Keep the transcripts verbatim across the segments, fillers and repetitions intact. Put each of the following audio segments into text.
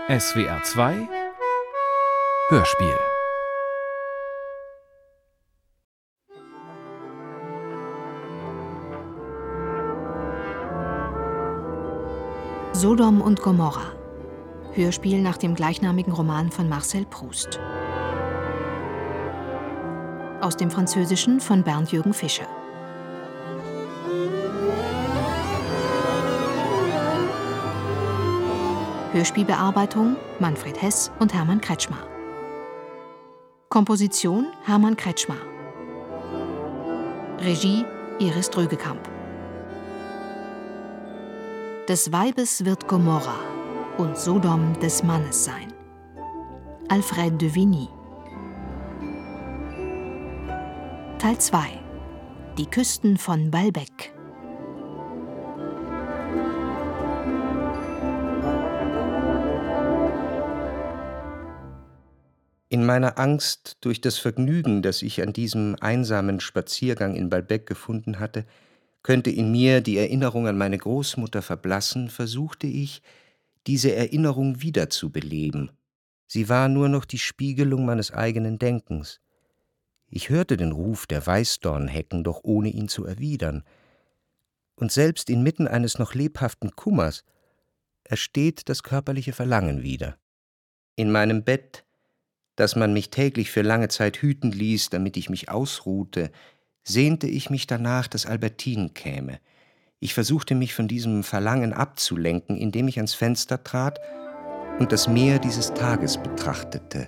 S W R zwei Hörspiel. Sodom und Gomorra. Hörspiel nach dem gleichnamigen Roman von Marcel Proust. Aus dem Französischen von Bernd-Jürgen Fischer. Hörspielbearbeitung Manfred Hess und Hermann Kretschmar. Komposition Hermann Kretschmar. Regie Iris Drögekamp. Des Weibes wird Gomorra und Sodom des Mannes sein. Alfred de Vigny. Teil zwei. Die Küsten von Balbec. In meiner Angst durch das Vergnügen, das ich an diesem einsamen Spaziergang in Balbec gefunden hatte, könnte in mir die Erinnerung an meine Großmutter verblassen, versuchte ich, diese Erinnerung wiederzubeleben. Sie war nur noch die Spiegelung meines eigenen Denkens. Ich hörte den Ruf der Weißdornhecken, doch ohne ihn zu erwidern. Und selbst inmitten eines noch lebhaften Kummers ersteht das körperliche Verlangen wieder. In meinem Bett, das man mich täglich für lange Zeit hüten ließ, damit ich mich ausruhte, sehnte ich mich danach, dass Albertine käme. Ich versuchte mich von diesem Verlangen abzulenken, indem ich ans Fenster trat und das Meer dieses Tages betrachtete.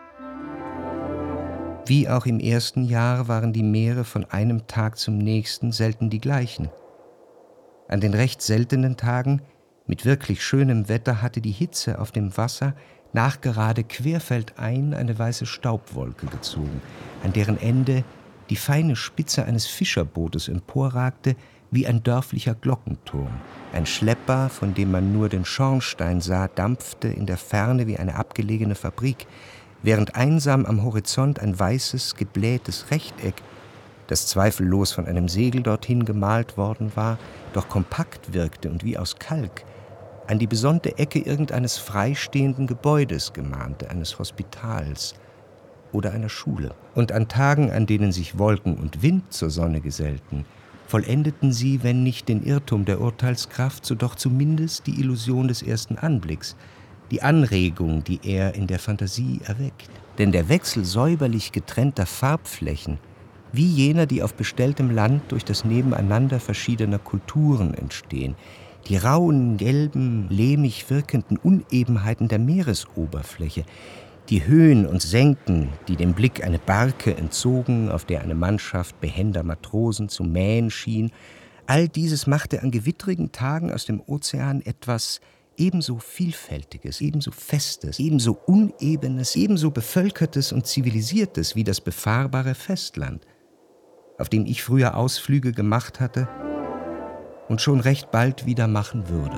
Wie auch im ersten Jahr waren die Meere von einem Tag zum nächsten selten die gleichen. An den recht seltenen Tagen, mit wirklich schönem Wetter, hatte die Hitze auf dem Wasser nachgerade querfeldein eine weiße Staubwolke gezogen, an deren Ende die feine Spitze eines Fischerbootes emporragte wie ein dörflicher Glockenturm. Ein Schlepper, von dem man nur den Schornstein sah, dampfte in der Ferne wie eine abgelegene Fabrik, während einsam am Horizont ein weißes, geblähtes Rechteck, das zweifellos von einem Segel dorthin gemalt worden war, doch kompakt wirkte und wie aus Kalk, an die besonnte Ecke irgendeines freistehenden Gebäudes gemahnte, eines Hospitals oder einer Schule. Und an Tagen, an denen sich Wolken und Wind zur Sonne gesellten, vollendeten sie, wenn nicht den Irrtum der Urteilskraft, so doch zumindest die Illusion des ersten Anblicks, die Anregung, die er in der Fantasie erweckt. Denn der Wechsel säuberlich getrennter Farbflächen, wie jener, die auf bestelltem Land durch das Nebeneinander verschiedener Kulturen entstehen, die rauen, gelben, lehmig wirkenden Unebenheiten der Meeresoberfläche, die Höhen und Senken, die dem Blick eine Barke entzogen, auf der eine Mannschaft behender Matrosen zu mähen schien, all dieses machte an gewittrigen Tagen aus dem Ozean etwas ebenso Vielfältiges, ebenso Festes, ebenso Unebenes, ebenso Bevölkertes und Zivilisiertes wie das befahrbare Festland, auf dem ich früher Ausflüge gemacht hatte und schon recht bald wieder machen würde.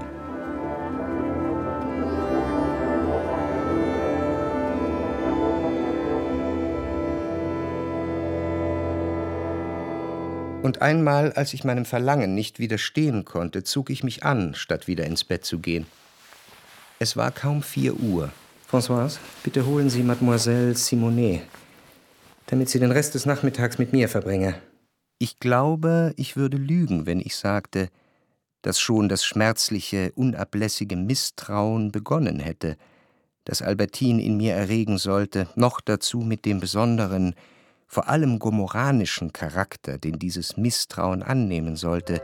Und einmal, als ich meinem Verlangen nicht widerstehen konnte, zog ich mich an, statt wieder ins Bett zu gehen. Es war kaum vier Uhr. Françoise, bitte holen Sie Mademoiselle Simonet, damit sie den Rest des Nachmittags mit mir verbringe. Ich glaube, ich würde lügen, wenn ich sagte, dass schon das schmerzliche, unablässige Misstrauen begonnen hätte, das Albertine in mir erregen sollte, noch dazu mit dem besonderen, vor allem gomorranischen Charakter, den dieses Misstrauen annehmen sollte.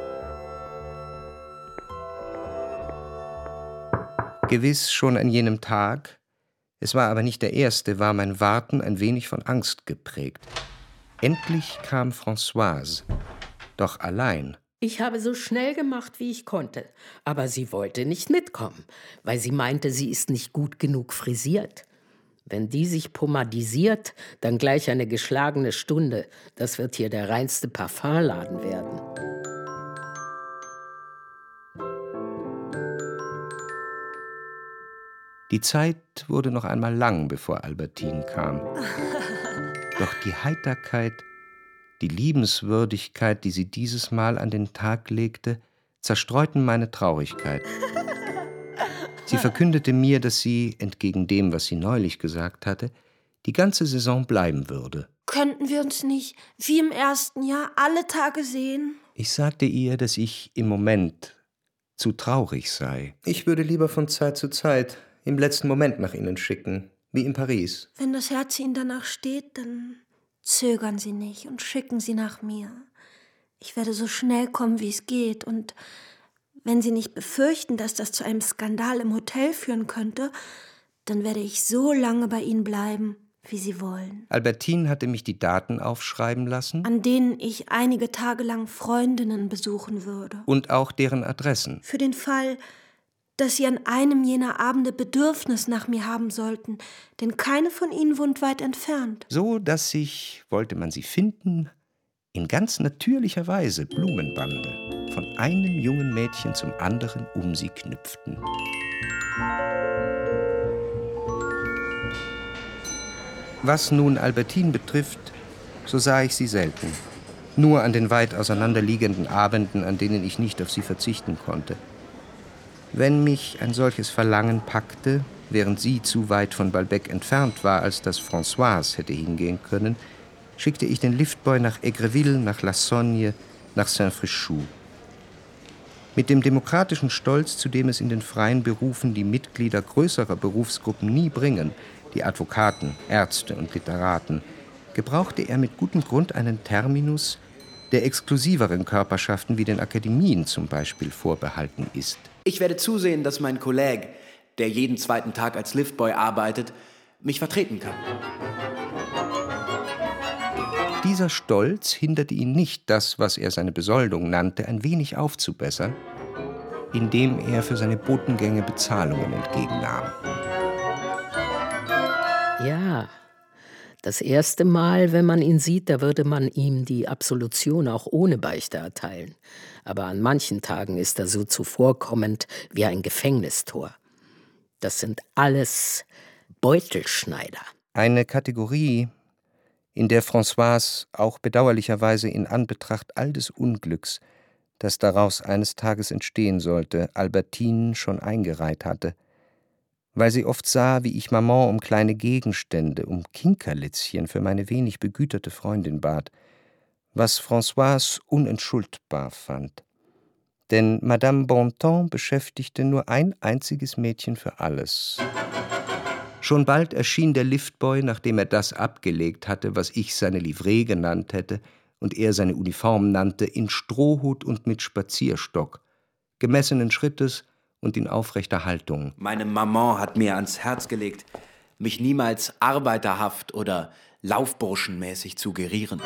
Gewiss schon an jenem Tag, es war aber nicht der erste, war mein Warten ein wenig von Angst geprägt. Endlich kam Françoise, doch allein. Ich habe so schnell gemacht, wie ich konnte, aber sie wollte nicht mitkommen, weil sie meinte, sie ist nicht gut genug frisiert. Wenn die sich pomadisiert, dann gleich eine geschlagene Stunde. Das wird hier der reinste Parfumladen werden. Die Zeit wurde noch einmal lang, bevor Albertine kam. Doch die Heiterkeit, die Liebenswürdigkeit, die sie dieses Mal an den Tag legte, zerstreuten meine Traurigkeit. Sie verkündete mir, dass sie, entgegen dem, was sie neulich gesagt hatte, die ganze Saison bleiben würde. Könnten wir uns nicht, wie im ersten Jahr, alle Tage sehen? Ich sagte ihr, dass ich im Moment zu traurig sei. Ich würde lieber von Zeit zu Zeit im letzten Moment nach Ihnen schicken, wie in Paris. Wenn das Herz Ihnen danach steht, dann zögern Sie nicht und schicken Sie nach mir. Ich werde so schnell kommen, wie es geht. Und wenn Sie nicht befürchten, dass das zu einem Skandal im Hotel führen könnte, dann werde ich so lange bei Ihnen bleiben, wie Sie wollen. Albertine hatte mich die Daten aufschreiben lassen. An denen ich einige Tage lang Freundinnen besuchen würde. Und auch deren Adressen. Für den Fall, dass Sie an einem jener Abende Bedürfnis nach mir haben sollten, denn keine von Ihnen wohnt weit entfernt. So, dass sich, wollte man sie finden, in ganz natürlicher Weise Blumenbande von einem jungen Mädchen zum anderen um sie knüpften. Was nun Albertine betrifft, so sah ich sie selten. Nur an den weit auseinanderliegenden Abenden, an denen ich nicht auf sie verzichten konnte. Wenn mich ein solches Verlangen packte, während sie zu weit von Balbec entfernt war, als dass Françoise hätte hingehen können, schickte ich den Liftboy nach Aigreville, nach La Sogne, nach Saint-Frichoux. Mit dem demokratischen Stolz, zu dem es in den freien Berufen die Mitglieder größerer Berufsgruppen nie bringen, die Advokaten, Ärzte und Literaten, gebrauchte er mit gutem Grund einen Terminus, der exklusiveren Körperschaften wie den Akademien zum Beispiel vorbehalten ist. Ich werde zusehen, dass mein Kollege, der jeden zweiten Tag als Liftboy arbeitet, mich vertreten kann. Dieser Stolz hinderte ihn nicht, das, was er seine Besoldung nannte, ein wenig aufzubessern, indem er für seine Botengänge Bezahlungen entgegennahm. Ja, das erste Mal, wenn man ihn sieht, da würde man ihm die Absolution auch ohne Beichte erteilen. Aber an manchen Tagen ist er so zuvorkommend wie ein Gefängnistor. Das sind alles Beutelschneider. Eine Kategorie, in der Françoise auch bedauerlicherweise in Anbetracht all des Unglücks, das daraus eines Tages entstehen sollte, Albertine schon eingereiht hatte. Weil sie oft sah, wie ich Maman um kleine Gegenstände, um Kinkerlitzchen für meine wenig begüterte Freundin bat, was Françoise unentschuldbar fand. Denn Madame Bontemps beschäftigte nur ein einziges Mädchen für alles. Schon bald erschien der Liftboy, nachdem er das abgelegt hatte, was ich seine Livree genannt hätte und er seine Uniform nannte, in Strohhut und mit Spazierstock, gemessenen Schrittes und in aufrechter Haltung. Meine Maman hat mir ans Herz gelegt, mich niemals arbeiterhaft oder laufburschenmäßig zu gerieren.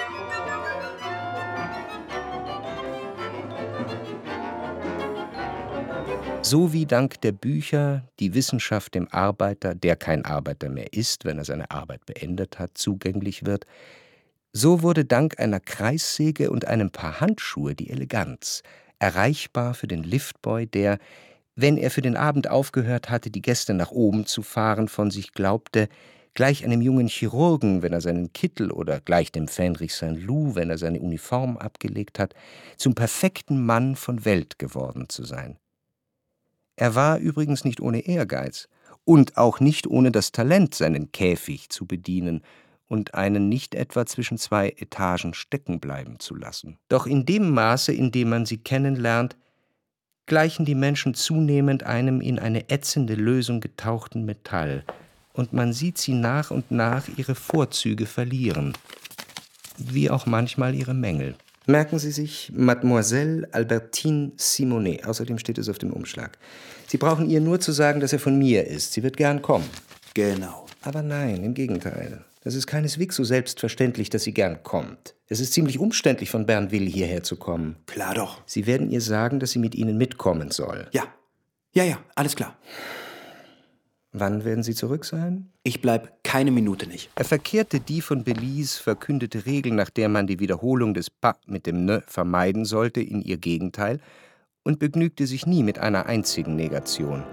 So wie dank der Bücher die Wissenschaft dem Arbeiter, der kein Arbeiter mehr ist, wenn er seine Arbeit beendet hat, zugänglich wird, so wurde dank einer Kreissäge und einem Paar Handschuhe die Eleganz erreichbar für den Liftboy, der, wenn er für den Abend aufgehört hatte, die Gäste nach oben zu fahren, von sich glaubte, gleich einem jungen Chirurgen, wenn er seinen Kittel, oder gleich dem Fähnrich Saint-Loup, wenn er seine Uniform abgelegt hat, zum perfekten Mann von Welt geworden zu sein. Er war übrigens nicht ohne Ehrgeiz und auch nicht ohne das Talent, seinen Käfig zu bedienen und einen nicht etwa zwischen zwei Etagen stecken bleiben zu lassen. Doch in dem Maße, in dem man sie kennenlernt, gleichen die Menschen zunehmend einem in eine ätzende Lösung getauchten Metall, und man sieht sie nach und nach ihre Vorzüge verlieren, wie auch manchmal ihre Mängel. Merken Sie sich Mademoiselle Albertine Simonet, außerdem steht es auf dem Umschlag. Sie brauchen ihr nur zu sagen, dass er von mir ist. Sie wird gern kommen. Genau. Aber nein, im Gegenteil. Das ist keineswegs so selbstverständlich, dass sie gern kommt. Es ist ziemlich umständlich, von Bernville hierher zu kommen. Klar doch. Sie werden ihr sagen, dass sie mit Ihnen mitkommen soll. Ja, ja, ja, alles klar. Wann werden Sie zurück sein? Ich bleib keine Minute nicht. Er verkehrte die von Belize verkündete Regel, nach der man die Wiederholung des pas mit dem ne vermeiden sollte, in ihr Gegenteil und begnügte sich nie mit einer einzigen Negation.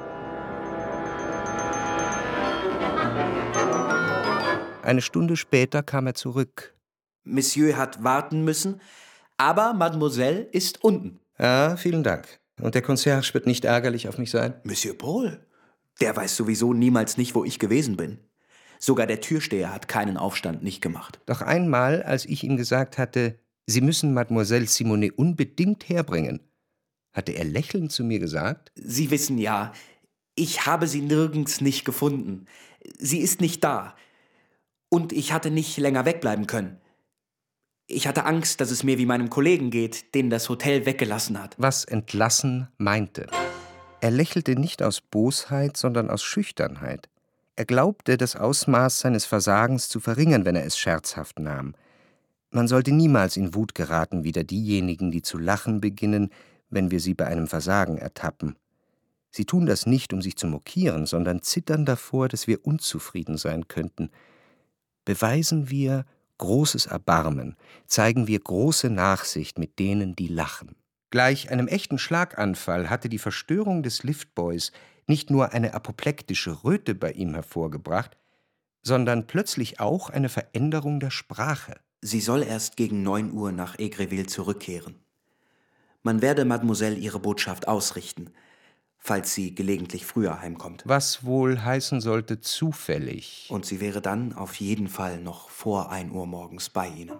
Eine Stunde später kam er zurück. Monsieur hat warten müssen, aber Mademoiselle ist unten. Ja, vielen Dank. Und der Concierge wird nicht ärgerlich auf mich sein? Monsieur Paul, der weiß sowieso niemals nicht, wo ich gewesen bin. Sogar der Türsteher hat keinen Aufstand nicht gemacht. Doch einmal, als ich ihm gesagt hatte, Sie müssen Mademoiselle Simonet unbedingt herbringen, hatte er lächelnd zu mir gesagt: Sie wissen ja, ich habe sie nirgends nicht gefunden. Sie ist nicht da. Und ich hatte nicht länger wegbleiben können. Ich hatte Angst, dass es mir wie meinem Kollegen geht, den das Hotel weggelassen hat. Was entlassen meinte. Er lächelte nicht aus Bosheit, sondern aus Schüchternheit. Er glaubte, das Ausmaß seines Versagens zu verringern, wenn er es scherzhaft nahm. Man sollte niemals in Wut geraten, wider diejenigen, die zu lachen beginnen, wenn wir sie bei einem Versagen ertappen. Sie tun das nicht, um sich zu mokieren, sondern zittern davor, dass wir unzufrieden sein könnten. Beweisen wir großes Erbarmen, zeigen wir große Nachsicht mit denen, die lachen. Gleich einem echten Schlaganfall hatte die Verstörung des Liftboys nicht nur eine apoplektische Röte bei ihm hervorgebracht, sondern plötzlich auch eine Veränderung der Sprache. Sie soll erst gegen neun Uhr nach Aigreville zurückkehren. Man werde Mademoiselle ihre Botschaft ausrichten, falls sie gelegentlich früher heimkommt. Was wohl heißen sollte, zufällig. Und sie wäre dann auf jeden Fall noch vor ein Uhr morgens bei Ihnen.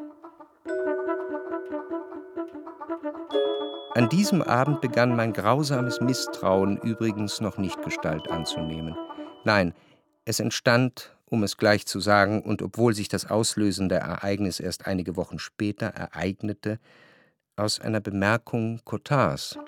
An diesem Abend begann mein grausames Misstrauen übrigens noch nicht Gestalt anzunehmen. Nein, es entstand, um es gleich zu sagen, und obwohl sich das auslösende Ereignis erst einige Wochen später ereignete, aus einer Bemerkung Cottards.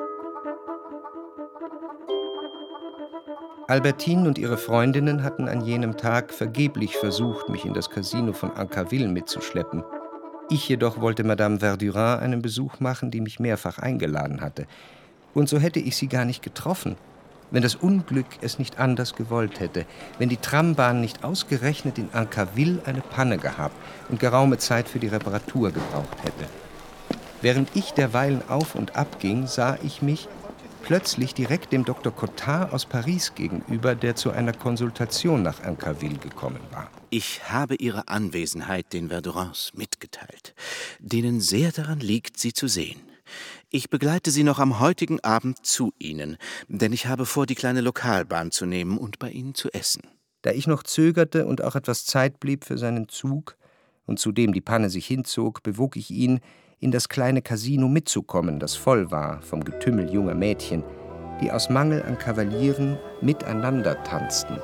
Albertine und ihre Freundinnen hatten an jenem Tag vergeblich versucht, mich in das Casino von Anquarville mitzuschleppen. Ich jedoch wollte Madame Verdurin einen Besuch machen, die mich mehrfach eingeladen hatte. Und so hätte ich sie gar nicht getroffen, wenn das Unglück es nicht anders gewollt hätte, wenn die Trambahn nicht ausgerechnet in Anquarville eine Panne gehabt und geraume Zeit für die Reparatur gebraucht hätte. Während ich derweilen auf und ab ging, sah ich mich plötzlich direkt dem Doktor Cottard aus Paris gegenüber, der zu einer Konsultation nach Anquarville gekommen war. Ich habe Ihre Anwesenheit den Verdurins mitgeteilt, denen sehr daran liegt, Sie zu sehen. Ich begleite Sie noch am heutigen Abend zu Ihnen, denn ich habe vor, die kleine Lokalbahn zu nehmen und bei Ihnen zu essen. Da ich noch zögerte und auch etwas Zeit blieb für seinen Zug und zudem die Panne sich hinzog, bewog ich ihn, in das kleine Casino mitzukommen, das voll war vom Getümmel junger Mädchen, die aus Mangel an Kavalieren miteinander tanzten.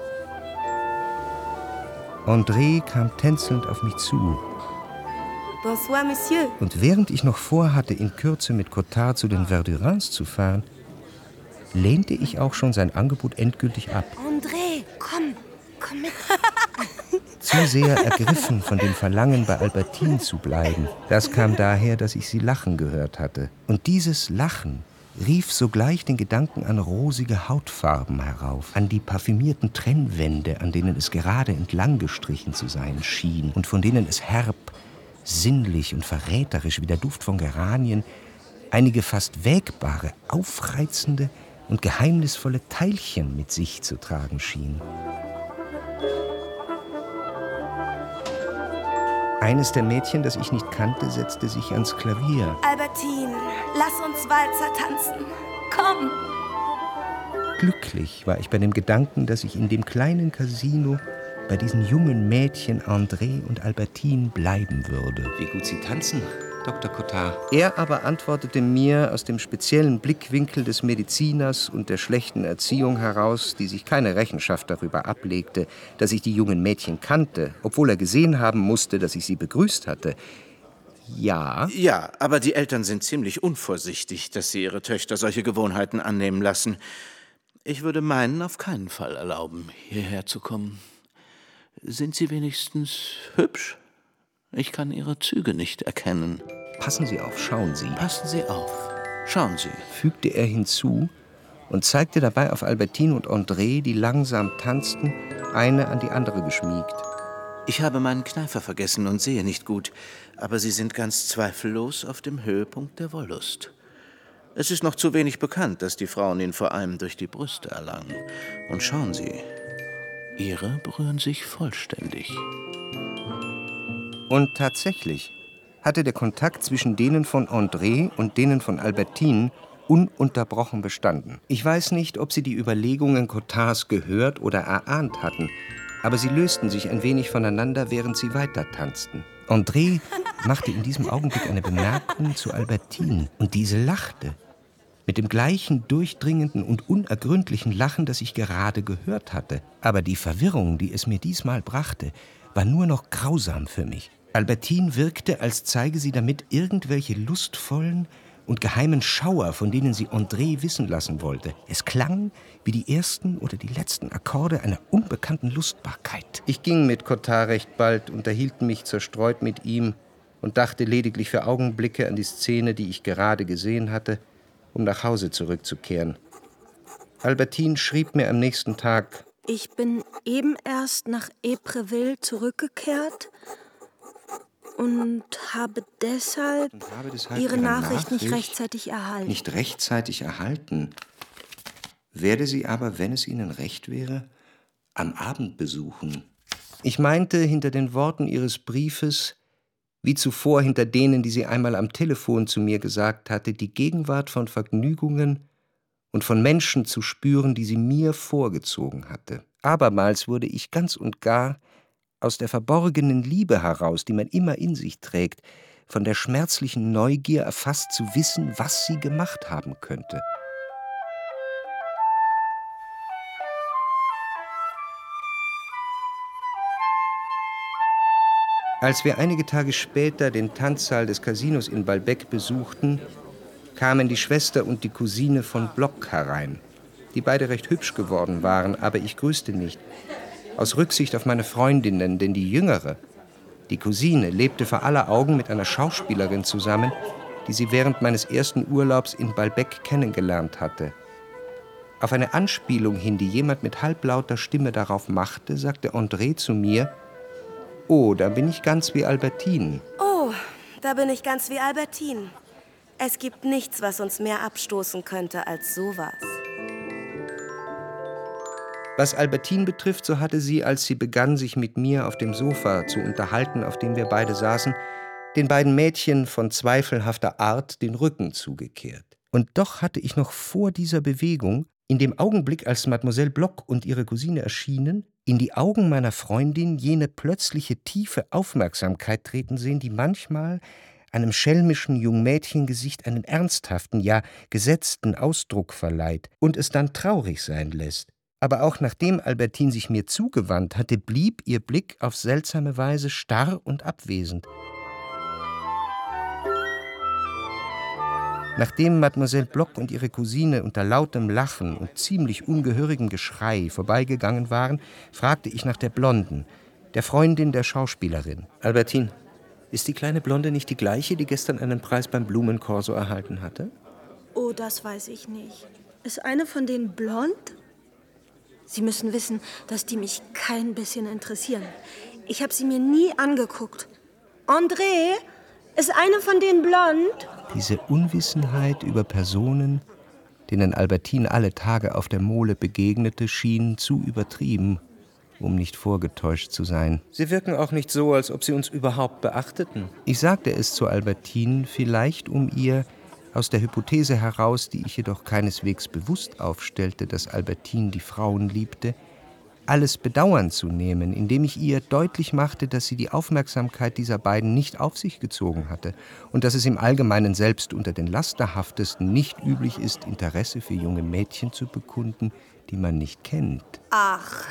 André kam tänzelnd auf mich zu. Bonsoir, Monsieur. Und während ich noch vorhatte, in Kürze mit Cottard zu den Verdurins zu fahren, lehnte ich auch schon sein Angebot endgültig ab. André, komm, komm mit. Zu sehr ergriffen von dem Verlangen, bei Albertine zu bleiben. Das kam daher, dass ich sie lachen gehört hatte. Und dieses Lachen rief sogleich den Gedanken an rosige Hautfarben herauf, an die parfümierten Trennwände, an denen es gerade entlang gestrichen zu sein schien und von denen es herb, sinnlich und verräterisch wie der Duft von Geranien einige fast wägbare, aufreizende und geheimnisvolle Teilchen mit sich zu tragen schien. Eines der Mädchen, das ich nicht kannte, setzte sich ans Klavier. Albertine, lass uns Walzer tanzen. Komm! Glücklich war ich bei dem Gedanken, dass ich in dem kleinen Casino bei diesen jungen Mädchen André und Albertine bleiben würde. Wie gut Sie tanzen, Doktor Cottard. Er aber antwortete mir aus dem speziellen Blickwinkel des Mediziners und der schlechten Erziehung heraus, die sich keine Rechenschaft darüber ablegte, dass ich die jungen Mädchen kannte, obwohl er gesehen haben musste, dass ich sie begrüßt hatte. Ja. Ja, aber die Eltern sind ziemlich unvorsichtig, dass sie ihre Töchter solche Gewohnheiten annehmen lassen. Ich würde meinen, auf keinen Fall erlauben, hierher zu kommen. Sind Sie wenigstens hübsch? Ich kann Ihre Züge nicht erkennen. Passen Sie auf, schauen Sie. Passen Sie auf, schauen Sie, fügte er hinzu und zeigte dabei auf Albertine und André, die langsam tanzten, eine an die andere geschmiegt. Ich habe meinen Kneifer vergessen und sehe nicht gut, aber Sie sind ganz zweifellos auf dem Höhepunkt der Wollust. Es ist noch zu wenig bekannt, dass die Frauen ihn vor allem durch die Brüste erlangen. Und schauen Sie, Ihre berühren sich vollständig. Und tatsächlich hatte der Kontakt zwischen denen von André und denen von Albertine ununterbrochen bestanden. Ich weiß nicht, ob sie die Überlegungen Cottards gehört oder erahnt hatten, aber sie lösten sich ein wenig voneinander, während sie weiter tanzten. André machte in diesem Augenblick eine Bemerkung zu Albertine, und diese lachte. Mit dem gleichen durchdringenden und unergründlichen Lachen, das ich gerade gehört hatte. Aber die Verwirrung, die es mir diesmal brachte, war nur noch grausam für mich. Albertine wirkte, als zeige sie damit irgendwelche lustvollen und geheimen Schauer, von denen sie André wissen lassen wollte. Es klang wie die ersten oder die letzten Akkorde einer unbekannten Lustbarkeit. Ich ging mit Cottard recht bald, unterhielt mich zerstreut mit ihm und dachte lediglich für Augenblicke an die Szene, die ich gerade gesehen hatte, um nach Hause zurückzukehren. Albertine schrieb mir am nächsten Tag: Ich bin eben erst nach Épreville zurückgekehrt und habe deshalb, und habe deshalb Ihre Ihre Nachricht, Nachricht nicht rechtzeitig erhalten. Nicht rechtzeitig erhalten. Werde sie aber, wenn es Ihnen recht wäre, am Abend besuchen. Ich meinte hinter den Worten Ihres Briefes, wie zuvor hinter denen, die sie einmal am Telefon zu mir gesagt hatte, die Gegenwart von Vergnügungen und von Menschen zu spüren, die sie mir vorgezogen hatte. Abermals wurde ich ganz und gar aus der verborgenen Liebe heraus, die man immer in sich trägt, von der schmerzlichen Neugier erfasst zu wissen, was sie gemacht haben könnte. Als wir einige Tage später den Tanzsaal des Casinos in Balbec besuchten, kamen die Schwester und die Cousine von Block herein, die beide recht hübsch geworden waren, aber ich grüßte nicht, aus Rücksicht auf meine Freundinnen, denn die Jüngere, die Cousine, lebte vor aller Augen mit einer Schauspielerin zusammen, die sie während meines ersten Urlaubs in Balbec kennengelernt hatte. Auf eine Anspielung hin, die jemand mit halblauter Stimme darauf machte, sagte André zu mir: »Oh, da bin ich ganz wie Albertine.« Oh, da bin ich ganz wie Albertine. Es gibt nichts, was uns mehr abstoßen könnte als sowas. Was Albertine betrifft, so hatte sie, als sie begann, sich mit mir auf dem Sofa zu unterhalten, auf dem wir beide saßen, den beiden Mädchen von zweifelhafter Art den Rücken zugekehrt. Und doch hatte ich noch vor dieser Bewegung, in dem Augenblick, als Mademoiselle Block und ihre Cousine erschienen, in die Augen meiner Freundin jene plötzliche tiefe Aufmerksamkeit treten sehen, die manchmal einem schelmischen Jungmädchengesicht einen ernsthaften, ja gesetzten Ausdruck verleiht und es dann traurig sein lässt. Aber auch nachdem Albertine sich mir zugewandt hatte, blieb ihr Blick auf seltsame Weise starr und abwesend. Nachdem Mademoiselle Block und ihre Cousine unter lautem Lachen und ziemlich ungehörigem Geschrei vorbeigegangen waren, fragte ich nach der Blonden, der Freundin der Schauspielerin. »Albertine, ist die kleine Blonde nicht die gleiche, die gestern einen Preis beim Blumenkorso erhalten hatte?« Oh, das weiß ich nicht. Ist eine von denen blond? Sie müssen wissen, dass die mich kein bisschen interessieren. Ich habe sie mir nie angeguckt. André, ist eine von denen blond? Diese Unwissenheit über Personen, denen Albertine alle Tage auf der Mole begegnete, schien zu übertrieben, um nicht vorgetäuscht zu sein. Sie wirken auch nicht so, als ob sie uns überhaupt beachteten. Ich sagte es zu Albertine, vielleicht um ihr, aus der Hypothese heraus, die ich jedoch keineswegs bewusst aufstellte, dass Albertine die Frauen liebte, alles Bedauern zu nehmen, indem ich ihr deutlich machte, dass sie die Aufmerksamkeit dieser beiden nicht auf sich gezogen hatte und dass es im Allgemeinen selbst unter den Lasterhaftesten nicht üblich ist, Interesse für junge Mädchen zu bekunden, die man nicht kennt. Ach,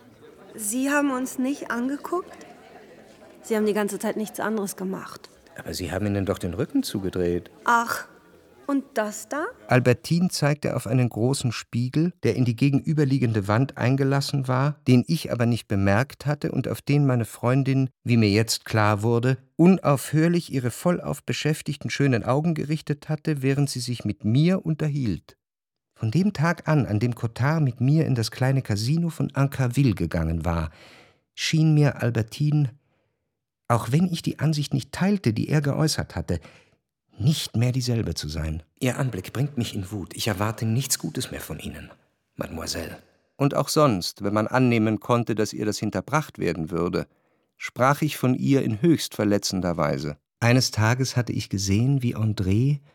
Sie haben uns nicht angeguckt? Sie haben die ganze Zeit nichts anderes gemacht. Aber Sie haben ihnen doch den Rücken zugedreht. Ach, und das da? Albertine zeigte auf einen großen Spiegel, der in die gegenüberliegende Wand eingelassen war, den ich aber nicht bemerkt hatte und auf den meine Freundin, wie mir jetzt klar wurde, unaufhörlich ihre vollauf beschäftigten schönen Augen gerichtet hatte, während sie sich mit mir unterhielt. Von dem Tag an, an dem Cottard mit mir in das kleine Casino von Ancarville gegangen war, schien mir Albertine, auch wenn ich die Ansicht nicht teilte, die er geäußert hatte, nicht mehr dieselbe zu sein. Ihr Anblick bringt mich in Wut. Ich erwarte nichts Gutes mehr von Ihnen, Mademoiselle. Und auch sonst, wenn man annehmen konnte, dass ihr das hinterbracht werden würde, sprach ich von ihr in höchst verletzender Weise. Eines Tages hatte ich gesehen, wie André,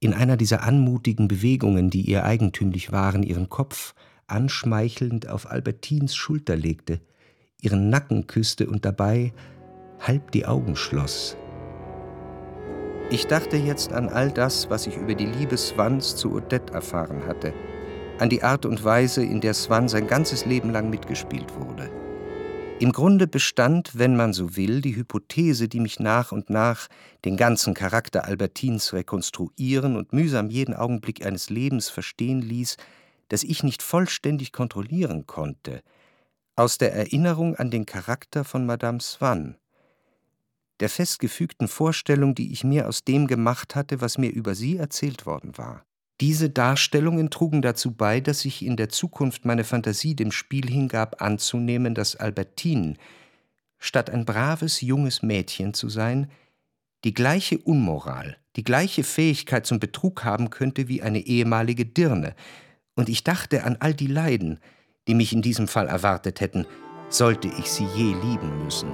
in einer dieser anmutigen Bewegungen, die ihr eigentümlich waren, ihren Kopf anschmeichelnd auf Albertines Schulter legte, ihren Nacken küsste und dabei halb die Augen schloss. Ich dachte jetzt an all das, was ich über die Liebe Swans zu Odette erfahren hatte, an die Art und Weise, in der Swan sein ganzes Leben lang mitgespielt wurde. Im Grunde bestand, wenn man so will, die Hypothese, die mich nach und nach den ganzen Charakter Albertines rekonstruieren und mühsam jeden Augenblick eines Lebens verstehen ließ, das ich nicht vollständig kontrollieren konnte, aus der Erinnerung an den Charakter von Madame Swann, der festgefügten Vorstellung, die ich mir aus dem gemacht hatte, was mir über sie erzählt worden war. Diese Darstellungen trugen dazu bei, dass sich in der Zukunft meine Fantasie dem Spiel hingab, anzunehmen, dass Albertine, statt ein braves, junges Mädchen zu sein, die gleiche Unmoral, die gleiche Fähigkeit zum Betrug haben könnte wie eine ehemalige Dirne. Und ich dachte an all die Leiden, die mich in diesem Fall erwartet hätten, sollte ich sie je lieben müssen.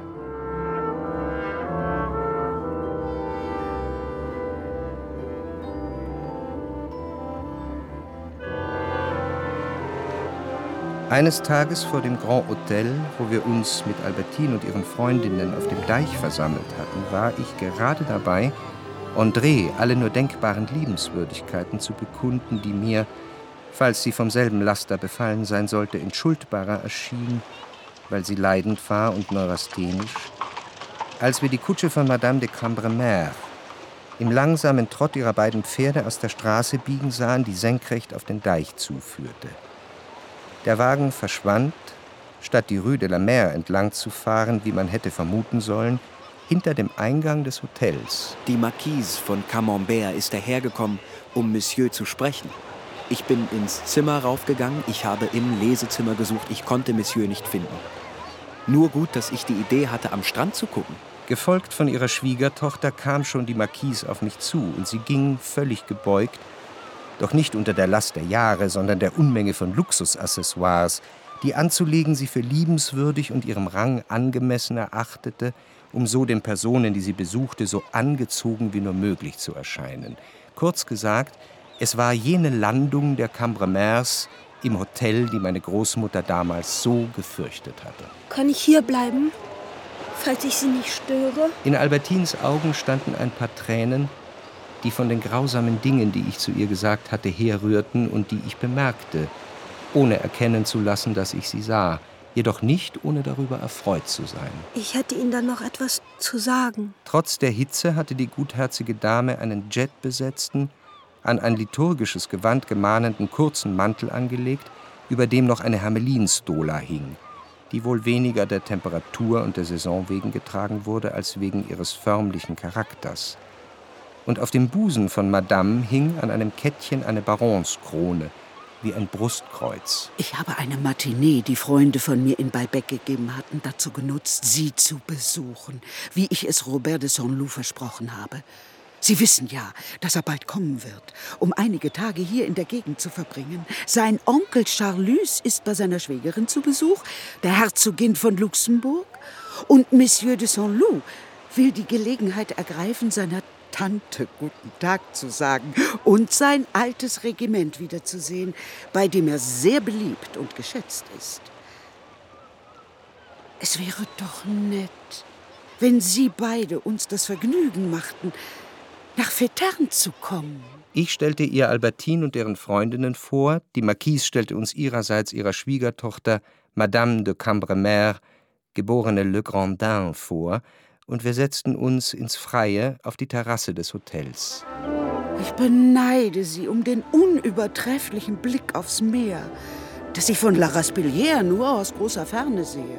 Eines Tages vor dem Grand Hotel, wo wir uns mit Albertine und ihren Freundinnen auf dem Deich versammelt hatten, war ich gerade dabei, André alle nur denkbaren Liebenswürdigkeiten zu bekunden, die mir, falls sie vom selben Laster befallen sein sollte, entschuldbarer erschien, weil sie leidend war und neurasthenisch, als wir die Kutsche von Madame de Cambremer im langsamen Trott ihrer beiden Pferde aus der Straße biegen sahen, die senkrecht auf den Deich zuführte. Der Wagen verschwand, statt die Rue de la Mer entlang zu fahren, wie man hätte vermuten sollen, hinter dem Eingang des Hotels. Die Marquise von Camembert ist dahergekommen, um Monsieur zu sprechen. Ich bin ins Zimmer raufgegangen, ich habe im Lesezimmer gesucht, ich konnte Monsieur nicht finden. Nur gut, dass ich die Idee hatte, am Strand zu gucken. Gefolgt von ihrer Schwiegertochter kam schon die Marquise auf mich zu und sie ging völlig gebeugt, doch nicht unter der Last der Jahre, sondern der Unmenge von Luxusaccessoires, die anzulegen sie für liebenswürdig und ihrem Rang angemessen erachtete, um so den Personen, die sie besuchte, so angezogen wie nur möglich zu erscheinen. Kurz gesagt, es war jene Landung der Cambremers im Hotel, die meine Großmutter damals so gefürchtet hatte. Kann ich hier bleiben, falls ich Sie nicht störe? In Albertines Augen standen ein paar Tränen, die von den grausamen Dingen, die ich zu ihr gesagt hatte, herrührten und die ich bemerkte, ohne erkennen zu lassen, dass ich sie sah, jedoch nicht, ohne darüber erfreut zu sein. Ich hätte Ihnen dann noch etwas zu sagen. Trotz der Hitze hatte die gutherzige Dame einen jetbesetzten, an ein liturgisches Gewand gemahnenden kurzen Mantel angelegt, über dem noch eine Hermelinstola hing, die wohl weniger der Temperatur und der Saison wegen getragen wurde, als wegen ihres förmlichen Charakters. Und auf dem Busen von Madame hing an einem Kettchen eine Baronskrone, wie ein Brustkreuz. Ich habe eine Matinee, die Freunde von mir in Balbec gegeben hatten, dazu genutzt, Sie zu besuchen, wie ich es Robert de Saint-Loup versprochen habe. Sie wissen ja, dass er bald kommen wird, um einige Tage hier in der Gegend zu verbringen. Sein Onkel Charlus ist bei seiner Schwägerin zu Besuch, der Herzogin von Luxemburg. Und Monsieur de Saint-Loup will die Gelegenheit ergreifen, seiner Tante guten Tag zu sagen und sein altes Regiment wiederzusehen, bei dem er sehr beliebt und geschätzt ist. Es wäre doch nett, wenn Sie beide uns das Vergnügen machten, nach Fetern zu kommen. Ich stellte ihr Albertine und deren Freundinnen vor, die Marquise stellte uns ihrerseits ihrer Schwiegertochter Madame de Cambremer, geborene Le Grandin, vor, und wir setzten uns ins Freie auf die Terrasse des Hotels. Ich beneide Sie um den unübertrefflichen Blick aufs Meer, das ich von La Raspellière nur aus großer Ferne sehe.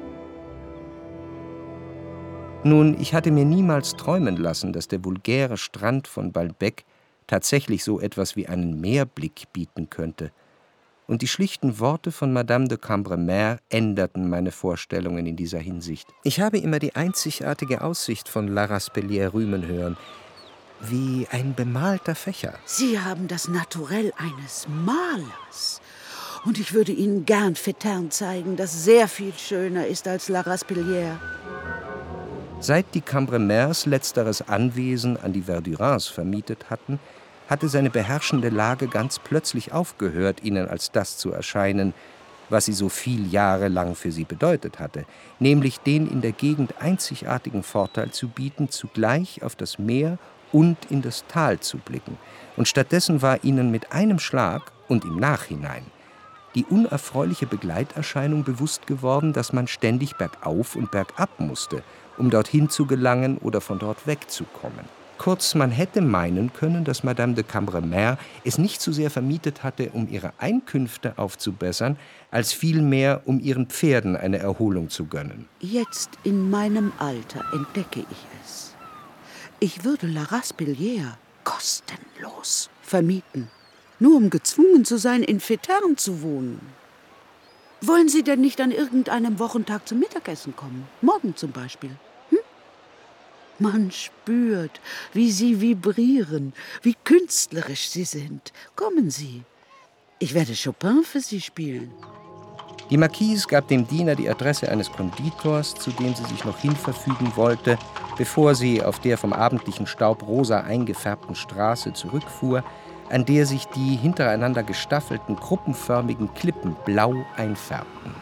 Nun, ich hatte mir niemals träumen lassen, dass der vulgäre Strand von Balbec tatsächlich so etwas wie einen Meerblick bieten könnte. Und die schlichten Worte von Madame de Cambremer änderten meine Vorstellungen in dieser Hinsicht. Ich habe immer die einzigartige Aussicht von La Raspellière rühmen hören, wie ein bemalter Fächer. Sie haben das Naturell eines Malers. Und ich würde Ihnen gern Fetern zeigen, das sehr viel schöner ist als La Raspellière. Seit die Cambremers letzteres Anwesen an die Verdurins vermietet hatten, hatte seine beherrschende Lage ganz plötzlich aufgehört, ihnen als das zu erscheinen, was sie so viel Jahre lang für sie bedeutet hatte, nämlich den in der Gegend einzigartigen Vorteil zu bieten, zugleich auf das Meer und in das Tal zu blicken. Und stattdessen war ihnen mit einem Schlag und im Nachhinein die unerfreuliche Begleiterscheinung bewusst geworden, dass man ständig bergauf und bergab musste, um dorthin zu gelangen oder von dort wegzukommen. Kurz, man hätte meinen können, dass Madame de Cambremer es nicht so sehr vermietet hatte, um ihre Einkünfte aufzubessern, als vielmehr, um ihren Pferden eine Erholung zu gönnen. Jetzt in meinem Alter entdecke ich es. Ich würde La Raspellière kostenlos vermieten, nur um gezwungen zu sein, in Fétern zu wohnen. Wollen Sie denn nicht an irgendeinem Wochentag zum Mittagessen kommen? Morgen zum Beispiel. Hm? Man spürt, wie Sie vibrieren, wie künstlerisch Sie sind. Kommen Sie. Ich werde Chopin für Sie spielen. Die Marquise gab dem Diener die Adresse eines Konditors, zu dem sie sich noch hinverfügen wollte, bevor sie auf der vom abendlichen Staub rosa eingefärbten Straße zurückfuhr, an der sich die hintereinander gestaffelten, kruppenförmigen Klippen blau einfärbten.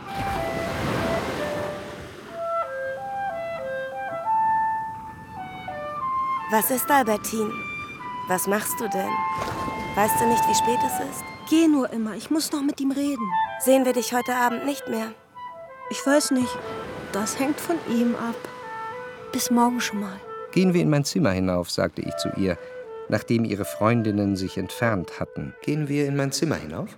Was ist, Albertine? Was machst du denn? Weißt du nicht, wie spät es ist? Geh nur immer, ich muss noch mit ihm reden. Sehen wir dich heute Abend nicht mehr? Ich weiß nicht, das hängt von ihm ab. Bis morgen schon mal. Gehen wir in mein Zimmer hinauf, sagte ich zu ihr, nachdem ihre Freundinnen sich entfernt hatten. Gehen wir in mein Zimmer hinauf?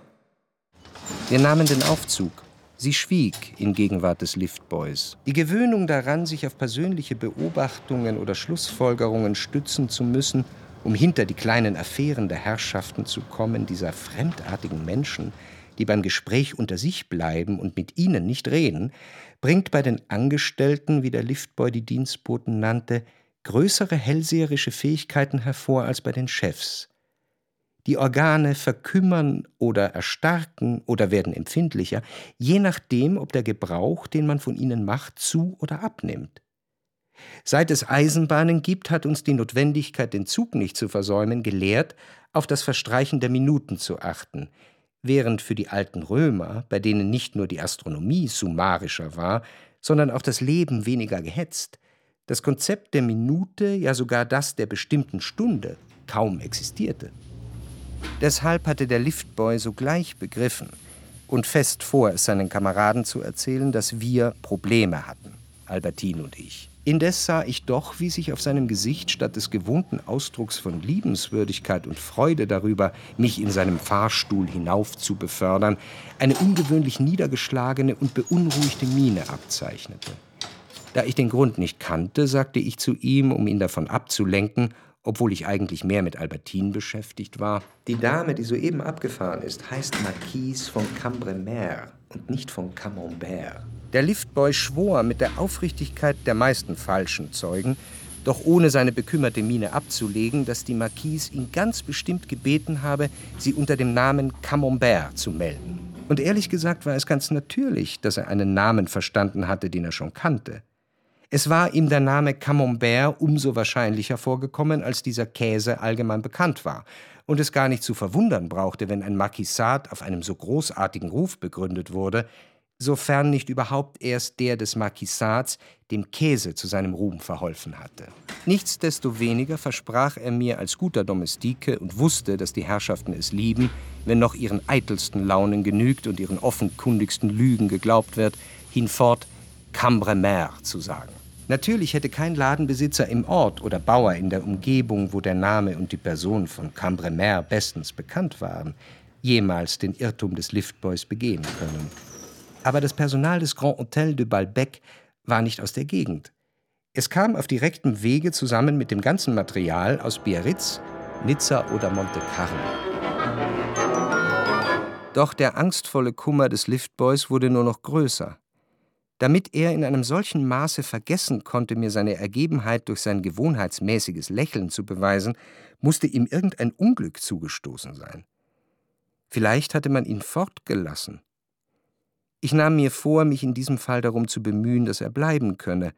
Wir nahmen den Aufzug. Sie schwieg in Gegenwart des Liftboys. Die Gewöhnung daran, sich auf persönliche Beobachtungen oder Schlussfolgerungen stützen zu müssen, um hinter die kleinen Affären der Herrschaften zu kommen, dieser fremdartigen Menschen, die beim Gespräch unter sich bleiben und mit ihnen nicht reden, bringt bei den Angestellten, wie der Liftboy die Dienstboten nannte, größere hellseherische Fähigkeiten hervor als bei den Chefs. Die Organe verkümmern oder erstarken oder werden empfindlicher, je nachdem, ob der Gebrauch, den man von ihnen macht, zu- oder abnimmt. Seit es Eisenbahnen gibt, hat uns die Notwendigkeit, den Zug nicht zu versäumen, gelehrt, auf das Verstreichen der Minuten zu achten, während für die alten Römer, bei denen nicht nur die Astronomie summarischer war, sondern auch das Leben weniger gehetzt, das Konzept der Minute, ja sogar das der bestimmten Stunde, kaum existierte. Deshalb hatte der Liftboy sogleich begriffen und fest vor, es seinen Kameraden zu erzählen, dass wir Probleme hatten, Albertine und ich. Indes sah ich doch, wie sich auf seinem Gesicht statt des gewohnten Ausdrucks von Liebenswürdigkeit und Freude darüber, mich in seinem Fahrstuhl hinauf zu befördern, eine ungewöhnlich niedergeschlagene und beunruhigte Miene abzeichnete. Da ich den Grund nicht kannte, sagte ich zu ihm, um ihn davon abzulenken, obwohl ich eigentlich mehr mit Albertine beschäftigt war: Die Dame, die soeben abgefahren ist, heißt Marquise von Cambremer und nicht von Camembert. Der Liftboy schwor mit der Aufrichtigkeit der meisten falschen Zeugen, doch ohne seine bekümmerte Miene abzulegen, dass die Marquise ihn ganz bestimmt gebeten habe, sie unter dem Namen Camembert zu melden. Und ehrlich gesagt war es ganz natürlich, dass er einen Namen verstanden hatte, den er schon kannte. Es war ihm der Name Camembert umso wahrscheinlicher vorgekommen, als dieser Käse allgemein bekannt war und es gar nicht zu verwundern brauchte, wenn ein Marquisat auf einem so großartigen Ruf begründet wurde, sofern nicht überhaupt erst der des Marquisats dem Käse zu seinem Ruhm verholfen hatte. Nichtsdestoweniger versprach er mir als guter Domestike und wusste, dass die Herrschaften es lieben, wenn noch ihren eitelsten Launen genügt und ihren offenkundigsten Lügen geglaubt wird, hinfort Cambremer zu sagen. Natürlich hätte kein Ladenbesitzer im Ort oder Bauer in der Umgebung, wo der Name und die Person von Cambremer bestens bekannt waren, jemals den Irrtum des Liftboys begehen können. Aber das Personal des Grand Hôtel de Balbec war nicht aus der Gegend. Es kam auf direktem Wege zusammen mit dem ganzen Material aus Biarritz, Nizza oder Monte Carlo. Doch der angstvolle Kummer des Liftboys wurde nur noch größer. Damit er in einem solchen Maße vergessen konnte, mir seine Ergebenheit durch sein gewohnheitsmäßiges Lächeln zu beweisen, musste ihm irgendein Unglück zugestoßen sein. Vielleicht hatte man ihn fortgelassen. Ich nahm mir vor, mich in diesem Fall darum zu bemühen, dass er bleiben könne.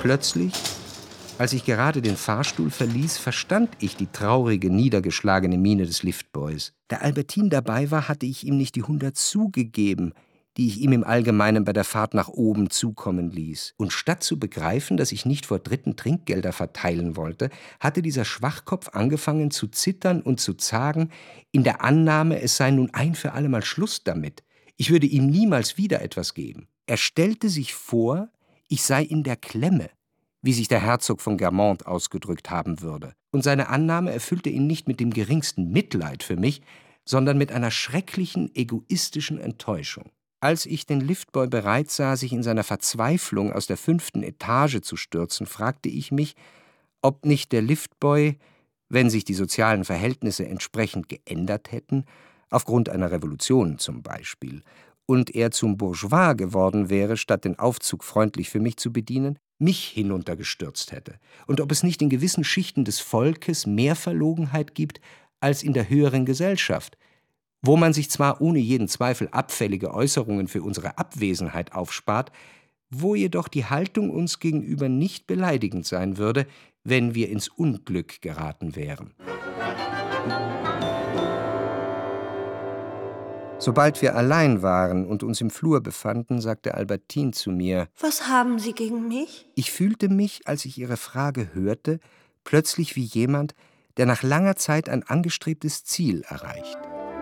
Plötzlich, als ich gerade den Fahrstuhl verließ, verstand ich die traurige, niedergeschlagene Miene des Liftboys. Da Albertine dabei war, hatte ich ihm nicht die hundert Sou gegeben, die ich ihm im Allgemeinen bei der Fahrt nach oben zukommen ließ. Und statt zu begreifen, dass ich nicht vor Dritten Trinkgelder verteilen wollte, hatte dieser Schwachkopf angefangen zu zittern und zu zagen, in der Annahme, es sei nun ein für allemal Schluss damit. Ich würde ihm niemals wieder etwas geben. Er stellte sich vor, ich sei in der Klemme, wie sich der Herzog von Guermantes ausgedrückt haben würde. Und seine Annahme erfüllte ihn nicht mit dem geringsten Mitleid für mich, sondern mit einer schrecklichen, egoistischen Enttäuschung. Als ich den Liftboy bereit sah, sich in seiner Verzweiflung aus der fünften Etage zu stürzen, fragte ich mich, ob nicht der Liftboy, wenn sich die sozialen Verhältnisse entsprechend geändert hätten, aufgrund einer Revolution zum Beispiel, und er zum Bourgeois geworden wäre, statt den Aufzug freundlich für mich zu bedienen, mich hinuntergestürzt hätte, und ob es nicht in gewissen Schichten des Volkes mehr Verlogenheit gibt als in der höheren Gesellschaft, wo man sich zwar ohne jeden Zweifel abfällige Äußerungen für unsere Abwesenheit aufspart, wo jedoch die Haltung uns gegenüber nicht beleidigend sein würde, wenn wir ins Unglück geraten wären. Sobald wir allein waren und uns im Flur befanden, sagte Albertine zu mir: Was haben Sie gegen mich? Ich fühlte mich, als ich ihre Frage hörte, plötzlich wie jemand, der nach langer Zeit ein angestrebtes Ziel erreicht.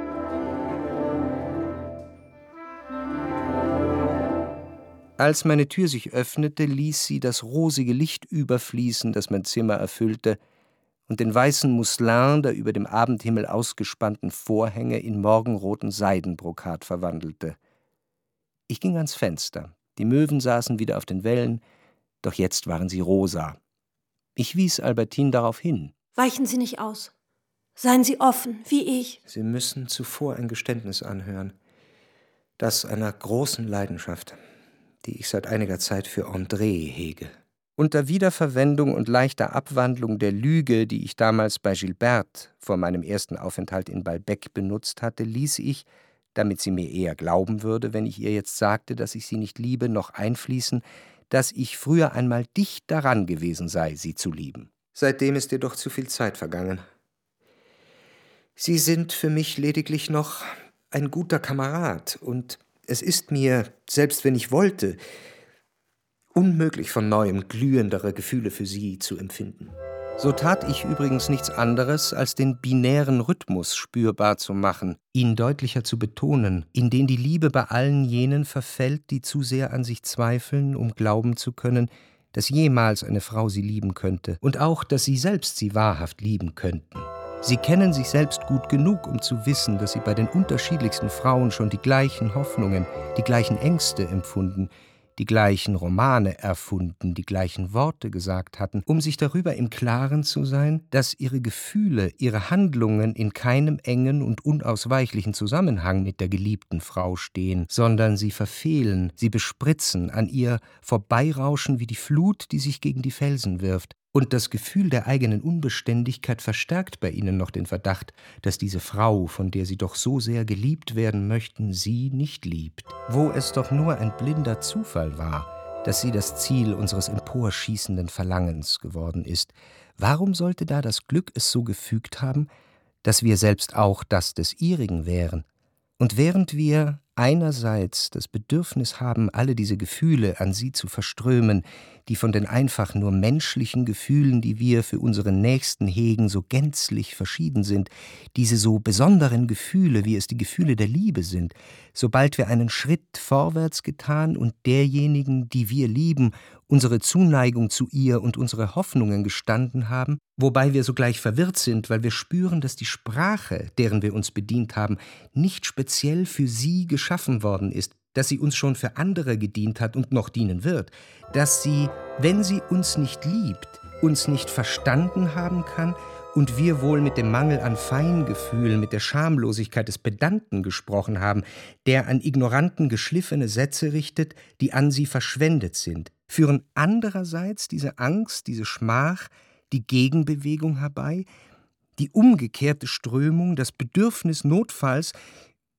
Als meine Tür sich öffnete, ließ sie das rosige Licht überfließen, das mein Zimmer erfüllte, und den weißen Mousselin der über dem Abendhimmel ausgespannten Vorhänge in morgenroten Seidenbrokat verwandelte. Ich ging ans Fenster. Die Möwen saßen wieder auf den Wellen, doch jetzt waren sie rosa. Ich wies Albertine darauf hin. Weichen Sie nicht aus. Seien Sie offen, wie ich. Sie müssen zuvor ein Geständnis anhören. Das einer großen Leidenschaft, die ich seit einiger Zeit für André hege. Unter Wiederverwendung und leichter Abwandlung der Lüge, die ich damals bei Gilberte vor meinem ersten Aufenthalt in Balbec benutzt hatte, ließ ich, damit sie mir eher glauben würde, wenn ich ihr jetzt sagte, dass ich sie nicht liebe, noch einfließen, dass ich früher einmal dicht daran gewesen sei, sie zu lieben. Seitdem ist jedoch zu viel Zeit vergangen. Sie sind für mich lediglich noch ein guter Kamerad, und es ist mir, selbst wenn ich wollte, unmöglich von neuem glühendere Gefühle für sie zu empfinden. So tat ich übrigens nichts anderes, als den binären Rhythmus spürbar zu machen, ihn deutlicher zu betonen, in den die Liebe bei allen jenen verfällt, die zu sehr an sich zweifeln, um glauben zu können, dass jemals eine Frau sie lieben könnte, und auch, dass sie selbst sie wahrhaft lieben könnten. Sie kennen sich selbst gut genug, um zu wissen, dass sie bei den unterschiedlichsten Frauen schon die gleichen Hoffnungen, die gleichen Ängste empfunden, die gleichen Romane erfunden, die gleichen Worte gesagt hatten, um sich darüber im Klaren zu sein, dass ihre Gefühle, ihre Handlungen in keinem engen und unausweichlichen Zusammenhang mit der geliebten Frau stehen, sondern sie verfehlen, sie bespritzen, an ihr vorbeirauschen wie die Flut, die sich gegen die Felsen wirft. Und das Gefühl der eigenen Unbeständigkeit verstärkt bei ihnen noch den Verdacht, dass diese Frau, von der sie doch so sehr geliebt werden möchten, sie nicht liebt. Wo es doch nur ein blinder Zufall war, dass sie das Ziel unseres emporschießenden Verlangens geworden ist. Warum sollte da das Glück es so gefügt haben, dass wir selbst auch das des ihrigen wären? Und während wir einerseits das Bedürfnis haben, alle diese Gefühle an sie zu verströmen, die von den einfach nur menschlichen Gefühlen, die wir für unseren Nächsten hegen, so gänzlich verschieden sind, diese so besonderen Gefühle, wie es die Gefühle der Liebe sind, sobald wir einen Schritt vorwärts getan und derjenigen, die wir lieben, unsere Zuneigung zu ihr und unsere Hoffnungen gestanden haben, wobei wir sogleich verwirrt sind, weil wir spüren, dass die Sprache, deren wir uns bedient haben, nicht speziell für sie geschaffen worden ist, dass sie uns schon für andere gedient hat und noch dienen wird, dass sie, wenn sie uns nicht liebt, uns nicht verstanden haben kann und wir wohl mit dem Mangel an Feingefühl, mit der Schamlosigkeit des Pedanten gesprochen haben, der an Ignoranten geschliffene Sätze richtet, die an sie verschwendet sind, führen andererseits diese Angst, diese Schmach, die Gegenbewegung herbei, die umgekehrte Strömung, das Bedürfnis notfalls,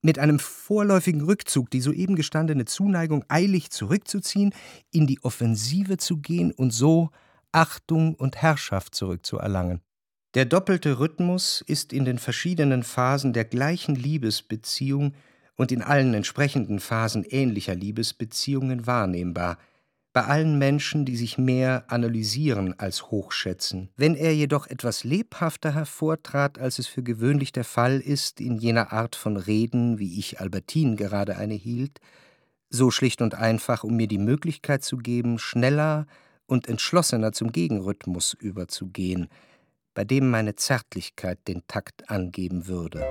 mit einem vorläufigen Rückzug die soeben gestandene Zuneigung eilig zurückzuziehen, in die Offensive zu gehen und so Achtung und Herrschaft zurückzuerlangen. Der doppelte Rhythmus ist in den verschiedenen Phasen der gleichen Liebesbeziehung und in allen entsprechenden Phasen ähnlicher Liebesbeziehungen wahrnehmbar, bei allen Menschen, die sich mehr analysieren als hochschätzen. Wenn er jedoch etwas lebhafter hervortrat, als es für gewöhnlich der Fall ist in jener Art von Reden, wie ich Albertine gerade eine hielt, so schlicht und einfach, um mir die Möglichkeit zu geben, schneller und entschlossener zum Gegenrhythmus überzugehen, bei dem meine Zärtlichkeit den Takt angeben würde.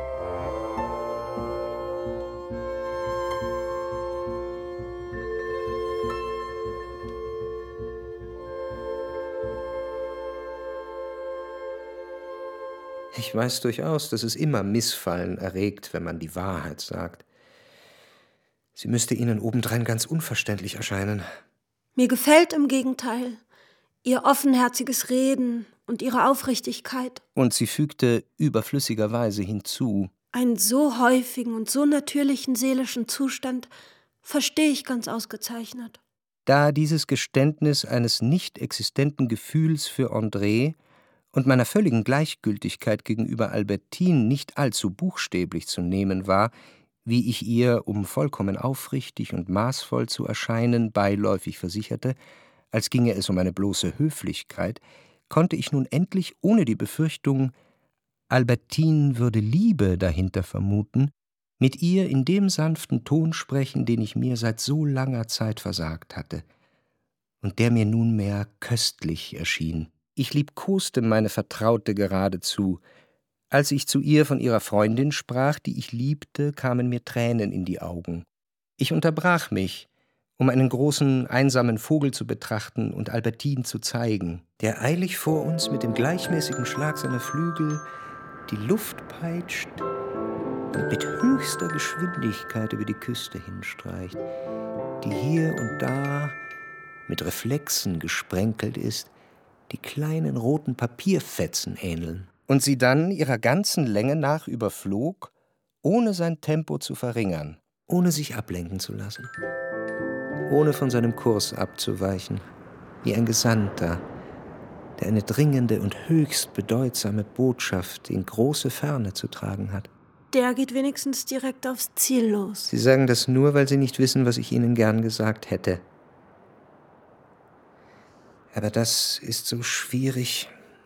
Ich weiß durchaus, dass es immer Missfallen erregt, wenn man die Wahrheit sagt. Sie müsste Ihnen obendrein ganz unverständlich erscheinen. Mir gefällt im Gegenteil Ihr offenherziges Reden und Ihre Aufrichtigkeit. Und sie fügte überflüssigerweise hinzu: Einen so häufigen und so natürlichen seelischen Zustand verstehe ich ganz ausgezeichnet. Da dieses Geständnis eines nicht existenten Gefühls für André und meiner völligen Gleichgültigkeit gegenüber Albertine nicht allzu buchstäblich zu nehmen war, wie ich ihr, um vollkommen aufrichtig und maßvoll zu erscheinen, beiläufig versicherte, als ginge es um eine bloße Höflichkeit, konnte ich nun endlich ohne die Befürchtung, Albertine würde Liebe dahinter vermuten, mit ihr in dem sanften Ton sprechen, den ich mir seit so langer Zeit versagt hatte und der mir nunmehr köstlich erschien. Ich liebkoste meine Vertraute geradezu. Als ich zu ihr von ihrer Freundin sprach, die ich liebte, kamen mir Tränen in die Augen. Ich unterbrach mich, um einen großen, einsamen Vogel zu betrachten und Albertine zu zeigen, der eilig vor uns mit dem gleichmäßigen Schlag seiner Flügel die Luft peitscht und mit höchster Geschwindigkeit über die Küste hinstreicht, die hier und da mit Reflexen gesprenkelt ist, die kleinen roten Papierfetzen ähneln, und sie dann ihrer ganzen Länge nach überflog, ohne sein Tempo zu verringern, ohne sich ablenken zu lassen, ohne von seinem Kurs abzuweichen, wie ein Gesandter, der eine dringende und höchst bedeutsame Botschaft in große Ferne zu tragen hat. Der geht wenigstens direkt aufs Ziel los. Sie sagen das nur, weil Sie nicht wissen, was ich Ihnen gern gesagt hätte. Aber das ist so schwierig,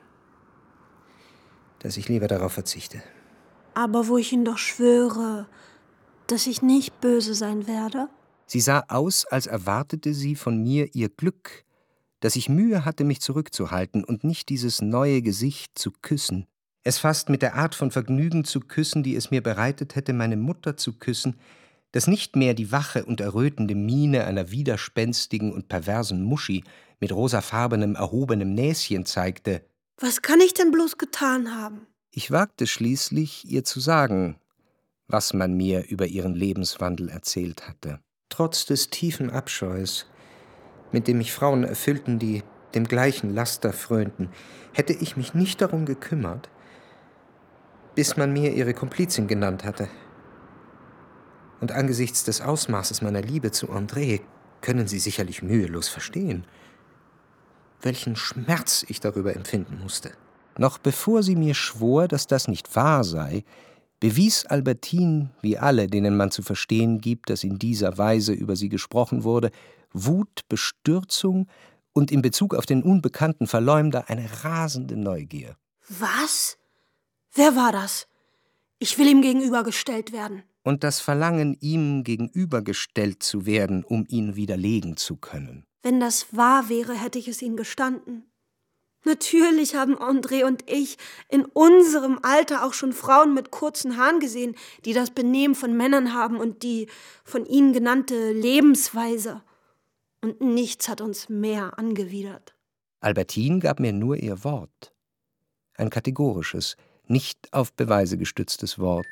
dass ich lieber darauf verzichte. Aber wo ich Ihnen doch schwöre, dass ich nicht böse sein werde? Sie sah aus, als erwartete sie von mir ihr Glück, dass ich Mühe hatte, mich zurückzuhalten und nicht dieses neue Gesicht zu küssen, es fast mit der Art von Vergnügen zu küssen, die es mir bereitet hätte, meine Mutter zu küssen, das nicht mehr die wache und errötende Miene einer widerspenstigen und perversen Muschi mit rosafarbenem, erhobenem Näschen zeigte. Was kann ich denn bloß getan haben? Ich wagte schließlich, ihr zu sagen, was man mir über ihren Lebenswandel erzählt hatte. Trotz des tiefen Abscheus, mit dem mich Frauen erfüllten, die dem gleichen Laster frönten, hätte ich mich nicht darum gekümmert, bis man mir ihre Komplizin genannt hatte. Und angesichts des Ausmaßes meiner Liebe zu André können Sie sicherlich mühelos verstehen, welchen Schmerz ich darüber empfinden musste. Noch bevor sie mir schwor, dass das nicht wahr sei, bewies Albertine, wie alle, denen man zu verstehen gibt, dass in dieser Weise über sie gesprochen wurde, Wut, Bestürzung und in Bezug auf den unbekannten Verleumder eine rasende Neugier. Was? Wer war das? Ich will ihm gegenübergestellt werden. Und das Verlangen, ihm gegenübergestellt zu werden, um ihn widerlegen zu können. Wenn das wahr wäre, hätte ich es Ihnen gestanden. Natürlich haben André und ich in unserem Alter auch schon Frauen mit kurzen Haaren gesehen, die das Benehmen von Männern haben und die von ihnen genannte Lebensweise. Und nichts hat uns mehr angewidert. Albertine gab mir nur ihr Wort. Ein kategorisches, nicht auf Beweise gestütztes Wort.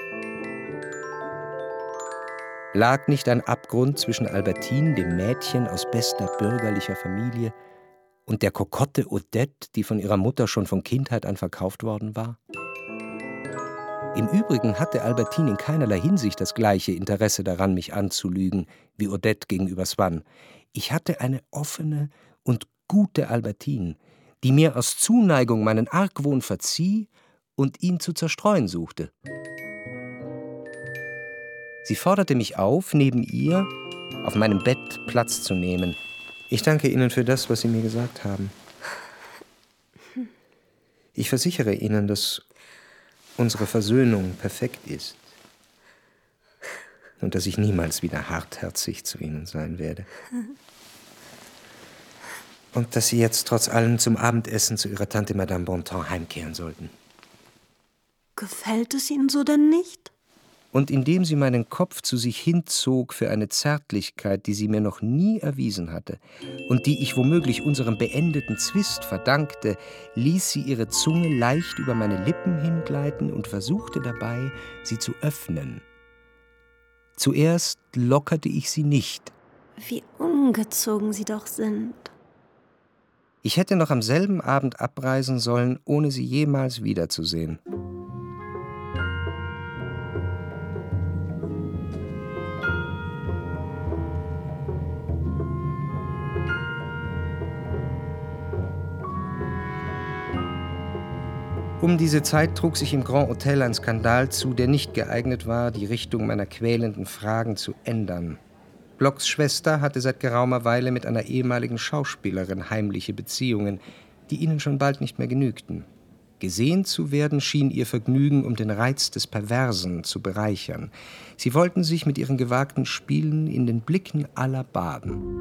Lag nicht ein Abgrund zwischen Albertine, dem Mädchen aus bester bürgerlicher Familie, und der Kokotte Odette, die von ihrer Mutter schon von Kindheit an verkauft worden war? Im Übrigen hatte Albertine in keinerlei Hinsicht das gleiche Interesse daran, mich anzulügen, wie Odette gegenüber Swann. Ich hatte eine offene und gute Albertine, die mir aus Zuneigung meinen Argwohn verzieh und ihn zu zerstreuen suchte. Sie forderte mich auf, neben ihr auf meinem Bett Platz zu nehmen. Ich danke Ihnen für das, was Sie mir gesagt haben. Ich versichere Ihnen, dass unsere Versöhnung perfekt ist und dass ich niemals wieder hartherzig zu Ihnen sein werde. Und dass Sie jetzt trotz allem zum Abendessen zu Ihrer Tante Madame Bontemps heimkehren sollten. Gefällt es Ihnen so denn nicht? Und indem sie meinen Kopf zu sich hinzog für eine Zärtlichkeit, die sie mir noch nie erwiesen hatte und die ich womöglich unserem beendeten Zwist verdankte, ließ sie ihre Zunge leicht über meine Lippen hingleiten und versuchte dabei, sie zu öffnen. Zuerst lockerte ich sie nicht. Wie ungezogen Sie doch sind. Ich hätte noch am selben Abend abreisen sollen, ohne sie jemals wiederzusehen. Um diese Zeit trug sich im Grand Hotel ein Skandal zu, der nicht geeignet war, die Richtung meiner quälenden Fragen zu ändern. Blocks Schwester hatte seit geraumer Weile mit einer ehemaligen Schauspielerin heimliche Beziehungen, die ihnen schon bald nicht mehr genügten. Gesehen zu werden schien ihr Vergnügen, um den Reiz des Perversen zu bereichern. Sie wollten sich mit ihren gewagten Spielen in den Blicken aller baden.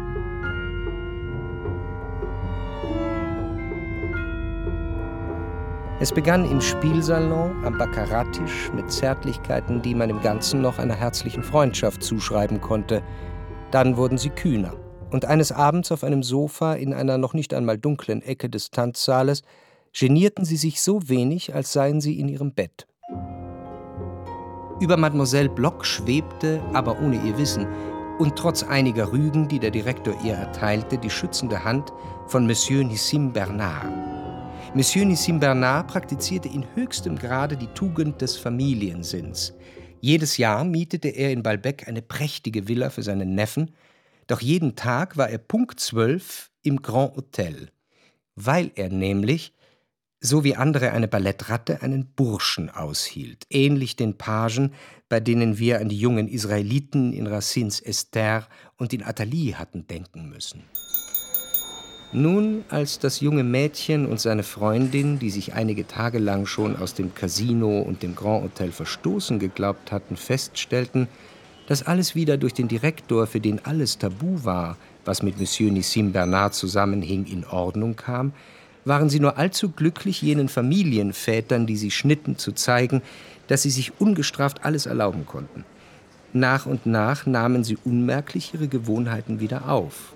Es begann im Spielsalon am Baccarat-Tisch mit Zärtlichkeiten, die man im Ganzen noch einer herzlichen Freundschaft zuschreiben konnte. Dann wurden sie kühner. Und eines Abends auf einem Sofa in einer noch nicht einmal dunklen Ecke des Tanzsaales genierten sie sich so wenig, als seien sie in ihrem Bett. Über Mademoiselle Bloch schwebte, aber ohne ihr Wissen, und trotz einiger Rügen, die der Direktor ihr erteilte, die schützende Hand von Monsieur Nissim Bernard. Monsieur Nissim Bernard praktizierte in höchstem Grade die Tugend des Familiensinns. Jedes Jahr mietete er in Balbec eine prächtige Villa für seinen Neffen, doch jeden Tag war er Punkt zwölf im Grand Hotel, weil er nämlich, so wie andere eine Ballettratte, einen Burschen aushielt, ähnlich den Pagen, bei denen wir an die jungen Israeliten in Racines Esther und in Athalie hatten denken müssen. Nun, als das junge Mädchen und seine Freundin, die sich einige Tage lang schon aus dem Casino und dem Grand Hotel verstoßen geglaubt hatten, feststellten, dass alles wieder durch den Direktor, für den alles tabu war, was mit Monsieur Nissim Bernard zusammenhing, in Ordnung kam, waren sie nur allzu glücklich, jenen Familienvätern, die sie schnitten, zu zeigen, dass sie sich ungestraft alles erlauben konnten. Nach und nach nahmen sie unmerklich ihre Gewohnheiten wieder auf.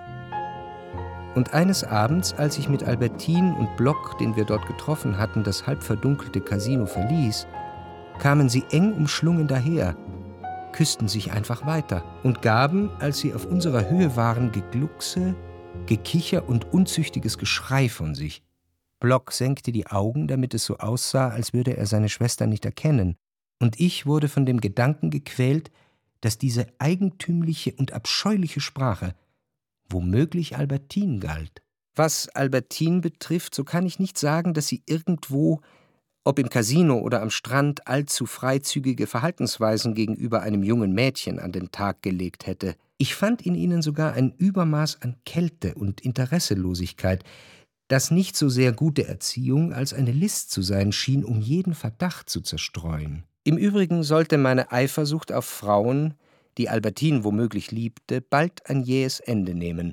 Und eines Abends, als ich mit Albertine und Bloch, den wir dort getroffen hatten, das halb verdunkelte Casino verließ, kamen sie eng umschlungen daher, küssten sich einfach weiter und gaben, als sie auf unserer Höhe waren, Gegluckse, Gekicher und unzüchtiges Geschrei von sich. Bloch senkte die Augen, damit es so aussah, als würde er seine Schwester nicht erkennen, und ich wurde von dem Gedanken gequält, dass diese eigentümliche und abscheuliche Sprache womöglich Albertine galt. Was Albertine betrifft, so kann ich nicht sagen, dass sie irgendwo, ob im Casino oder am Strand, allzu freizügige Verhaltensweisen gegenüber einem jungen Mädchen an den Tag gelegt hätte. Ich fand in ihnen sogar ein Übermaß an Kälte und Interesselosigkeit, das nicht so sehr gute Erziehung als eine List zu sein schien, um jeden Verdacht zu zerstreuen. Im Übrigen sollte meine Eifersucht auf Frauen, die Albertine womöglich liebte, bald ein jähes Ende nehmen.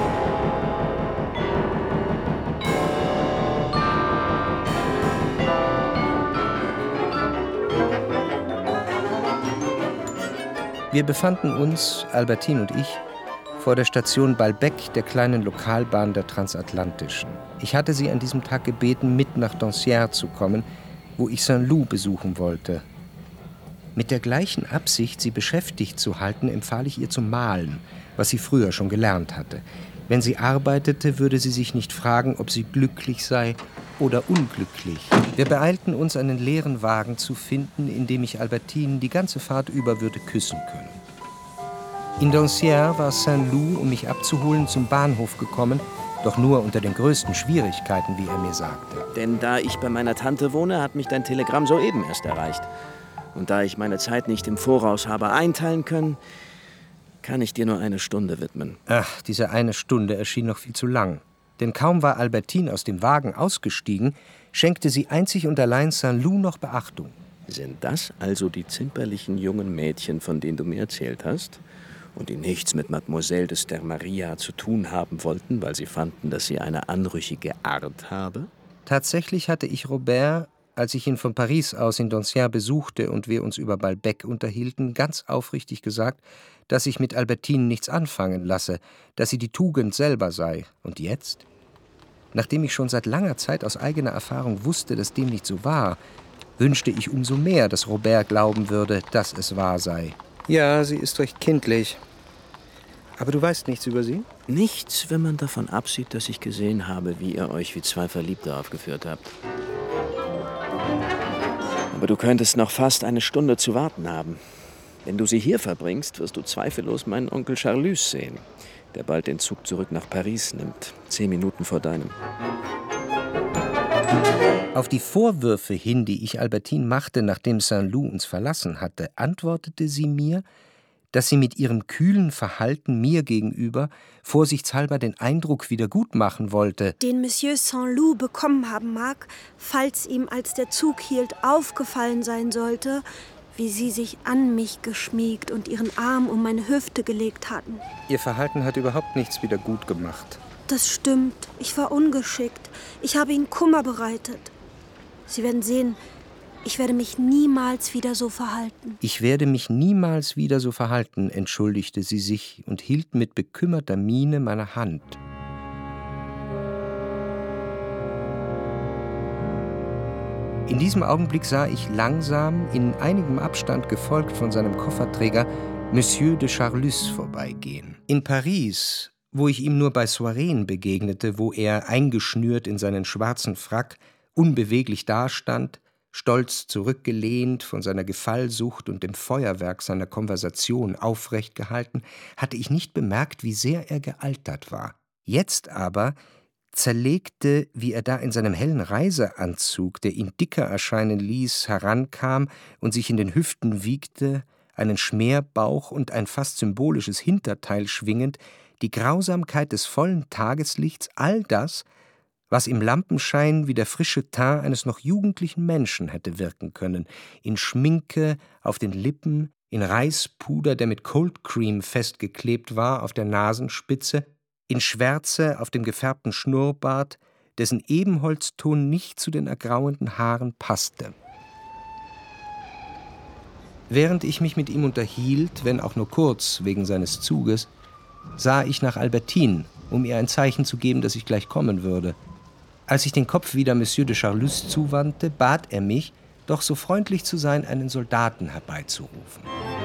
Wir befanden uns, Albertine und ich, vor der Station Balbec der kleinen Lokalbahn der Transatlantischen. Ich hatte sie an diesem Tag gebeten, mit nach Doncières zu kommen, wo ich Saint-Loup besuchen wollte. Mit der gleichen Absicht, sie beschäftigt zu halten, empfahl ich ihr zu malen, was sie früher schon gelernt hatte. Wenn sie arbeitete, würde sie sich nicht fragen, ob sie glücklich sei oder unglücklich. Wir beeilten uns, einen leeren Wagen zu finden, in dem ich Albertine die ganze Fahrt über würde küssen können. In Doncières war Saint-Loup, um mich abzuholen, zum Bahnhof gekommen, doch nur unter den größten Schwierigkeiten, wie er mir sagte. Denn da ich bei meiner Tante wohne, hat mich dein Telegramm soeben erst erreicht. Und da ich meine Zeit nicht im Voraus habe einteilen können, kann ich dir nur eine Stunde widmen. Ach, diese eine Stunde erschien noch viel zu lang. Denn kaum war Albertine aus dem Wagen ausgestiegen, schenkte sie einzig und allein Saint-Loup noch Beachtung. Sind das also die zimperlichen jungen Mädchen, von denen du mir erzählt hast? Und die nichts mit Mademoiselle de Stermaria zu tun haben wollten, weil sie fanden, dass sie eine anrüchige Art habe? Tatsächlich hatte ich Robert, als ich ihn von Paris aus in Doncières besuchte und wir uns über Balbec unterhielten, ganz aufrichtig gesagt, dass ich mit Albertine nichts anfangen lasse, dass sie die Tugend selber sei. Und jetzt? Nachdem ich schon seit langer Zeit aus eigener Erfahrung wusste, dass dem nicht so war, wünschte ich umso mehr, dass Robert glauben würde, dass es wahr sei. Ja, sie ist recht kindlich. Aber du weißt nichts über sie? Nichts, wenn man davon absieht, dass ich gesehen habe, wie ihr euch wie zwei Verliebte aufgeführt habt. Aber du könntest noch fast eine Stunde zu warten haben. Wenn du sie hier verbringst, wirst du zweifellos meinen Onkel Charlus sehen, der bald den Zug zurück nach Paris nimmt, zehn Minuten vor deinem. Auf die Vorwürfe hin, die ich Albertine machte, nachdem Saint-Loup uns verlassen hatte, antwortete sie mir, dass sie mit ihrem kühlen Verhalten mir gegenüber vorsichtshalber den Eindruck wieder gut machen wollte, den Monsieur Saint-Loup bekommen haben mag, falls ihm, als der Zug hielt, aufgefallen sein sollte, wie sie sich an mich geschmiegt und ihren Arm um meine Hüfte gelegt hatten. Ihr Verhalten hat überhaupt nichts wieder gut gemacht. Das stimmt. Ich war ungeschickt. Ich habe ihnen Kummer bereitet. Sie werden sehen, ich werde mich niemals wieder so verhalten. Ich werde mich niemals wieder so verhalten, entschuldigte sie sich und hielt mit bekümmerter Miene meine Hand. In diesem Augenblick sah ich langsam, in einigem Abstand gefolgt von seinem Kofferträger, Monsieur de Charlus vorbeigehen. In Paris, wo ich ihm nur bei Soireen begegnete, wo er, eingeschnürt in seinen schwarzen Frack, unbeweglich dastand, stolz zurückgelehnt, von seiner Gefallsucht und dem Feuerwerk seiner Konversation aufrecht gehalten, hatte ich nicht bemerkt, wie sehr er gealtert war. Jetzt aber zerlegte, wie er da in seinem hellen Reiseanzug, der ihn dicker erscheinen ließ, herankam und sich in den Hüften wiegte, einen Schmerbauch und ein fast symbolisches Hinterteil schwingend, die Grausamkeit des vollen Tageslichts, all das, was im Lampenschein wie der frische Teint eines noch jugendlichen Menschen hätte wirken können, in Schminke auf den Lippen, in Reispuder, der mit Cold Cream festgeklebt war auf der Nasenspitze, in Schwärze auf dem gefärbten Schnurrbart, dessen Ebenholzton nicht zu den ergrauenden Haaren passte. Während ich mich mit ihm unterhielt, wenn auch nur kurz wegen seines Zuges, sah ich nach Albertine, um ihr ein Zeichen zu geben, dass ich gleich kommen würde. Als ich den Kopf wieder Monsieur de Charlus zuwandte, bat er mich, doch so freundlich zu sein, einen Soldaten herbeizurufen.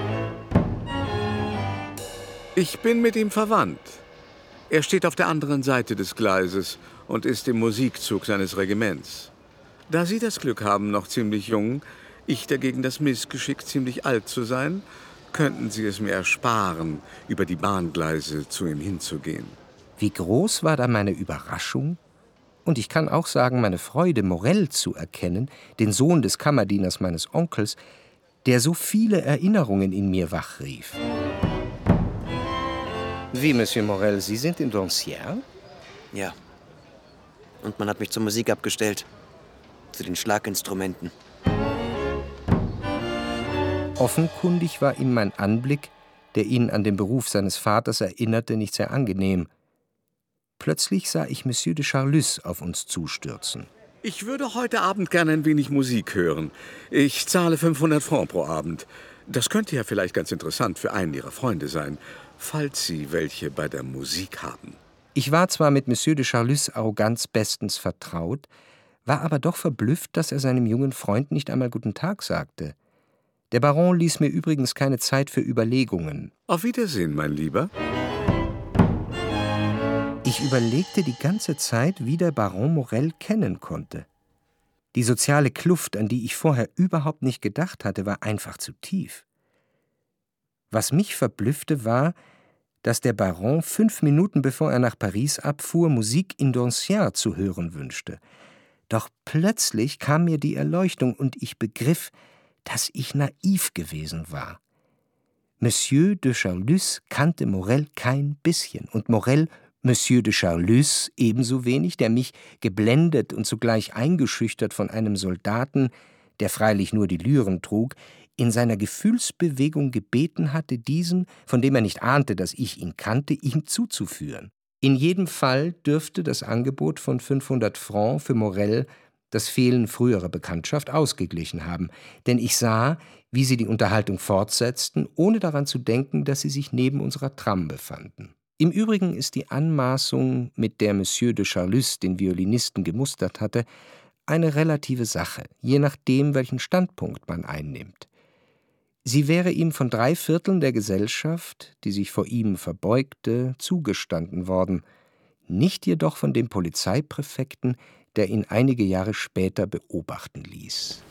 Ich bin mit ihm verwandt. Er steht auf der anderen Seite des Gleises und ist im Musikzug seines Regiments. Da Sie das Glück haben, noch ziemlich jung, ich dagegen das Missgeschick, ziemlich alt zu sein, könnten Sie es mir ersparen, über die Bahngleise zu ihm hinzugehen. Wie groß war da meine Überraschung? Und ich kann auch sagen, meine Freude, Morel zu erkennen, den Sohn des Kammerdieners meines Onkels, der so viele Erinnerungen in mir wachrief. Wie, Monsieur Morel, Sie sind in Doncières? Ja. Und man hat mich zur Musik abgestellt. Zu den Schlaginstrumenten. Offenkundig war ihm mein Anblick, der ihn an den Beruf seines Vaters erinnerte, nicht sehr angenehm. Plötzlich sah ich Monsieur de Charlus auf uns zustürzen. Ich würde heute Abend gerne ein wenig Musik hören. Ich zahle fünfhundert Francs pro Abend. Das könnte ja vielleicht ganz interessant für einen Ihrer Freunde sein, falls Sie welche bei der Musik haben. Ich war zwar mit Monsieur de Charlus' Arroganz bestens vertraut, war aber doch verblüfft, dass er seinem jungen Freund nicht einmal Guten Tag sagte. Der Baron ließ mir übrigens keine Zeit für Überlegungen. Auf Wiedersehen, mein Lieber. Ich überlegte die ganze Zeit, wie der Baron Morel kennen konnte. Die soziale Kluft, an die ich vorher überhaupt nicht gedacht hatte, war einfach zu tief. Was mich verblüffte, war, dass der Baron fünf Minuten bevor er nach Paris abfuhr, Musik in Dancien zu hören wünschte. Doch plötzlich kam mir die Erleuchtung und ich begriff, dass ich naiv gewesen war. Monsieur de Charlus kannte Morel kein bisschen und Morel Monsieur de Charlus ebenso wenig, der mich geblendet und zugleich eingeschüchtert von einem Soldaten, der freilich nur die Lyren trug, in seiner Gefühlsbewegung gebeten hatte, diesen, von dem er nicht ahnte, dass ich ihn kannte, ihm zuzuführen. In jedem Fall dürfte das Angebot von fünfhundert Francs für Morel das Fehlen früherer Bekanntschaft ausgeglichen haben, denn ich sah, wie sie die Unterhaltung fortsetzten, ohne daran zu denken, dass sie sich neben unserer Tram befanden. Im Übrigen ist die Anmaßung, mit der Monsieur de Charlus den Violinisten gemustert hatte, eine relative Sache, je nachdem, welchen Standpunkt man einnimmt. Sie wäre ihm von drei Vierteln der Gesellschaft, die sich vor ihm verbeugte, zugestanden worden, nicht jedoch von dem Polizeipräfekten, der ihn einige Jahre später beobachten ließ.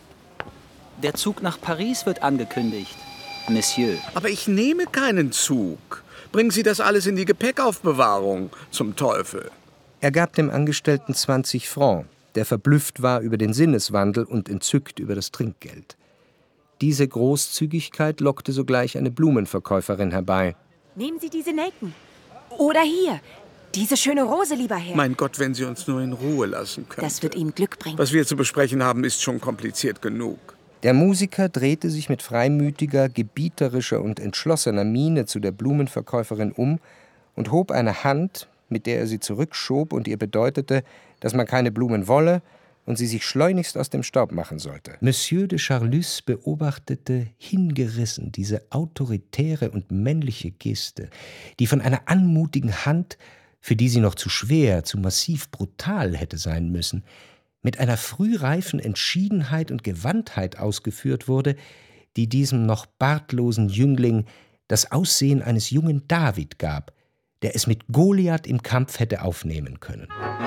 Der Zug nach Paris wird angekündigt, Monsieur. Aber ich nehme keinen Zug. Bringen Sie das alles in die Gepäckaufbewahrung, zum Teufel. Er gab dem Angestellten zwanzig Francs, der verblüfft war über den Sinneswandel und entzückt über das Trinkgeld. Diese Großzügigkeit lockte sogleich eine Blumenverkäuferin herbei. Nehmen Sie diese Nelken. Oder hier, diese schöne Rose, lieber Herr. Mein Gott, wenn Sie uns nur in Ruhe lassen können. Das wird Ihnen Glück bringen. Was wir zu besprechen haben, ist schon kompliziert genug. Der Musiker drehte sich mit freimütiger, gebieterischer und entschlossener Miene zu der Blumenverkäuferin um und hob eine Hand, mit der er sie zurückschob und ihr bedeutete, dass man keine Blumen wolle und sie sich schleunigst aus dem Staub machen sollte. Monsieur de Charlus beobachtete hingerissen diese autoritäre und männliche Geste, die von einer anmutigen Hand, für die sie noch zu schwer, zu massiv brutal hätte sein müssen, mit einer frühreifen Entschiedenheit und Gewandtheit ausgeführt wurde, die diesem noch bartlosen Jüngling das Aussehen eines jungen David gab, der es mit Goliath im Kampf hätte aufnehmen können.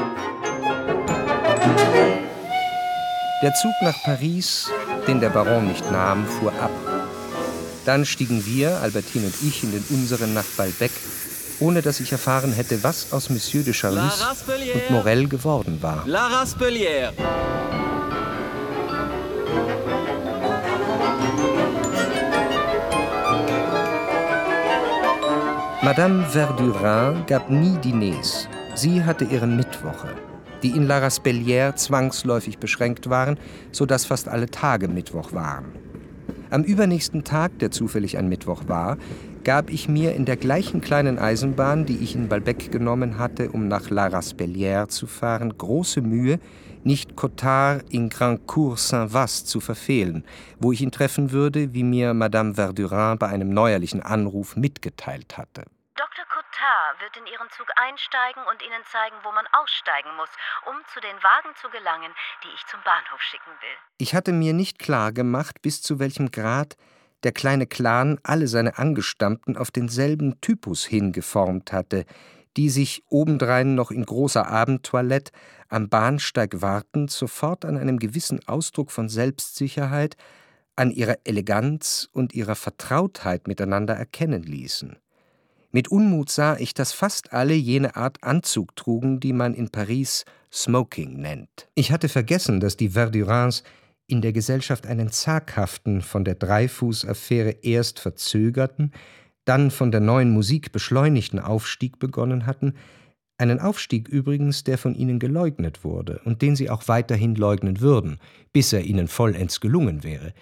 Der Zug nach Paris, den der Baron nicht nahm, fuhr ab. Dann stiegen wir, Albertine und ich, in den unseren nach Balbec, ohne dass ich erfahren hätte, was aus Monsieur de Charlus und Morel geworden war. La Raspelière. Madame Verdurin gab nie Diners. Sie hatte ihre Mittwoche, die in La Raspelière zwangsläufig beschränkt waren, sodass fast alle Tage Mittwoch waren. Am übernächsten Tag, der zufällig ein Mittwoch war, gab ich mir in der gleichen kleinen Eisenbahn, die ich in Balbec genommen hatte, um nach La Raspelière zu fahren, große Mühe, nicht Cottard in Grandcourt-Saint-Vaast zu verfehlen, wo ich ihn treffen würde, wie mir Madame Verdurin bei einem neuerlichen Anruf mitgeteilt hatte. Doktor Cottard wird in Ihren Zug einsteigen und Ihnen zeigen, wo man aussteigen muss, um zu den Wagen zu gelangen, die ich zum Bahnhof schicken will. Ich hatte mir nicht klar gemacht, bis zu welchem Grad der kleine Clan alle seine Angestammten auf denselben Typus hingeformt hatte, die sich obendrein noch in großer Abendtoilette am Bahnsteig wartend sofort an einem gewissen Ausdruck von Selbstsicherheit, an ihrer Eleganz und ihrer Vertrautheit miteinander erkennen ließen. Mit Unmut sah ich, dass fast alle jene Art Anzug trugen, die man in Paris Smoking nennt. Ich hatte vergessen, dass die Verdurins in der Gesellschaft einen zaghaften, von der Dreyfus-Affäre erst verzögerten, dann von der neuen Musik beschleunigten Aufstieg begonnen hatten, einen Aufstieg übrigens, der von ihnen geleugnet wurde und den sie auch weiterhin leugnen würden, bis er ihnen vollends gelungen wäre,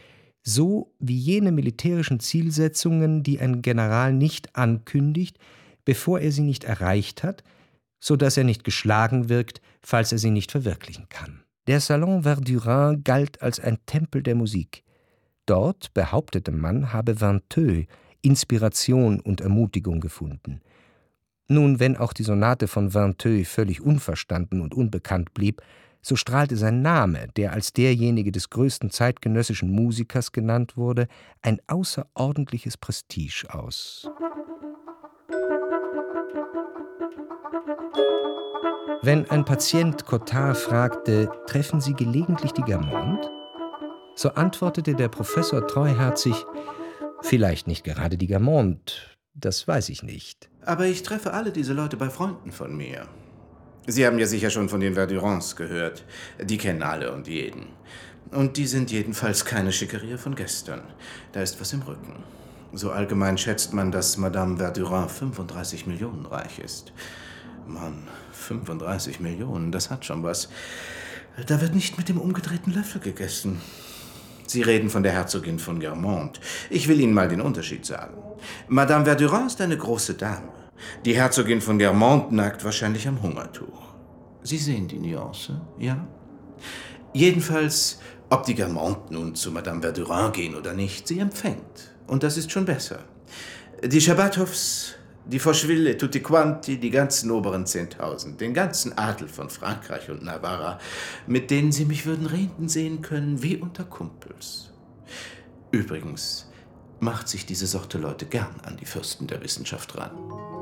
so wie jene militärischen Zielsetzungen, die ein General nicht ankündigt, bevor er sie nicht erreicht hat, so dass er nicht geschlagen wirkt, falls er sie nicht verwirklichen kann. Der Salon Verdurin galt als ein Tempel der Musik. Dort, behauptete man, habe Vinteuil Inspiration und Ermutigung gefunden. Nun, wenn auch die Sonate von Vinteuil völlig unverstanden und unbekannt blieb, so strahlte sein Name, der als derjenige des größten zeitgenössischen Musikers genannt wurde, ein außerordentliches Prestige aus. Wenn ein Patient Cottard fragte, treffen Sie gelegentlich die Guermantes? So antwortete der Professor treuherzig, vielleicht nicht gerade die Guermantes, das weiß ich nicht. Aber ich treffe alle diese Leute bei Freunden von mir. Sie haben ja sicher schon von den Verdurins gehört. Die kennen alle und jeden. Und die sind jedenfalls keine Schickeria von gestern. Da ist was im Rücken. So allgemein schätzt man, dass Madame Verdurin fünfunddreißig Millionen reich ist. Mann, fünfunddreißig Millionen, das hat schon was. Da wird nicht mit dem umgedrehten Löffel gegessen. Sie reden von der Herzogin von Guermantes. Ich will Ihnen mal den Unterschied sagen. Madame Verdurin ist eine große Dame. Die Herzogin von Guermantes nagt wahrscheinlich am Hungertuch. Sie sehen die Nuance, ja? Jedenfalls, ob die Guermantes nun zu Madame Verdurin gehen oder nicht, sie empfängt. Und das ist schon besser. Die Schabbatows, die Faucheville, tutti quanti, die ganzen oberen Zehntausend, den ganzen Adel von Frankreich und Navarra, mit denen Sie mich würden reden sehen können wie unter Kumpels. Übrigens macht sich diese Sorte Leute gern an die Fürsten der Wissenschaft ran.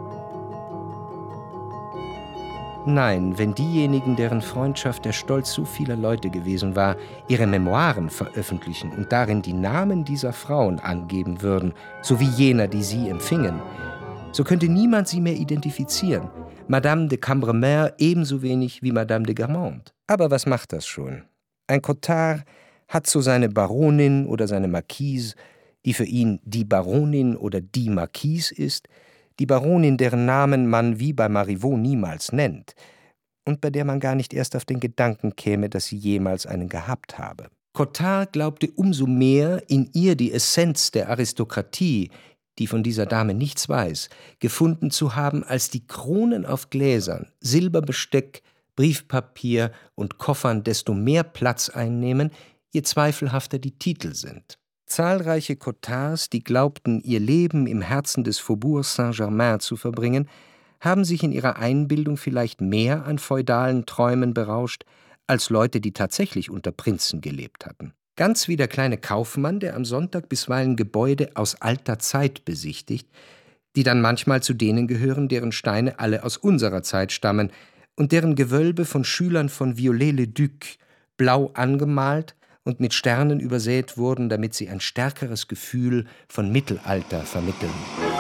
Nein, wenn diejenigen, deren Freundschaft der Stolz so vieler Leute gewesen war, ihre Memoiren veröffentlichen und darin die Namen dieser Frauen angeben würden, sowie jener, die sie empfingen, so könnte niemand sie mehr identifizieren. Madame de Cambremer ebenso wenig wie Madame de Guermantes. Aber was macht das schon? Ein Cottard hat so seine Baronin oder seine Marquise, die für ihn die Baronin oder die Marquise ist, die Baronin, deren Namen man wie bei Marivaux niemals nennt und bei der man gar nicht erst auf den Gedanken käme, dass sie jemals einen gehabt habe. Cottard glaubte umso mehr, in ihr die Essenz der Aristokratie, die von dieser Dame nichts weiß, gefunden zu haben, als die Kronen auf Gläsern, Silberbesteck, Briefpapier und Koffern desto mehr Platz einnehmen, je zweifelhafter die Titel sind. Zahlreiche Cottards, die glaubten, ihr Leben im Herzen des Faubourg Saint-Germain zu verbringen, haben sich in ihrer Einbildung vielleicht mehr an feudalen Träumen berauscht, als Leute, die tatsächlich unter Prinzen gelebt hatten. Ganz wie der kleine Kaufmann, der am Sonntag bisweilen Gebäude aus alter Zeit besichtigt, die dann manchmal zu denen gehören, deren Steine alle aus unserer Zeit stammen und deren Gewölbe von Schülern von Viollet-le-Duc blau angemalt und mit Sternen übersät wurden, damit sie ein stärkeres Gefühl von Mittelalter vermitteln.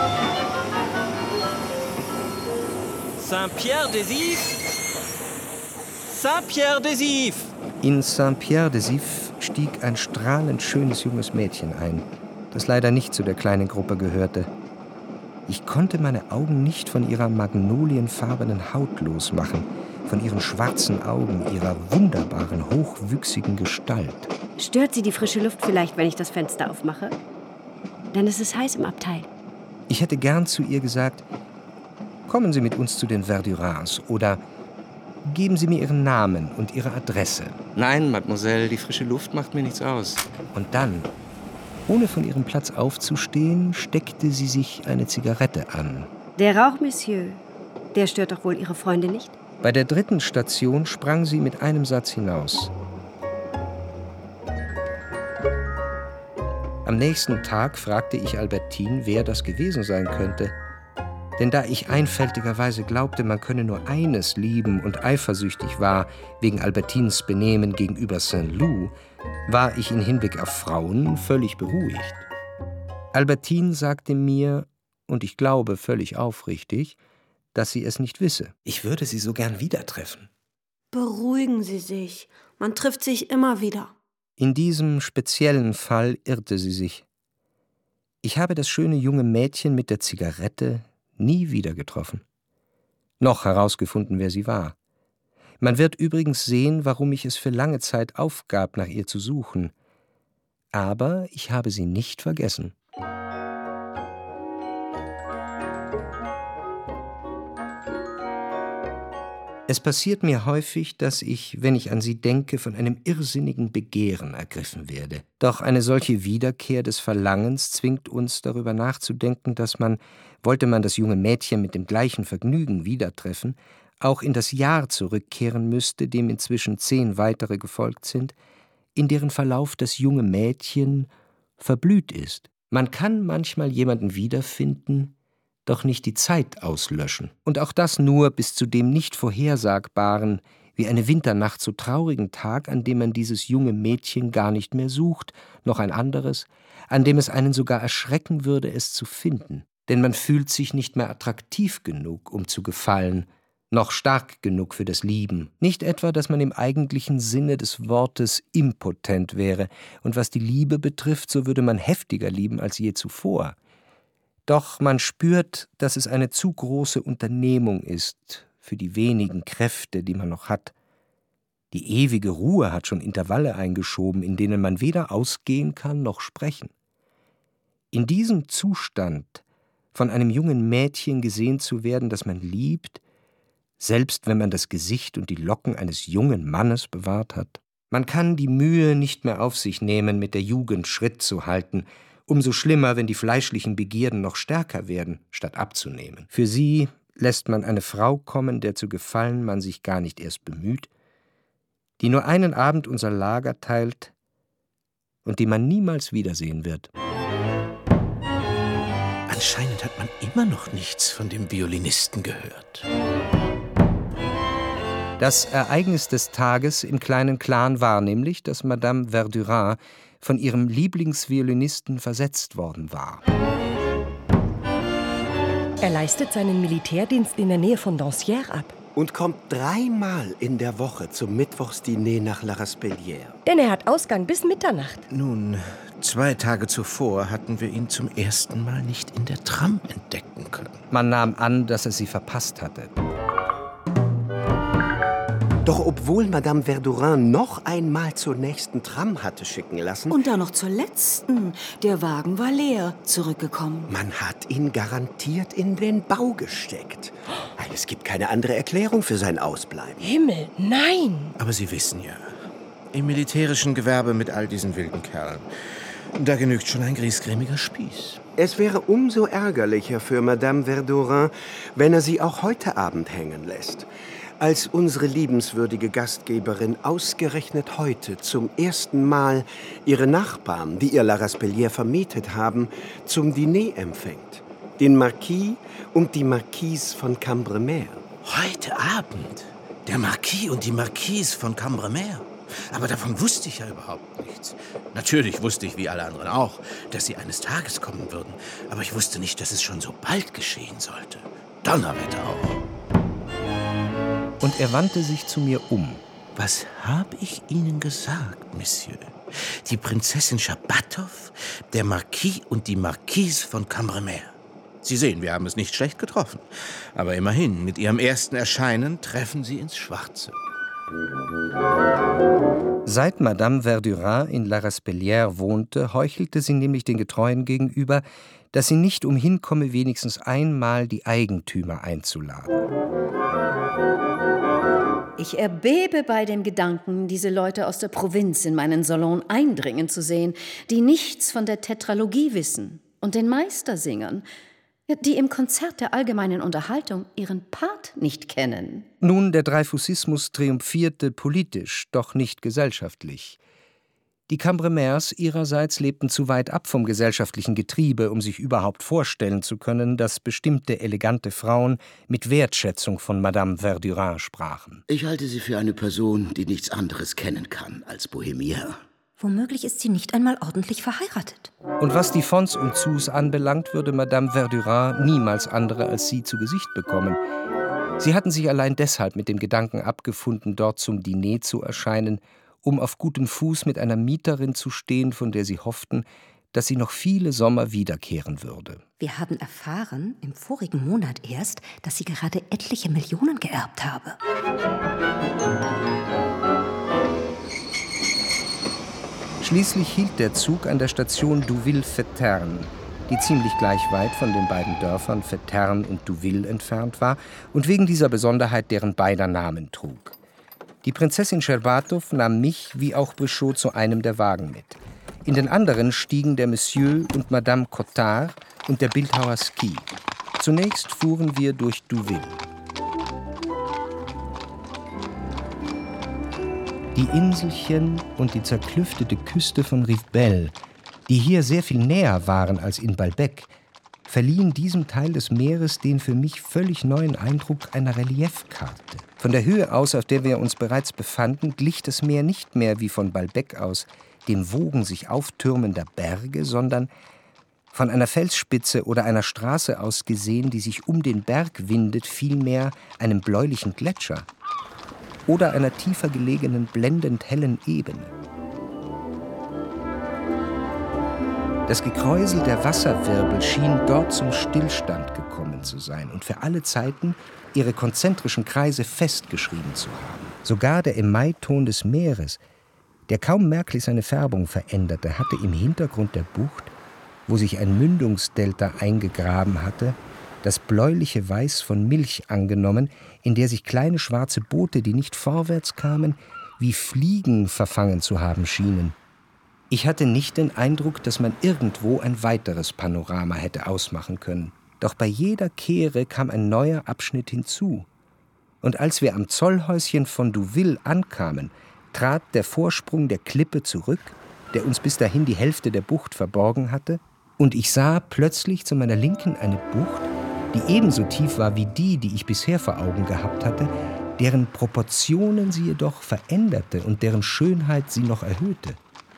Saint-Pierre-des-Ifs! Saint-Pierre-des-Ifs! In Saint-Pierre-des-Ifs stieg ein strahlend schönes junges Mädchen ein, das leider nicht zu der kleinen Gruppe gehörte. Ich konnte meine Augen nicht von ihrer magnolienfarbenen Haut losmachen, von ihren schwarzen Augen, ihrer wunderbaren, hochwüchsigen Gestalt. Stört Sie die frische Luft vielleicht, wenn ich das Fenster aufmache? Denn es ist heiß im Abteil. Ich hätte gern zu ihr gesagt, kommen Sie mit uns zu den Verdurins oder geben Sie mir Ihren Namen und Ihre Adresse. Nein, Mademoiselle, die frische Luft macht mir nichts aus. Und dann, ohne von ihrem Platz aufzustehen, steckte sie sich eine Zigarette an. Der Rauch, Monsieur, der stört doch wohl Ihre Freunde nicht? Bei der dritten Station sprang sie mit einem Satz hinaus. Am nächsten Tag fragte ich Albertine, wer das gewesen sein könnte. Denn da ich einfältigerweise glaubte, man könne nur eines lieben und eifersüchtig war wegen Albertines Benehmen gegenüber Saint-Loup, war ich in Hinblick auf Frauen völlig beruhigt. Albertine sagte mir, und ich glaube völlig aufrichtig, dass sie es nicht wisse. Ich würde sie so gern wieder treffen. Beruhigen Sie sich. Man trifft sich immer wieder. In diesem speziellen Fall irrte sie sich. Ich habe das schöne junge Mädchen mit der Zigarette nie wieder getroffen. Noch herausgefunden, wer sie war. Man wird übrigens sehen, warum ich es für lange Zeit aufgab, nach ihr zu suchen. Aber ich habe sie nicht vergessen. Es passiert mir häufig, dass ich, wenn ich an sie denke, von einem irrsinnigen Begehren ergriffen werde. Doch eine solche Wiederkehr des Verlangens zwingt uns, darüber nachzudenken, dass man, wollte man das junge Mädchen mit dem gleichen Vergnügen wieder treffen, auch in das Jahr zurückkehren müsste, dem inzwischen zehn weitere gefolgt sind, in deren Verlauf das junge Mädchen verblüht ist. Man kann manchmal jemanden wiederfinden, doch nicht die Zeit auslöschen. Und auch das nur bis zu dem nicht vorhersagbaren, wie eine Winternacht so traurigen Tag, an dem man dieses junge Mädchen gar nicht mehr sucht, noch ein anderes, an dem es einen sogar erschrecken würde, es zu finden. Denn man fühlt sich nicht mehr attraktiv genug, um zu gefallen, noch stark genug für das Lieben. Nicht etwa, dass man im eigentlichen Sinne des Wortes impotent wäre, und was die Liebe betrifft, so würde man heftiger lieben als je zuvor. Doch man spürt, dass es eine zu große Unternehmung ist für die wenigen Kräfte, die man noch hat. Die ewige Ruhe hat schon Intervalle eingeschoben, in denen man weder ausgehen kann noch sprechen. In diesem Zustand, von einem jungen Mädchen gesehen zu werden, das man liebt, selbst wenn man das Gesicht und die Locken eines jungen Mannes bewahrt hat. Man kann die Mühe nicht mehr auf sich nehmen, mit der Jugend Schritt zu halten, umso schlimmer, wenn die fleischlichen Begierden noch stärker werden, statt abzunehmen. Für sie lässt man eine Frau kommen, der zu gefallen man sich gar nicht erst bemüht, die nur einen Abend unser Lager teilt und die man niemals wiedersehen wird. Anscheinend hat man immer noch nichts von dem Violinisten gehört. Das Ereignis des Tages im kleinen Clan war nämlich, dass Madame Verdurin von ihrem Lieblingsviolinisten versetzt worden war. Er leistet seinen Militärdienst in der Nähe von Dancières ab. Und kommt dreimal in der Woche zum Mittwochsdiner nach La Raspellière. Denn er hat Ausgang bis Mitternacht. Nun, zwei Tage zuvor hatten wir ihn zum ersten Mal nicht in der Tram entdecken können. Man nahm an, dass er sie verpasst hatte. Doch obwohl Madame Verdurin noch einmal zur nächsten Tram hatte schicken lassen... Und dann noch zur letzten. Der Wagen war leer, zurückgekommen. Man hat ihn garantiert in den Bau gesteckt. Es gibt keine andere Erklärung für sein Ausbleiben. Himmel, nein! Aber Sie wissen ja, im militärischen Gewerbe mit all diesen wilden Kerlen, da genügt schon ein griesgrämiger Spieß. Es wäre umso ärgerlicher für Madame Verdurin, wenn er sie auch heute Abend hängen lässt. Als unsere liebenswürdige Gastgeberin ausgerechnet heute zum ersten Mal ihre Nachbarn, die ihr La Raspellière vermietet haben, zum Diner empfängt. Den Marquis und die Marquise von Cambremer. Heute Abend? Der Marquis und die Marquise von Cambremer? Aber davon wusste ich ja überhaupt nichts. Natürlich wusste ich, wie alle anderen auch, dass sie eines Tages kommen würden. Aber ich wusste nicht, dass es schon so bald geschehen sollte. Donnerwetter auch. Und er wandte sich zu mir um. Was habe ich Ihnen gesagt, Monsieur? Die Prinzessin Schabatow, der Marquis und die Marquise von Cambremer. Sie sehen, wir haben es nicht schlecht getroffen. Aber immerhin, mit Ihrem ersten Erscheinen treffen Sie ins Schwarze. Seit Madame Verdurin in La Raspellière wohnte, heuchelte sie nämlich den Getreuen gegenüber, dass sie nicht umhin komme, wenigstens einmal die Eigentümer einzuladen. Ich erbebe bei dem Gedanken, diese Leute aus der Provinz in meinen Salon eindringen zu sehen, die nichts von der Tetralogie wissen und den Meistersingern, die im Konzert der allgemeinen Unterhaltung ihren Part nicht kennen. Nun, der Dreyfusismus triumphierte politisch, doch nicht gesellschaftlich. Die Cambremers ihrerseits lebten zu weit ab vom gesellschaftlichen Getriebe, um sich überhaupt vorstellen zu können, dass bestimmte elegante Frauen mit Wertschätzung von Madame Verdurin sprachen. Ich halte sie für eine Person, die nichts anderes kennen kann als Bohemier. Womöglich ist sie nicht einmal ordentlich verheiratet. Und was die Fons und Zus anbelangt, würde Madame Verdurin niemals andere als sie zu Gesicht bekommen. Sie hatten sich allein deshalb mit dem Gedanken abgefunden, dort zum Diner zu erscheinen, um auf gutem Fuß mit einer Mieterin zu stehen, von der sie hofften, dass sie noch viele Sommer wiederkehren würde. Wir haben erfahren, im vorigen Monat erst, dass sie gerade etliche Millionen geerbt habe. Schließlich hielt der Zug an der Station Douville-Fetterne, die ziemlich gleich weit von den beiden Dörfern Fetterne und Douville entfernt war und wegen dieser Besonderheit deren beider Namen trug. Die Prinzessin Scherbatow nahm mich wie auch Brichot zu einem der Wagen mit. In den anderen stiegen der Monsieur und Madame Cottard und der Bildhauer Sky. Zunächst fuhren wir durch Douville. Die Inselchen und die zerklüftete Küste von Rivebelle, die hier sehr viel näher waren als in Balbec, verliehen diesem Teil des Meeres den für mich völlig neuen Eindruck einer Reliefkarte. Von der Höhe aus, auf der wir uns bereits befanden, glich das Meer nicht mehr wie von Balbec aus dem Wogen sich auftürmender Berge, sondern von einer Felsspitze oder einer Straße aus gesehen, die sich um den Berg windet, vielmehr einem bläulichen Gletscher oder einer tiefer gelegenen, blendend hellen Ebene. Das Gekräusel der Wasserwirbel schien dort zum Stillstand gekommen zu sein und für alle Zeiten ihre konzentrischen Kreise festgeschrieben zu haben. Sogar der Emailton des Meeres, der kaum merklich seine Färbung veränderte, hatte im Hintergrund der Bucht, wo sich ein Mündungsdelta eingegraben hatte, das bläuliche Weiß von Milch angenommen, in der sich kleine schwarze Boote, die nicht vorwärts kamen, wie Fliegen verfangen zu haben schienen. Ich hatte nicht den Eindruck, dass man irgendwo ein weiteres Panorama hätte ausmachen können. Doch bei jeder Kehre kam ein neuer Abschnitt hinzu. Und als wir am Zollhäuschen von Deauville ankamen, trat der Vorsprung der Klippe zurück, der uns bis dahin die Hälfte der Bucht verborgen hatte, und ich sah plötzlich zu meiner Linken eine Bucht, die ebenso tief war wie die, die ich bisher vor Augen gehabt hatte, deren Proportionen sie jedoch veränderte und deren Schönheit sie noch erhöhte.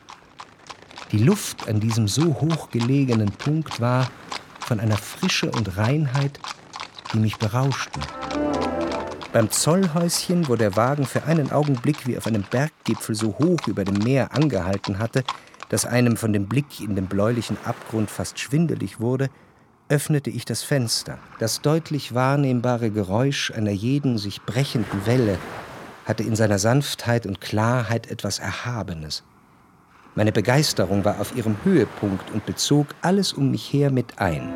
Die Luft an diesem so hoch gelegenen Punkt war von einer Frische und Reinheit, die mich berauschten. Beim Zollhäuschen, wo der Wagen für einen Augenblick wie auf einem Berggipfel so hoch über dem Meer angehalten hatte, dass einem von dem Blick in den bläulichen Abgrund fast schwindelig wurde, öffnete ich das Fenster. Das deutlich wahrnehmbare Geräusch einer jeden sich brechenden Welle hatte in seiner Sanftheit und Klarheit etwas Erhabenes. Meine Begeisterung war auf ihrem Höhepunkt und bezog alles um mich her mit ein.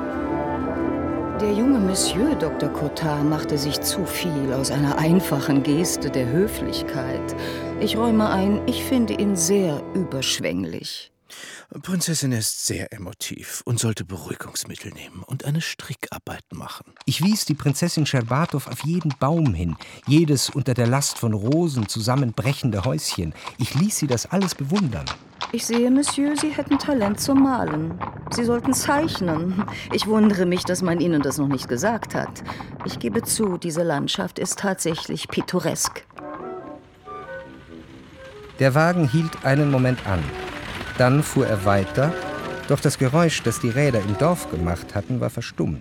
Der junge Monsieur Doktor Cottard machte sich zu viel aus einer einfachen Geste der Höflichkeit. Ich räume ein, ich finde ihn sehr überschwänglich. Prinzessin ist sehr emotiv und sollte Beruhigungsmittel nehmen und eine Strickarbeit machen. Ich wies die Prinzessin Scherbatov auf jeden Baum hin, jedes unter der Last von Rosen zusammenbrechende Häuschen. Ich ließ sie das alles bewundern. Ich sehe, Monsieur, Sie hätten Talent zum Malen. Sie sollten zeichnen. Ich wundere mich, dass man Ihnen das noch nicht gesagt hat. Ich gebe zu, diese Landschaft ist tatsächlich pittoresk. Der Wagen hielt einen Moment an. Dann fuhr er weiter, doch das Geräusch, das die Räder im Dorf gemacht hatten, war verstummt.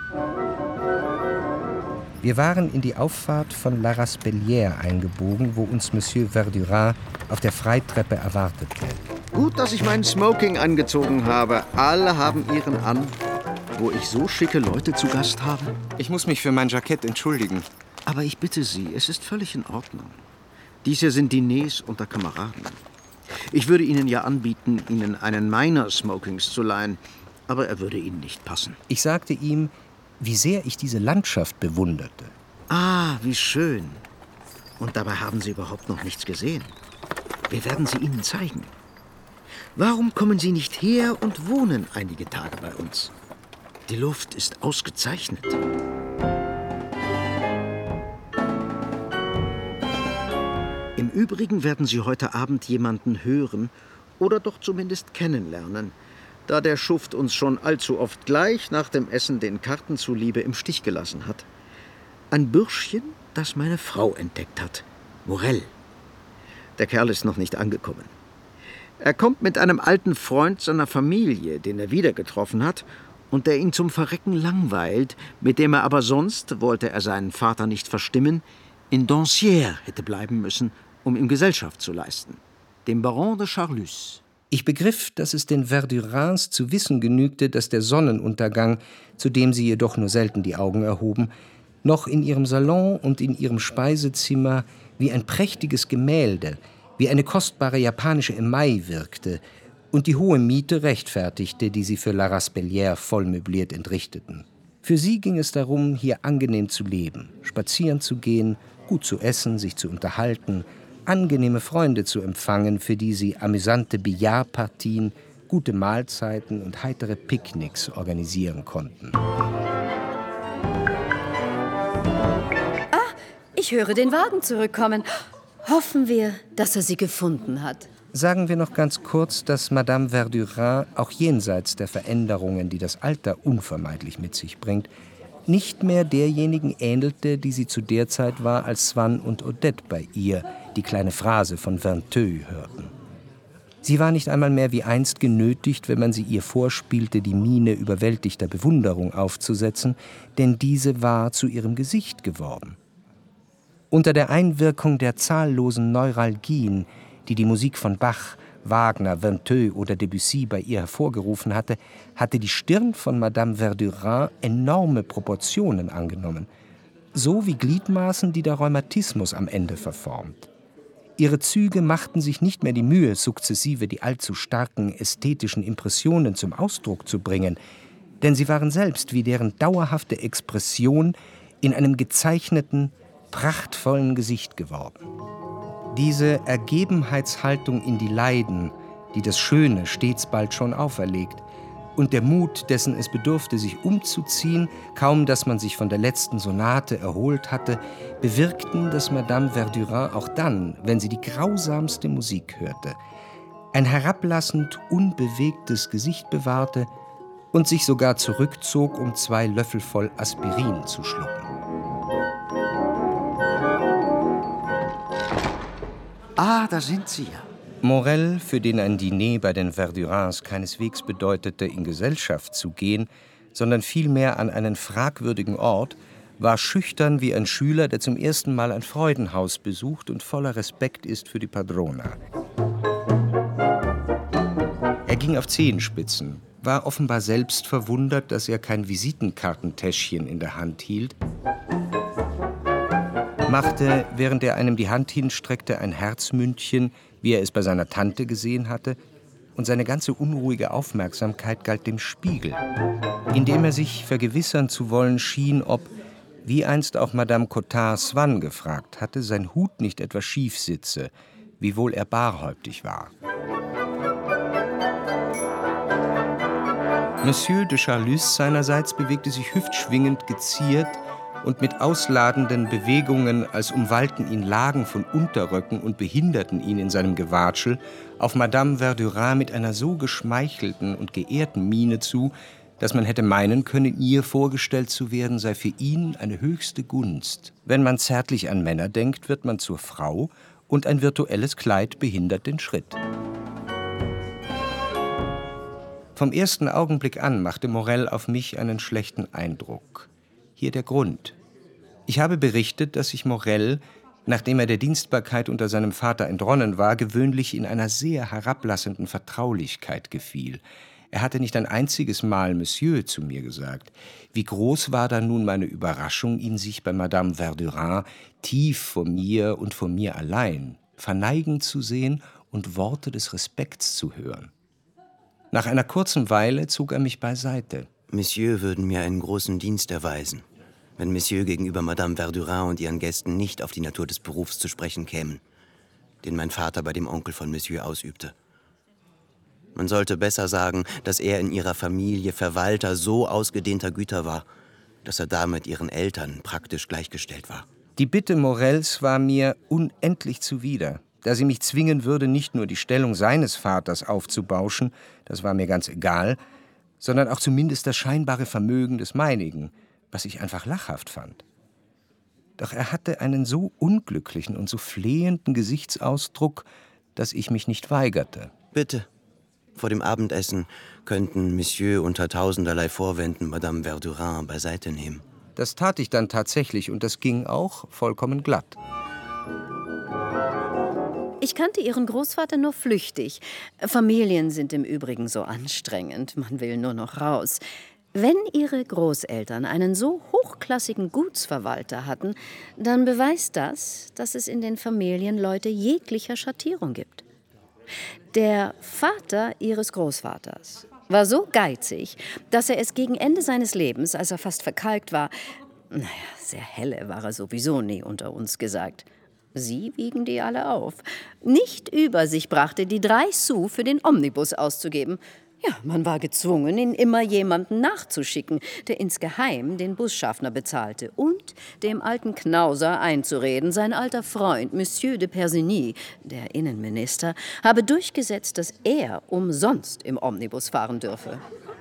Wir waren in die Auffahrt von La Raspellière eingebogen, wo uns Monsieur Verdurin auf der Freitreppe erwartete. Gut, dass ich meinen Smoking angezogen habe. Alle haben ihren an, wo ich so schicke Leute zu Gast habe. Ich muss mich für mein Jackett entschuldigen. Aber ich bitte Sie, es ist völlig in Ordnung. Dies hier sind Diners unter Kameraden. Ich würde Ihnen ja anbieten, Ihnen einen meiner Smokings zu leihen, aber er würde Ihnen nicht passen. Ich sagte ihm, wie sehr ich diese Landschaft bewunderte. Ah, wie schön. Und dabei haben Sie überhaupt noch nichts gesehen. Wir werden sie Ihnen zeigen. Warum kommen Sie nicht her und wohnen einige Tage bei uns? Die Luft ist ausgezeichnet. Im Übrigen werden Sie heute Abend jemanden hören oder doch zumindest kennenlernen, da der Schuft uns schon allzu oft gleich nach dem Essen den Karten zuliebe im Stich gelassen hat. Ein Bürschchen, das meine Frau entdeckt hat. Morel. Der Kerl ist noch nicht angekommen. Er kommt mit einem alten Freund seiner Familie, den er wieder getroffen hat und der ihn zum Verrecken langweilt, mit dem er aber sonst, wollte er seinen Vater nicht verstimmen, in Doncières hätte bleiben müssen, um ihm Gesellschaft zu leisten. Dem Baron de Charlus. Ich begriff, dass es den Verdurins zu wissen genügte, dass der Sonnenuntergang, zu dem sie jedoch nur selten die Augen erhoben, noch in ihrem Salon und in ihrem Speisezimmer wie ein prächtiges Gemälde, wie eine kostbare japanische Emaille wirkte und die hohe Miete rechtfertigte, die sie für La Raspellière voll möbliert entrichteten. Für sie ging es darum, hier angenehm zu leben, spazieren zu gehen, gut zu essen, sich zu unterhalten, angenehme Freunde zu empfangen, für die sie amüsante Billardpartien, gute Mahlzeiten und heitere Picknicks organisieren konnten. Ah, ich höre den Wagen zurückkommen. Hoffen wir, dass er sie gefunden hat. Sagen wir noch ganz kurz, dass Madame Verdurin auch jenseits der Veränderungen, die das Alter unvermeidlich mit sich bringt, nicht mehr derjenigen ähnelte, die sie zu der Zeit war, als Swann und Odette bei ihr die kleine Phrase von Vinteuil hörten. Sie war nicht einmal mehr wie einst genötigt, wenn man sie ihr vorspielte, die Miene überwältigter Bewunderung aufzusetzen, denn diese war zu ihrem Gesicht geworden. Unter der Einwirkung der zahllosen Neuralgien, die die Musik von Bach, Wagner, Vinteuil oder Debussy bei ihr hervorgerufen hatte, hatte die Stirn von Madame Verdurin enorme Proportionen angenommen, so wie Gliedmaßen, die der Rheumatismus am Ende verformt. Ihre Züge machten sich nicht mehr die Mühe, sukzessive die allzu starken ästhetischen Impressionen zum Ausdruck zu bringen, denn sie waren selbst wie deren dauerhafte Expression in einem gezeichneten, prachtvollen Gesicht geworden. Diese Ergebenheitshaltung in die Leiden, die das Schöne stets bald schon auferlegt, und der Mut, dessen es bedurfte, sich umzuziehen, kaum dass man sich von der letzten Sonate erholt hatte, bewirkten, dass Madame Verdurin auch dann, wenn sie die grausamste Musik hörte, ein herablassend, unbewegtes Gesicht bewahrte und sich sogar zurückzog, um zwei Löffel voll Aspirin zu schlucken. Ah, da sind Sie ja. Morel, für den ein Diner bei den Verdurins keineswegs bedeutete, in Gesellschaft zu gehen, sondern vielmehr an einen fragwürdigen Ort, war schüchtern wie ein Schüler, der zum ersten Mal ein Freudenhaus besucht und voller Respekt ist für die Padrona. Er ging auf Zehenspitzen, war offenbar selbst verwundert, dass er kein Visitenkartentäschchen in der Hand hielt, machte, während er einem die Hand hinstreckte, ein Herzmündchen, wie er es bei seiner Tante gesehen hatte, und seine ganze unruhige Aufmerksamkeit galt dem Spiegel, indem er sich vergewissern zu wollen schien, ob, wie einst auch Madame Cottard Swann gefragt hatte, sein Hut nicht etwas schief sitze, wiewohl er barhäuptig war. Monsieur de Charlus seinerseits bewegte sich hüftschwingend geziert und mit ausladenden Bewegungen, als umwallten ihn Lagen von Unterröcken und behinderten ihn in seinem Gewatschel, auf Madame Verdurin mit einer so geschmeichelten und geehrten Miene zu, dass man hätte meinen können, ihr vorgestellt zu werden, sei für ihn eine höchste Gunst. Wenn man zärtlich an Männer denkt, wird man zur Frau, und ein virtuelles Kleid behindert den Schritt. Vom ersten Augenblick an machte Morel auf mich einen schlechten Eindruck. Hier der Grund. Ich habe berichtet, dass sich Morel, nachdem er der Dienstbarkeit unter seinem Vater entronnen war, gewöhnlich in einer sehr herablassenden Vertraulichkeit gefiel. Er hatte nicht ein einziges Mal Monsieur zu mir gesagt. Wie groß war da nun meine Überraschung, ihn sich bei Madame Verdurin tief vor mir und vor mir allein verneigen zu sehen und Worte des Respekts zu hören. Nach einer kurzen Weile zog er mich beiseite. Monsieur würden mir einen großen Dienst erweisen, wenn Monsieur gegenüber Madame Verdurin und ihren Gästen nicht auf die Natur des Berufs zu sprechen kämen, den mein Vater bei dem Onkel von Monsieur ausübte. Man sollte besser sagen, dass er in ihrer Familie Verwalter so ausgedehnter Güter war, dass er damit ihren Eltern praktisch gleichgestellt war. Die Bitte Morels war mir unendlich zuwider, da sie mich zwingen würde, nicht nur die Stellung seines Vaters aufzubauschen, das war mir ganz egal, sondern auch zumindest das scheinbare Vermögen des meinigen, was ich einfach lachhaft fand. Doch er hatte einen so unglücklichen und so flehenden Gesichtsausdruck, dass ich mich nicht weigerte. Bitte, vor dem Abendessen könnten Monsieur unter tausenderlei Vorwänden Madame Verdurin beiseite nehmen. Das tat ich dann tatsächlich, und das ging auch vollkommen glatt. Ich kannte Ihren Großvater nur flüchtig. Familien sind im Übrigen so anstrengend, man will nur noch raus. Wenn Ihre Großeltern einen so hochklassigen Gutsverwalter hatten, dann beweist das, dass es in den Familien Leute jeglicher Schattierung gibt. Der Vater Ihres Großvaters war so geizig, dass er es gegen Ende seines Lebens, als er fast verkalkt war, naja, sehr helle war er sowieso nie, unter uns gesagt, Sie wiegen die alle auf, nicht über sich brachte, die drei Sous für den Omnibus auszugeben. Ja, man war gezwungen, ihn immer jemanden nachzuschicken, der insgeheim den Busschaffner bezahlte und dem alten Knauser einzureden, sein alter Freund, Monsieur de Persigny, der Innenminister, habe durchgesetzt, dass er umsonst im Omnibus fahren dürfe.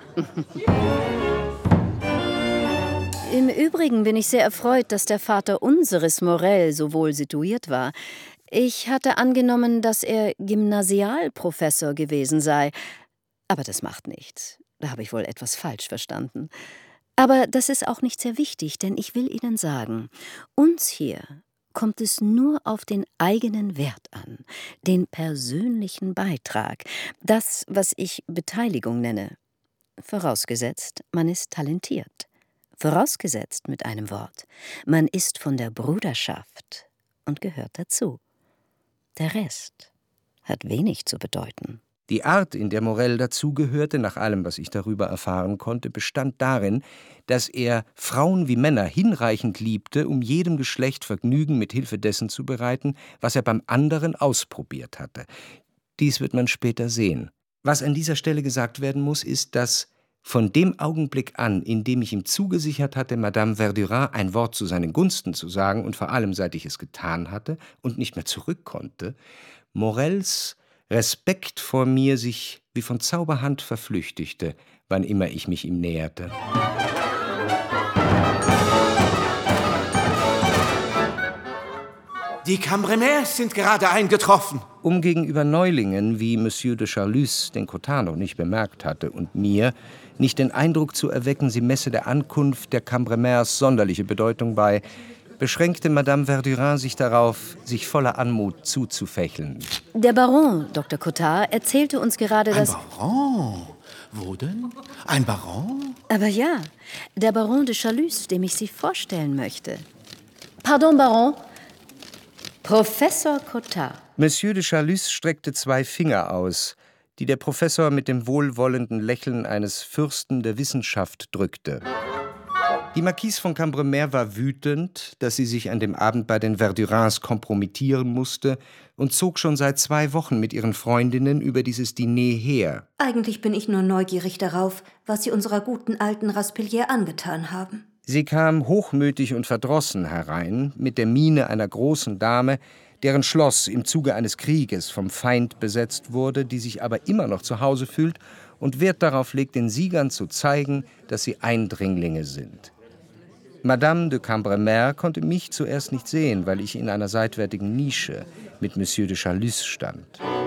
Im Übrigen bin ich sehr erfreut, dass der Vater unseres Morel so wohl situiert war. Ich hatte angenommen, dass er Gymnasialprofessor gewesen sei. Aber das macht nichts. Da habe ich wohl etwas falsch verstanden. Aber das ist auch nicht sehr wichtig, denn ich will Ihnen sagen, uns hier kommt es nur auf den eigenen Wert an, den persönlichen Beitrag, das, was ich Beteiligung nenne. Vorausgesetzt, man ist talentiert. Vorausgesetzt mit einem Wort, man ist von der Bruderschaft und gehört dazu. Der Rest hat wenig zu bedeuten. Die Art, in der Morel dazugehörte, nach allem, was ich darüber erfahren konnte, bestand darin, dass er Frauen wie Männer hinreichend liebte, um jedem Geschlecht Vergnügen mit Hilfe dessen zu bereiten, was er beim anderen ausprobiert hatte. Dies wird man später sehen. Was an dieser Stelle gesagt werden muss, ist, dass von dem Augenblick an, in dem ich ihm zugesichert hatte, Madame Verdurin ein Wort zu seinen Gunsten zu sagen, und vor allem seit ich es getan hatte und nicht mehr zurück konnte, Morels Respekt vor mir sich wie von Zauberhand verflüchtigte, wann immer ich mich ihm näherte. Die Cambrémers sind gerade eingetroffen. Um gegenüber Neulingen, wie Monsieur de Charlus den Cottard noch nicht bemerkt hatte, und mir nicht den Eindruck zu erwecken, sie messe der Ankunft der Cambrémers sonderliche Bedeutung bei, beschränkte Madame Verdurin sich darauf, sich voller Anmut zuzufächeln. Der Baron, Doktor Cottard, erzählte uns gerade, dass... Ein Baron? Wo denn? Ein Baron? Aber ja, der Baron de Charlus, dem ich Sie vorstellen möchte. Pardon, Baron. Professor Cottard. Monsieur de Charlus streckte zwei Finger aus, die der Professor mit dem wohlwollenden Lächeln eines Fürsten der Wissenschaft drückte. Die Marquise von Cambremer war wütend, dass sie sich an dem Abend bei den Verdurins kompromittieren musste und zog schon seit zwei Wochen mit ihren Freundinnen über dieses Diner her. Eigentlich bin ich nur neugierig darauf, was Sie unserer guten alten Raspillière angetan haben. Sie kam hochmütig und verdrossen herein, mit der Miene einer großen Dame, deren Schloss im Zuge eines Krieges vom Feind besetzt wurde, die sich aber immer noch zu Hause fühlt und Wert darauf legt, den Siegern zu zeigen, dass sie Eindringlinge sind. Madame de Cambremer konnte mich zuerst nicht sehen, weil ich in einer seitwärtigen Nische mit Monsieur de Charlus stand.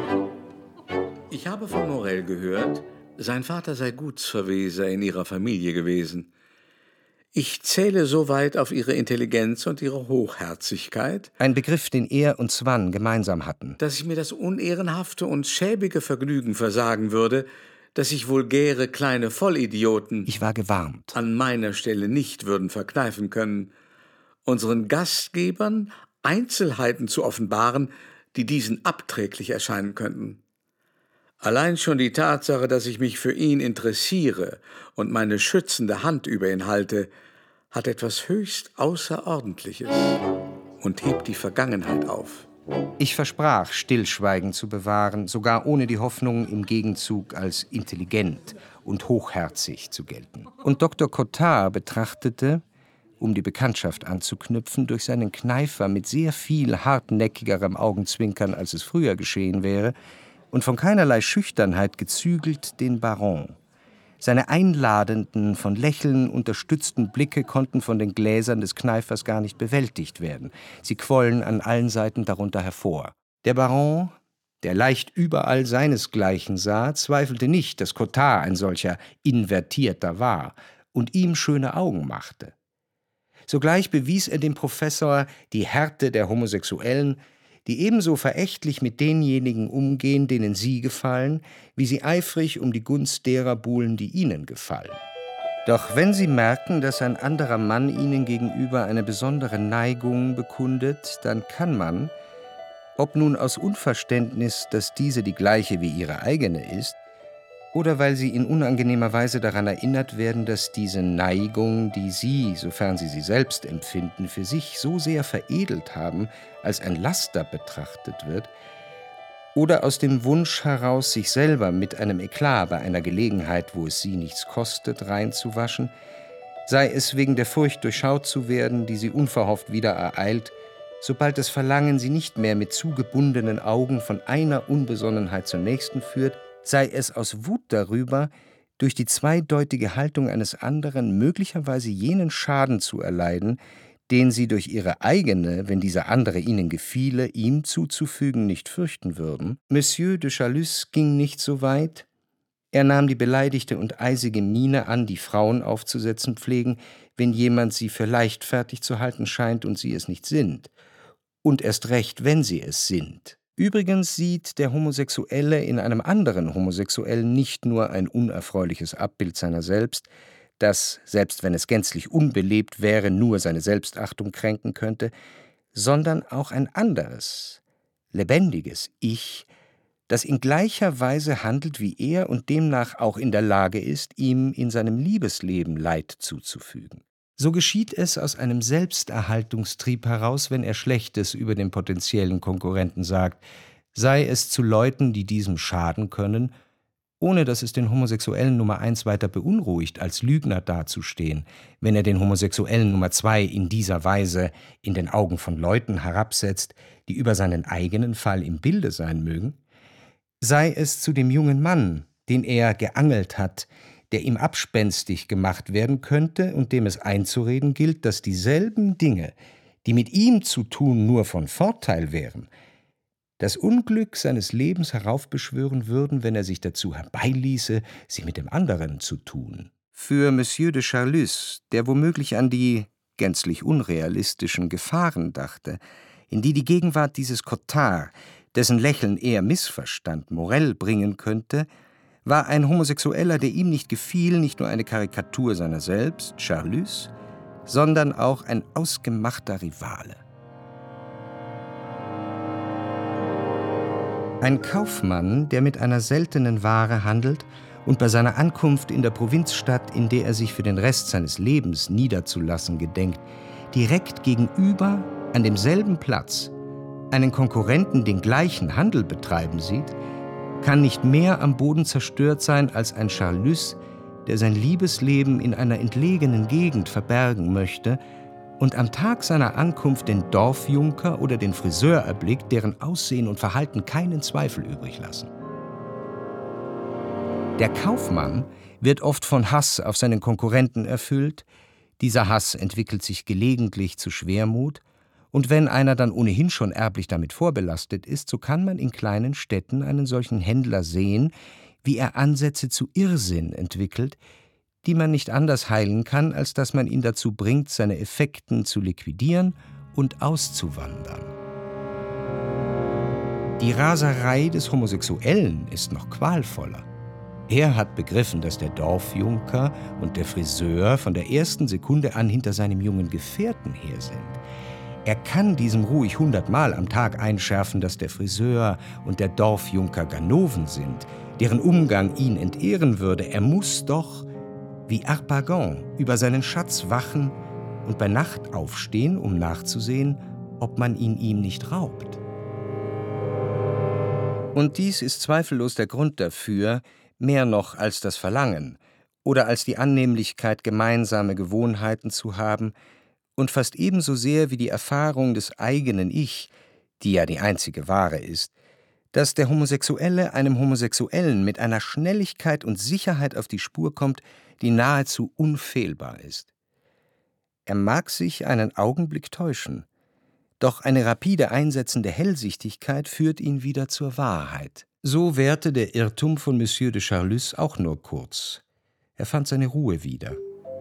Ich habe von Morel gehört, sein Vater sei Gutsverweser in ihrer Familie gewesen. Ich zähle soweit auf ihre Intelligenz und ihre Hochherzigkeit. Ein Begriff, den er und Swann gemeinsam hatten. Dass ich mir das unehrenhafte und schäbige Vergnügen versagen würde, dass sich vulgäre kleine Vollidioten, ich war gewarnt, an meiner Stelle nicht würden verkneifen können, unseren Gastgebern Einzelheiten zu offenbaren, die diesen abträglich erscheinen könnten. Allein schon die Tatsache, dass ich mich für ihn interessiere und meine schützende Hand über ihn halte, hat etwas höchst Außerordentliches und hebt die Vergangenheit auf. Ich versprach, Stillschweigen zu bewahren, sogar ohne die Hoffnung, im Gegenzug als intelligent und hochherzig zu gelten. Und Doktor Cottard betrachtete, um die Bekanntschaft anzuknüpfen, durch seinen Kneifer mit sehr viel hartnäckigerem Augenzwinkern, als es früher geschehen wäre, und von keinerlei Schüchternheit gezügelt, den Baron. Seine einladenden, von Lächeln unterstützten Blicke konnten von den Gläsern des Kneifers gar nicht bewältigt werden. Sie quollen an allen Seiten darunter hervor. Der Baron, der leicht überall seinesgleichen sah, zweifelte nicht, dass Cottard ein solcher Invertierter war und ihm schöne Augen machte. Sogleich bewies er dem Professor die Härte der Homosexuellen, die ebenso verächtlich mit denjenigen umgehen, denen sie gefallen, wie sie eifrig um die Gunst derer buhlen, die ihnen gefallen. Doch wenn sie merken, dass ein anderer Mann ihnen gegenüber eine besondere Neigung bekundet, dann kann man, ob nun aus Unverständnis, dass diese die gleiche wie ihre eigene ist, oder weil sie in unangenehmer Weise daran erinnert werden, dass diese Neigung, die sie, sofern sie sie selbst empfinden, für sich so sehr veredelt haben, als ein Laster betrachtet wird, oder aus dem Wunsch heraus, sich selber mit einem Eklat bei einer Gelegenheit, wo es sie nichts kostet, reinzuwaschen, sei es wegen der Furcht, durchschaut zu werden, die sie unverhofft wieder ereilt, sobald das Verlangen sie nicht mehr mit zugebundenen Augen von einer Unbesonnenheit zur nächsten führt, sei es aus Wut darüber, durch die zweideutige Haltung eines anderen möglicherweise jenen Schaden zu erleiden, den sie durch ihre eigene, wenn dieser andere ihnen gefiele, ihm zuzufügen nicht fürchten würden. Monsieur de Chalus ging nicht so weit. Er nahm die beleidigte und eisige Miene an, die Frauen aufzusetzen pflegen, wenn jemand sie für leichtfertig zu halten scheint und sie es nicht sind. Und erst recht, wenn sie es sind. Übrigens sieht der Homosexuelle in einem anderen Homosexuellen nicht nur ein unerfreuliches Abbild seiner selbst, das, selbst wenn es gänzlich unbelebt wäre, nur seine Selbstachtung kränken könnte, sondern auch ein anderes, lebendiges Ich, das in gleicher Weise handelt wie er und demnach auch in der Lage ist, ihm in seinem Liebesleben Leid zuzufügen. So geschieht es aus einem Selbsterhaltungstrieb heraus, wenn er Schlechtes über den potenziellen Konkurrenten sagt, sei es zu Leuten, die diesem schaden können, ohne dass es den Homosexuellen Nummer eins weiter beunruhigt, als Lügner dazustehen, wenn er den Homosexuellen Nummer zwei in dieser Weise in den Augen von Leuten herabsetzt, die über seinen eigenen Fall im Bilde sein mögen, sei es zu dem jungen Mann, den er geangelt hat, der ihm abspenstig gemacht werden könnte und dem es einzureden gilt, dass dieselben Dinge, die mit ihm zu tun nur von Vorteil wären, das Unglück seines Lebens heraufbeschwören würden, wenn er sich dazu herbeiließe, sie mit dem anderen zu tun. Für Monsieur de Charlus, der womöglich an die gänzlich unrealistischen Gefahren dachte, in die die Gegenwart dieses Cottard, dessen Lächeln er missverstand, Morel bringen könnte, war ein Homosexueller, der ihm nicht gefiel, nicht nur eine Karikatur seiner selbst, Charlus, sondern auch ein ausgemachter Rivale. Ein Kaufmann, der mit einer seltenen Ware handelt und bei seiner Ankunft in der Provinzstadt, in der er sich für den Rest seines Lebens niederzulassen gedenkt, direkt gegenüber, an demselben Platz, einen Konkurrenten den gleichen Handel betreiben sieht, kann nicht mehr am Boden zerstört sein als ein Charlus, der sein Liebesleben in einer entlegenen Gegend verbergen möchte und am Tag seiner Ankunft den Dorfjunker oder den Friseur erblickt, deren Aussehen und Verhalten keinen Zweifel übrig lassen. Der Kaufmann wird oft von Hass auf seinen Konkurrenten erfüllt, dieser Hass entwickelt sich gelegentlich zu Schwermut, und wenn einer dann ohnehin schon erblich damit vorbelastet ist, so kann man in kleinen Städten einen solchen Händler sehen, wie er Ansätze zu Irrsinn entwickelt, die man nicht anders heilen kann, als dass man ihn dazu bringt, seine Effekten zu liquidieren und auszuwandern. Die Raserei des Homosexuellen ist noch qualvoller. Er hat begriffen, dass der Dorfjunker und der Friseur von der ersten Sekunde an hinter seinem jungen Gefährten her sind. Er kann diesem ruhig hundertmal am Tag einschärfen, dass der Friseur und der Dorfjunker Ganoven sind, deren Umgang ihn entehren würde. Er muss doch, wie Harpagon, über seinen Schatz wachen und bei Nacht aufstehen, um nachzusehen, ob man ihn ihm nicht raubt. Und dies ist zweifellos der Grund dafür, mehr noch als das Verlangen oder als die Annehmlichkeit, gemeinsame Gewohnheiten zu haben, und fast ebenso sehr wie die Erfahrung des eigenen Ich, die ja die einzige wahre ist, dass der Homosexuelle einem Homosexuellen mit einer Schnelligkeit und Sicherheit auf die Spur kommt, die nahezu unfehlbar ist. Er mag sich einen Augenblick täuschen, doch eine rapide einsetzende Hellsichtigkeit führt ihn wieder zur Wahrheit. So währte der Irrtum von Monsieur de Charlus auch nur kurz. Er fand seine Ruhe wieder.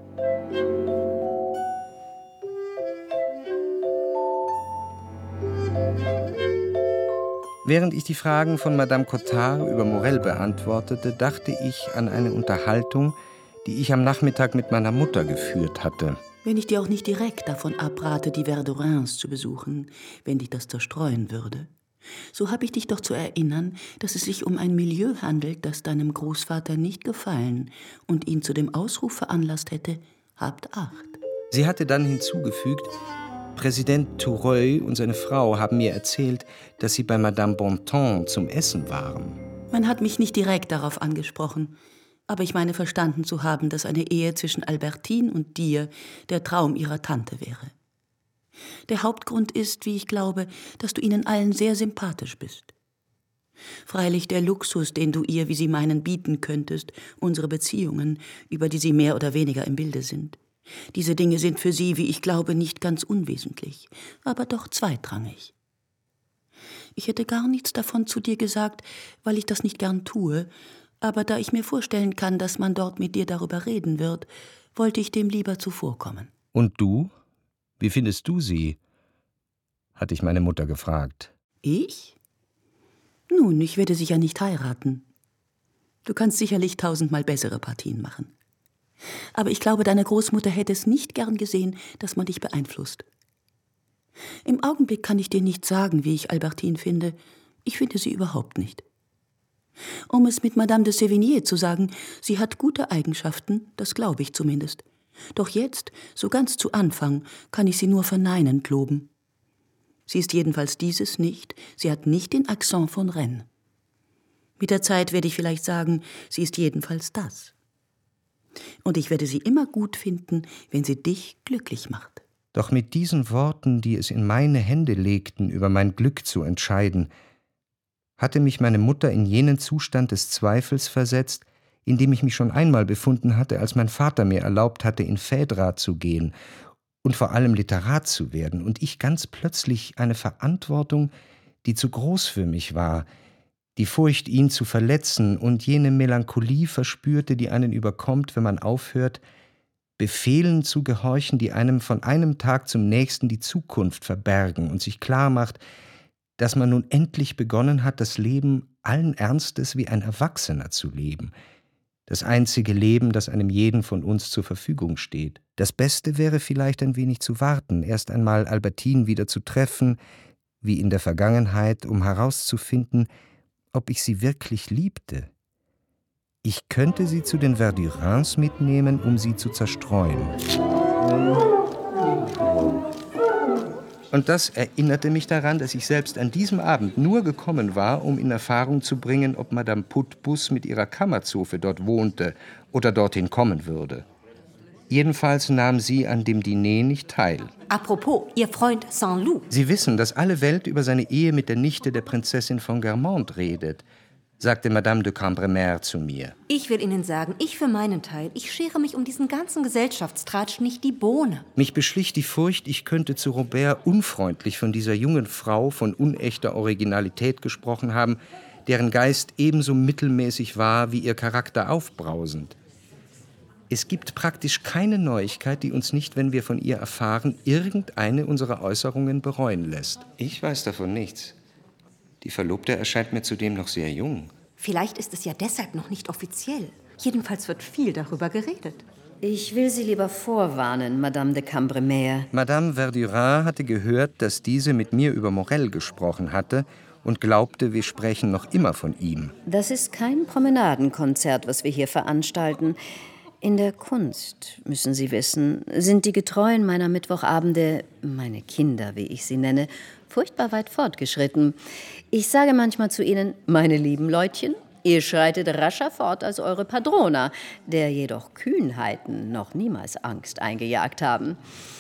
Während ich die Fragen von Madame Cottard über Morel beantwortete, dachte ich an eine Unterhaltung, die ich am Nachmittag mit meiner Mutter geführt hatte. Wenn ich dir auch nicht direkt davon abrate, die Verdurins zu besuchen, wenn dich das zerstreuen würde, so habe ich dich doch zu erinnern, dass es sich um ein Milieu handelt, das deinem Großvater nicht gefallen und ihn zu dem Ausruf veranlasst hätte, habt Acht. Sie hatte dann hinzugefügt, Präsident Toureuil und seine Frau haben mir erzählt, dass Sie bei Madame Bontemps zum Essen waren. Man hat mich nicht direkt darauf angesprochen, aber ich meine verstanden zu haben, dass eine Ehe zwischen Albertine und dir der Traum ihrer Tante wäre. Der Hauptgrund ist, wie ich glaube, dass du ihnen allen sehr sympathisch bist. Freilich der Luxus, den du ihr, wie sie meinen, bieten könntest, unsere Beziehungen, über die sie mehr oder weniger im Bilde sind. Diese Dinge sind für sie, wie ich glaube, nicht ganz unwesentlich, aber doch zweitrangig. Ich hätte gar nichts davon zu dir gesagt, weil ich das nicht gern tue, aber da ich mir vorstellen kann, dass man dort mit dir darüber reden wird, wollte ich dem lieber zuvorkommen. Und du? Wie findest du sie? Hatte ich meine Mutter gefragt. Ich? Nun, ich werde sicher nicht heiraten. Du kannst sicherlich tausendmal bessere Partien machen. Aber ich glaube, deine Großmutter hätte es nicht gern gesehen, dass man dich beeinflusst. Im Augenblick kann ich dir nicht sagen, wie ich Albertine finde. Ich finde sie überhaupt nicht. Um es mit Madame de Sévigné zu sagen, sie hat gute Eigenschaften, das glaube ich zumindest. Doch jetzt, so ganz zu Anfang, kann ich sie nur verneinend loben. Sie ist jedenfalls dieses nicht, sie hat nicht den Akzent von Rennes. Mit der Zeit werde ich vielleicht sagen, sie ist jedenfalls das. Und ich werde sie immer gut finden, wenn sie dich glücklich macht. Doch mit diesen Worten, die es in meine Hände legten, über mein Glück zu entscheiden, hatte mich meine Mutter in jenen Zustand des Zweifels versetzt, in dem ich mich schon einmal befunden hatte, als mein Vater mir erlaubt hatte, in Phèdre zu gehen und vor allem Literat zu werden, und ich ganz plötzlich eine Verantwortung, die zu groß für mich war, die Furcht, ihn zu verletzen, und jene Melancholie verspürte, die einen überkommt, wenn man aufhört, Befehlen zu gehorchen, die einem von einem Tag zum nächsten die Zukunft verbergen und sich klar macht, dass man nun endlich begonnen hat, das Leben allen Ernstes wie ein Erwachsener zu leben. Das einzige Leben, das einem jeden von uns zur Verfügung steht. Das Beste wäre vielleicht ein wenig zu warten, erst einmal Albertine wieder zu treffen, wie in der Vergangenheit, um herauszufinden, ob ich sie wirklich liebte. Ich könnte sie zu den Verdurins mitnehmen, um sie zu zerstreuen. Und das erinnerte mich daran, dass ich selbst an diesem Abend nur gekommen war, um in Erfahrung zu bringen, ob Madame Putbus mit ihrer Kammerzofe dort wohnte oder dorthin kommen würde. Jedenfalls nahm sie an dem Diner nicht teil. Apropos, Ihr Freund Saint-Loup. Sie wissen, dass alle Welt über seine Ehe mit der Nichte der Prinzessin von Guermantes redet, sagte Madame de Cambremer zu mir. Ich will Ihnen sagen, ich für meinen Teil, ich schere mich um diesen ganzen Gesellschaftstratsch nicht die Bohne. Mich beschlich die Furcht, ich könnte zu Robert unfreundlich von dieser jungen Frau von unechter Originalität gesprochen haben, deren Geist ebenso mittelmäßig war wie ihr Charakter aufbrausend. Es gibt praktisch keine Neuigkeit, die uns nicht, wenn wir von ihr erfahren, irgendeine unserer Äußerungen bereuen lässt. Ich weiß davon nichts. Die Verlobte erscheint mir zudem noch sehr jung. Vielleicht ist es ja deshalb noch nicht offiziell. Jedenfalls wird viel darüber geredet. Ich will Sie lieber vorwarnen, Madame de Cambremer. Madame Verdurin hatte gehört, dass diese mit mir über Morel gesprochen hatte und glaubte, wir sprechen noch immer von ihm. Das ist kein Promenadenkonzert, was wir hier veranstalten. In der Kunst, müssen Sie wissen, sind die Getreuen meiner Mittwochabende, meine Kinder, wie ich sie nenne, furchtbar weit fortgeschritten. Ich sage manchmal zu ihnen, meine lieben Leutchen, ihr schreitet rascher fort als eure Padrona, der jedoch Kühnheiten noch niemals Angst eingejagt haben.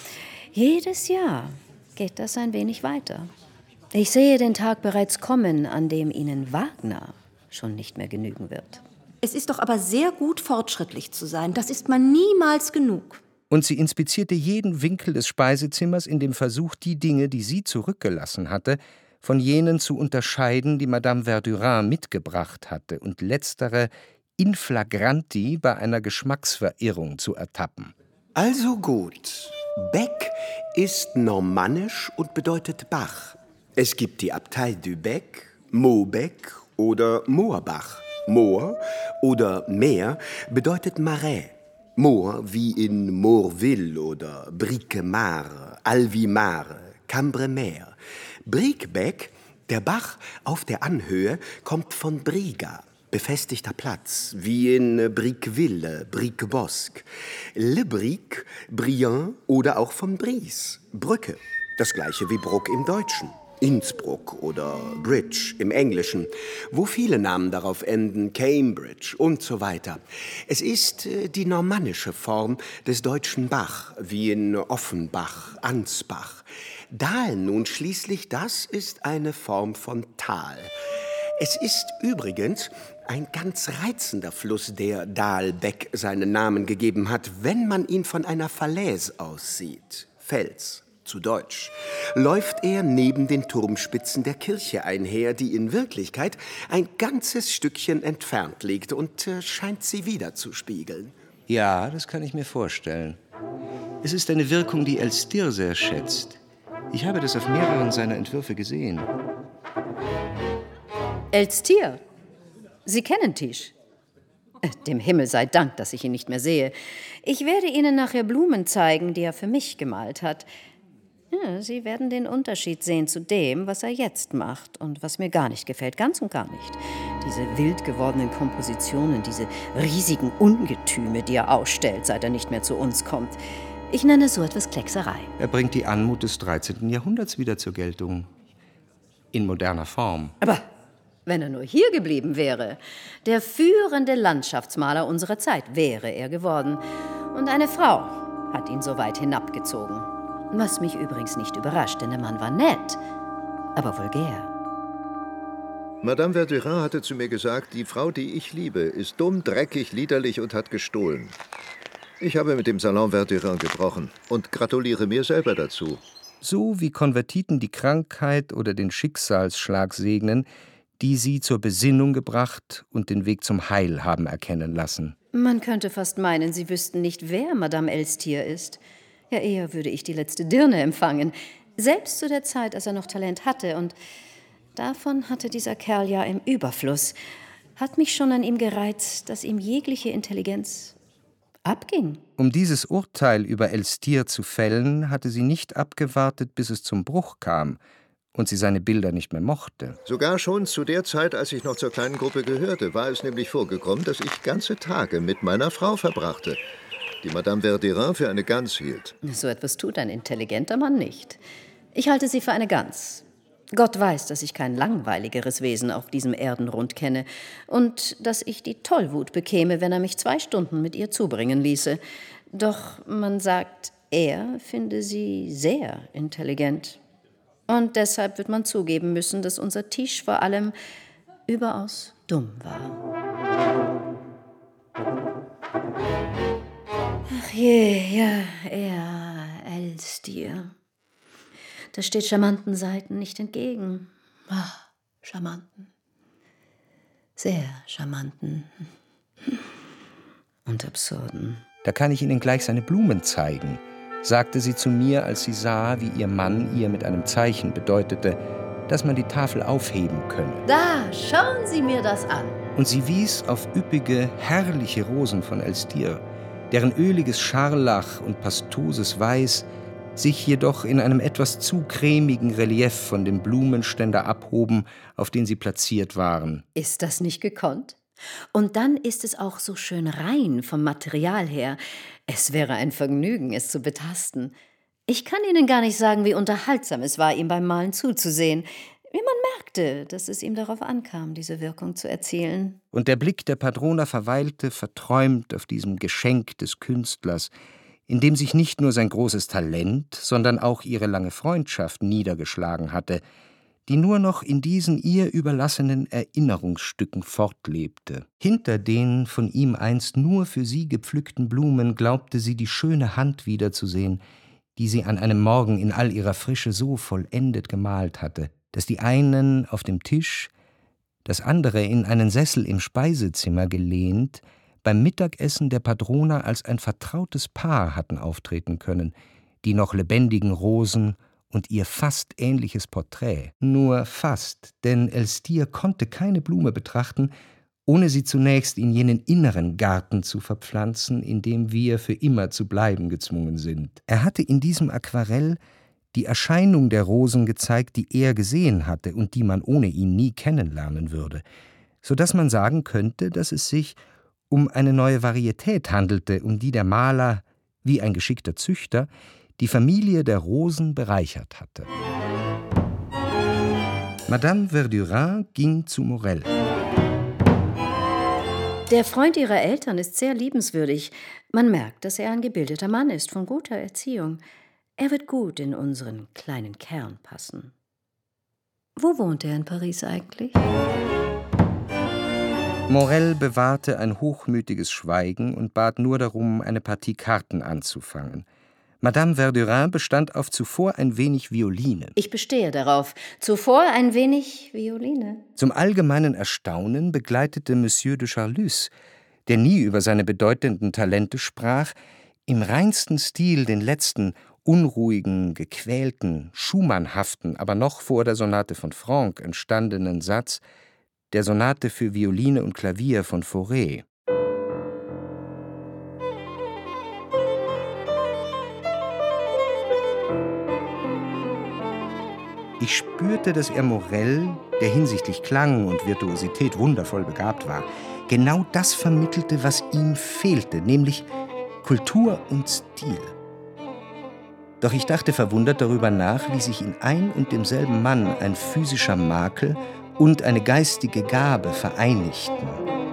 Jedes Jahr geht das ein wenig weiter. Ich sehe den Tag bereits kommen, an dem ihnen Wagner schon nicht mehr genügen wird. Es ist doch aber sehr gut, fortschrittlich zu sein. Das ist man niemals genug. Und sie inspizierte jeden Winkel des Speisezimmers in dem Versuch, die Dinge, die sie zurückgelassen hatte, von jenen zu unterscheiden, die Madame Verdurin mitgebracht hatte, und letztere in flagranti bei einer Geschmacksverirrung zu ertappen. Also gut. Bec ist normannisch und bedeutet Bach. Es gibt die Abtei du Bec, Maubec oder Moorbach. Moor oder Meer bedeutet Marais. Moor wie in Morville oder Briquemare, Alvimare, Cambremer. Bricbec, der Bach auf der Anhöhe, kommt von Briga, befestigter Platz, wie in Briqueville, Briquebosque. Le Bric, Briand oder auch von Brise, Brücke. Das gleiche wie Bruck im Deutschen. Innsbruck oder Bridge im Englischen, wo viele Namen darauf enden, Cambridge und so weiter. Es ist äh, die normannische Form des deutschen Bach, wie in Offenbach, Ansbach. Dal nun schließlich, das ist eine Form von Tal. Es ist übrigens ein ganz reizender Fluss, der Dalbeck seinen Namen gegeben hat, wenn man ihn von einer Falaise aus sieht. Fels. Zu Deutsch, läuft er neben den Turmspitzen der Kirche einher, die in Wirklichkeit ein ganzes Stückchen entfernt liegt und äh, scheint sie widerzuspiegeln. Ja, das kann ich mir vorstellen. Es ist eine Wirkung, die Elstir sehr schätzt. Ich habe das auf mehreren seiner Entwürfe gesehen. Elstir, Sie kennen Tisch. Dem Himmel sei Dank, dass ich ihn nicht mehr sehe. Ich werde Ihnen nachher Blumen zeigen, die er für mich gemalt hat. Ja, Sie werden den Unterschied sehen zu dem, was er jetzt macht und was mir gar nicht gefällt, ganz und gar nicht. Diese wild gewordenen Kompositionen, diese riesigen Ungetüme, die er ausstellt, seit er nicht mehr zu uns kommt. Ich nenne so etwas Kleckserei. Er bringt die Anmut des dreizehnten Jahrhunderts wieder zur Geltung. In moderner Form. Aber wenn er nur hier geblieben wäre, der führende Landschaftsmaler unserer Zeit wäre er geworden. Und eine Frau hat ihn so weit hinabgezogen. Was mich übrigens nicht überrascht, denn der Mann war nett, aber vulgär. Madame Verdurin hatte zu mir gesagt, die Frau, die ich liebe, ist dumm, dreckig, liederlich und hat gestohlen. Ich habe mit dem Salon Verdurin gebrochen und gratuliere mir selber dazu. So wie Konvertiten die Krankheit oder den Schicksalsschlag segnen, die sie zur Besinnung gebracht und den Weg zum Heil haben erkennen lassen. Man könnte fast meinen, Sie wüssten nicht, wer Madame Elstir ist. Ja, eher würde ich die letzte Dirne empfangen. Selbst zu der Zeit, als er noch Talent hatte. Und davon hatte dieser Kerl ja im Überfluss. Hat mich schon an ihm gereizt, dass ihm jegliche Intelligenz abging. Um dieses Urteil über Elstir zu fällen, hatte sie nicht abgewartet, bis es zum Bruch kam und sie seine Bilder nicht mehr mochte. Sogar schon zu der Zeit, als ich noch zur kleinen Gruppe gehörte, war es nämlich vorgekommen, dass ich ganze Tage mit meiner Frau verbrachte, die Madame Verdurin für eine Gans hielt. So etwas tut ein intelligenter Mann nicht. Ich halte sie für eine Gans. Gott weiß, dass ich kein langweiligeres Wesen auf diesem Erdenrund kenne und dass ich die Tollwut bekäme, wenn er mich zwei Stunden mit ihr zubringen ließe. Doch man sagt, er finde sie sehr intelligent. Und deshalb wird man zugeben müssen, dass unser Tisch vor allem überaus dumm war. Ach je, ja, er, Elstir. Das steht charmanten Seiten nicht entgegen. Ach, charmanten. Sehr charmanten. Und absurden. Da kann ich Ihnen gleich seine Blumen zeigen, sagte sie zu mir, als sie sah, wie ihr Mann ihr mit einem Zeichen bedeutete, dass man die Tafel aufheben könne. Da, schauen Sie mir das an. Und sie wies auf üppige, herrliche Rosen von Elstir, deren öliges Scharlach und pastoses Weiß sich jedoch in einem etwas zu cremigen Relief von dem Blumenständer abhoben, auf den sie platziert waren. Ist das nicht gekonnt? Und dann ist es auch so schön rein vom Material her. Es wäre ein Vergnügen, es zu betasten. Ich kann Ihnen gar nicht sagen, wie unterhaltsam es war, ihm beim Malen zuzusehen. Wie man merkte, dass es ihm darauf ankam, diese Wirkung zu erzielen. Und der Blick der Padrona verweilte verträumt auf diesem Geschenk des Künstlers, in dem sich nicht nur sein großes Talent, sondern auch ihre lange Freundschaft niedergeschlagen hatte, die nur noch in diesen ihr überlassenen Erinnerungsstücken fortlebte. Hinter den von ihm einst nur für sie gepflückten Blumen glaubte sie die schöne Hand wiederzusehen, die sie an einem Morgen in all ihrer Frische so vollendet gemalt hatte, dass die einen auf dem Tisch, das andere in einen Sessel im Speisezimmer gelehnt, beim Mittagessen der Padrona als ein vertrautes Paar hatten auftreten können, die noch lebendigen Rosen und ihr fast ähnliches Porträt. Nur fast, denn Elstir konnte keine Blume betrachten, ohne sie zunächst in jenen inneren Garten zu verpflanzen, in dem wir für immer zu bleiben gezwungen sind. Er hatte in diesem Aquarell die Erscheinung der Rosen gezeigt, die er gesehen hatte und die man ohne ihn nie kennenlernen würde, so dass man sagen könnte, dass es sich um eine neue Varietät handelte, um die der Maler, wie ein geschickter Züchter, die Familie der Rosen bereichert hatte. Madame Verdurin ging zu Morel. Der Freund Ihrer Eltern ist sehr liebenswürdig. Man merkt, dass er ein gebildeter Mann ist, von guter Erziehung. Er wird gut in unseren kleinen Kern passen. Wo wohnt er in Paris eigentlich? Morel bewahrte ein hochmütiges Schweigen und bat nur darum, eine Partie Karten anzufangen. Madame Verdurin bestand auf zuvor ein wenig Violine. Ich bestehe darauf. Zuvor ein wenig Violine. Zum allgemeinen Erstaunen begleitete Monsieur de Charlus, der nie über seine bedeutenden Talente sprach, im reinsten Stil den letzten, unruhigen, gequälten, schumannhaften, aber noch vor der Sonate von Franck entstandenen Satz der Sonate für Violine und Klavier von Fauré. Ich spürte, dass er Morel, der hinsichtlich Klang und Virtuosität wundervoll begabt war, genau das vermittelte, was ihm fehlte, nämlich Kultur und Stil. Doch ich dachte verwundert darüber nach, wie sich in ein und demselben Mann ein physischer Makel und eine geistige Gabe vereinigten.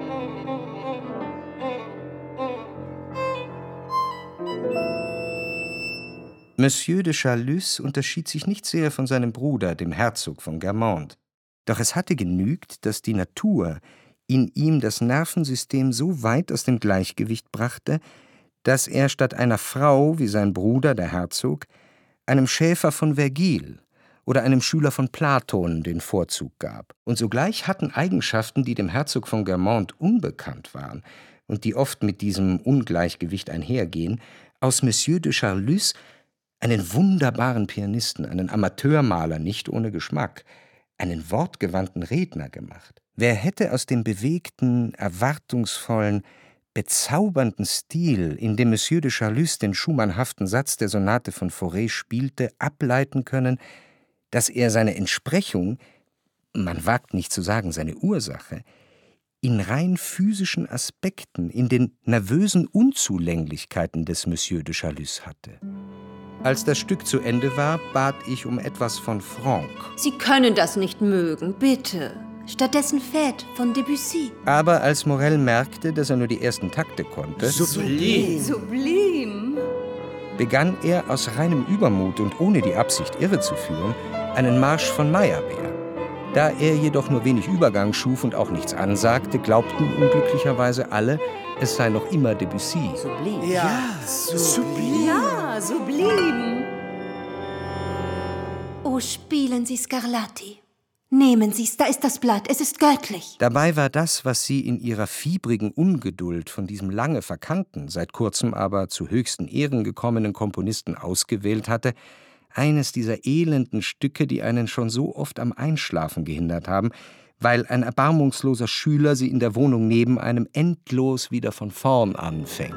Monsieur de Charlus unterschied sich nicht sehr von seinem Bruder, dem Herzog von Guermantes. Doch es hatte genügt, dass die Natur in ihm das Nervensystem so weit aus dem Gleichgewicht brachte, dass er statt einer Frau, wie sein Bruder, der Herzog, einem Schäfer von Vergil oder einem Schüler von Platon den Vorzug gab. Und sogleich hatten Eigenschaften, die dem Herzog von Guermantes unbekannt waren und die oft mit diesem Ungleichgewicht einhergehen, aus Monsieur de Charlus einen wunderbaren Pianisten, einen Amateurmaler nicht ohne Geschmack, einen wortgewandten Redner gemacht. Wer hätte aus dem bewegten, erwartungsvollen, bezaubernden Stil, in dem Monsieur de Charlus den schumannhaften Satz der Sonate von Fauré spielte, ableiten können, dass er seine Entsprechung, man wagt nicht zu sagen seine Ursache, in rein physischen Aspekten, in den nervösen Unzulänglichkeiten des Monsieur de Charlus hatte. Als das Stück zu Ende war, bat ich um etwas von Franck. Sie können das nicht mögen, bitte. Stattdessen Fête von Debussy. Aber als Morel merkte, dass er nur die ersten Takte konnte, Sublime. Sublime. begann er aus reinem Übermut und ohne die Absicht, irre zu führen, einen Marsch von Meyerbeer. Da er jedoch nur wenig Übergang schuf und auch nichts ansagte, glaubten unglücklicherweise alle, es sei noch immer Debussy. Sublime. Ja, sublime. Ja, sublime. Oh, spielen Sie Scarlatti. Nehmen Sie's, da ist das Blatt, es ist göttlich. Dabei war das, was sie in ihrer fiebrigen Ungeduld von diesem lange verkannten, seit kurzem aber zu höchsten Ehren gekommenen Komponisten ausgewählt hatte, eines dieser elenden Stücke, die einen schon so oft am Einschlafen gehindert haben, weil ein erbarmungsloser Schüler sie in der Wohnung neben einem endlos wieder von vorn anfängt.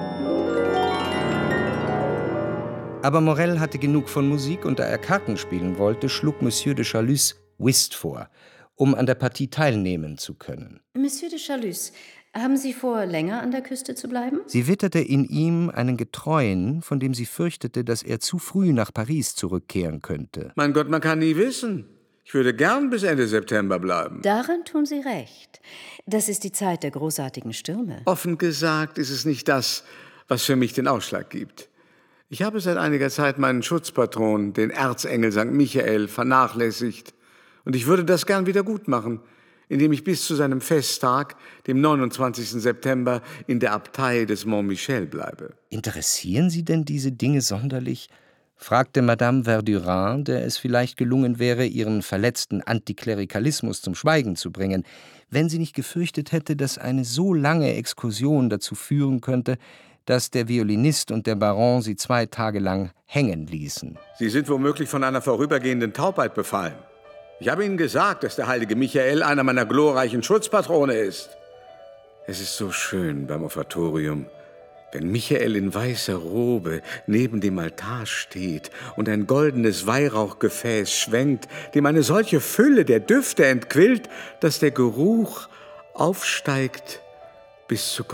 Aber Morel hatte genug von Musik, und da er Karten spielen wollte, schlug Monsieur de Charlus Whist vor, um an der Partie teilnehmen zu können. Monsieur de Charlus, haben Sie vor, länger an der Küste zu bleiben? Sie witterte in ihm einen Getreuen, von dem sie fürchtete, dass er zu früh nach Paris zurückkehren könnte. Mein Gott, man kann nie wissen. Ich würde gern bis Ende September bleiben. Daran tun Sie recht. Das ist die Zeit der großartigen Stürme. Offen gesagt ist es nicht das, was für mich den Ausschlag gibt. Ich habe seit einiger Zeit meinen Schutzpatron, den Erzengel Sankt Michael, vernachlässigt. Und ich würde das gern wieder gut machen, indem ich bis zu seinem Festtag, dem neunundzwanzigsten September, in der Abtei des Mont-Michel bleibe. Interessieren Sie denn diese Dinge sonderlich? Fragte Madame Verdurin, der es vielleicht gelungen wäre, ihren verletzten Antiklerikalismus zum Schweigen zu bringen, wenn sie nicht gefürchtet hätte, dass eine so lange Exkursion dazu führen könnte, dass der Violinist und der Baron sie zwei Tage lang hängen ließen. Sie sind womöglich von einer vorübergehenden Taubheit befallen. Ich habe Ihnen gesagt, dass der heilige Michael einer meiner glorreichen Schutzpatrone ist. Es ist so schön beim Offertorium, wenn Michael in weißer Robe neben dem Altar steht und ein goldenes Weihrauchgefäß schwenkt, dem eine solche Fülle der Düfte entquillt, dass der Geruch aufsteigt bis zu Gott.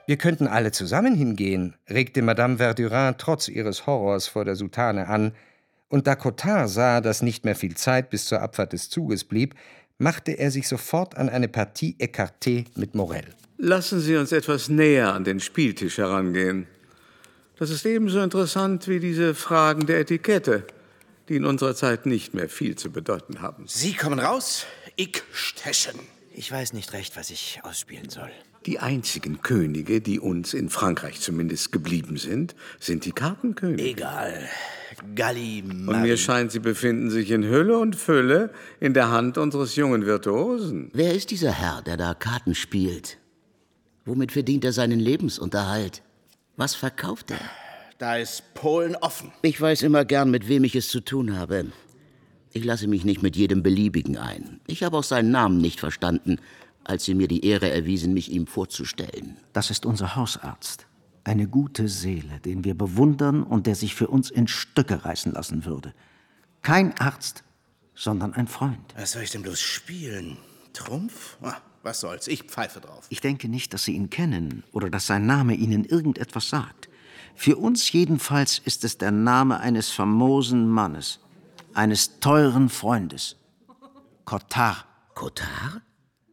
Wir könnten alle zusammen hingehen, regte Madame Verdurin trotz ihres Horrors vor der Soutane an, und da Cottard sah, dass nicht mehr viel Zeit bis zur Abfahrt des Zuges blieb, machte er sich sofort an eine Partie Écarté mit Morel. Lassen Sie uns etwas näher an den Spieltisch herangehen. Das ist ebenso interessant wie diese Fragen der Etikette, die in unserer Zeit nicht mehr viel zu bedeuten haben. Sie kommen raus, ich stechen. Ich weiß nicht recht, was ich ausspielen soll. Die einzigen Könige, die uns in Frankreich zumindest geblieben sind, sind die Kartenkönige. Egal. Gallimarin. Und mir scheint, sie befinden sich in Hülle und Fülle in der Hand unseres jungen Virtuosen. Wer ist dieser Herr, der da Karten spielt? Womit verdient er seinen Lebensunterhalt? Was verkauft er? Da ist Polen offen. Ich weiß immer gern, mit wem ich es zu tun habe. Ich lasse mich nicht mit jedem Beliebigen ein. Ich habe auch seinen Namen nicht verstanden, als Sie mir die Ehre erwiesen, mich ihm vorzustellen. Das ist unser Hausarzt. Eine gute Seele, den wir bewundern und der sich für uns in Stücke reißen lassen würde. Kein Arzt, sondern ein Freund. Was soll ich denn bloß spielen? Trumpf? Ah, was soll's, ich pfeife drauf. Ich denke nicht, dass Sie ihn kennen oder dass sein Name Ihnen irgendetwas sagt. Für uns jedenfalls ist es der Name eines famosen Mannes, eines teuren Freundes. Cottard. Cottard?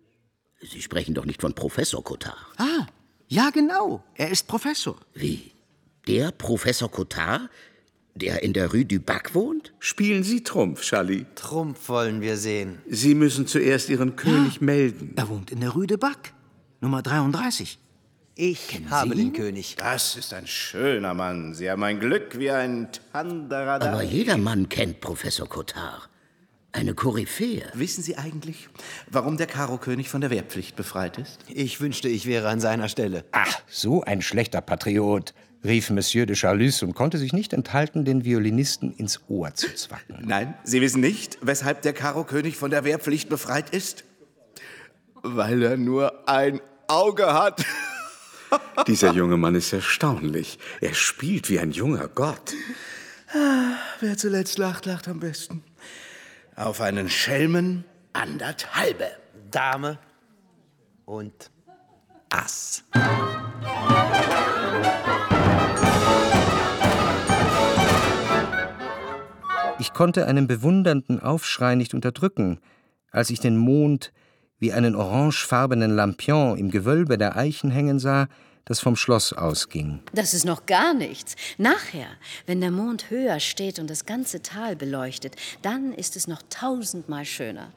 Sie sprechen doch nicht von Professor Cottard. Ah, ja genau, er ist Professor. Wie? Der Professor Cottard, der in der Rue du Bac wohnt? Spielen Sie Trumpf, Charlie. Trumpf wollen wir sehen. Sie müssen zuerst Ihren König ja, melden. Er wohnt in der Rue du Bac, Nummer dreiunddreißig. Ich Kennen habe Sie den ihn? König. Das ist ein schöner Mann. Sie haben ein Glück wie ein Tanderadar. Aber jeder Mann kennt Professor Cottard. Eine Koryphäe. Wissen Sie eigentlich, warum der Karo-König von der Wehrpflicht befreit ist? Ich wünschte, ich wäre an seiner Stelle. Ach, so ein schlechter Patriot, rief Monsieur de Charlus und konnte sich nicht enthalten, den Violinisten ins Ohr zu zwacken. Nein, Sie wissen nicht, weshalb der Karo-König von der Wehrpflicht befreit ist? Weil er nur ein Auge hat. Dieser junge Mann ist erstaunlich. Er spielt wie ein junger Gott. Ah, wer zuletzt lacht, lacht am besten. Auf einen Schelmen anderthalbe. Dame und Ass. Ich konnte einen bewundernden Aufschrei nicht unterdrücken, als ich den Mond wie einen orangefarbenen Lampion im Gewölbe der Eichen hängen sah, das vom Schloss ausging. Das ist noch gar nichts. Nachher, wenn der Mond höher steht und das ganze Tal beleuchtet, dann ist es noch tausendmal schöner.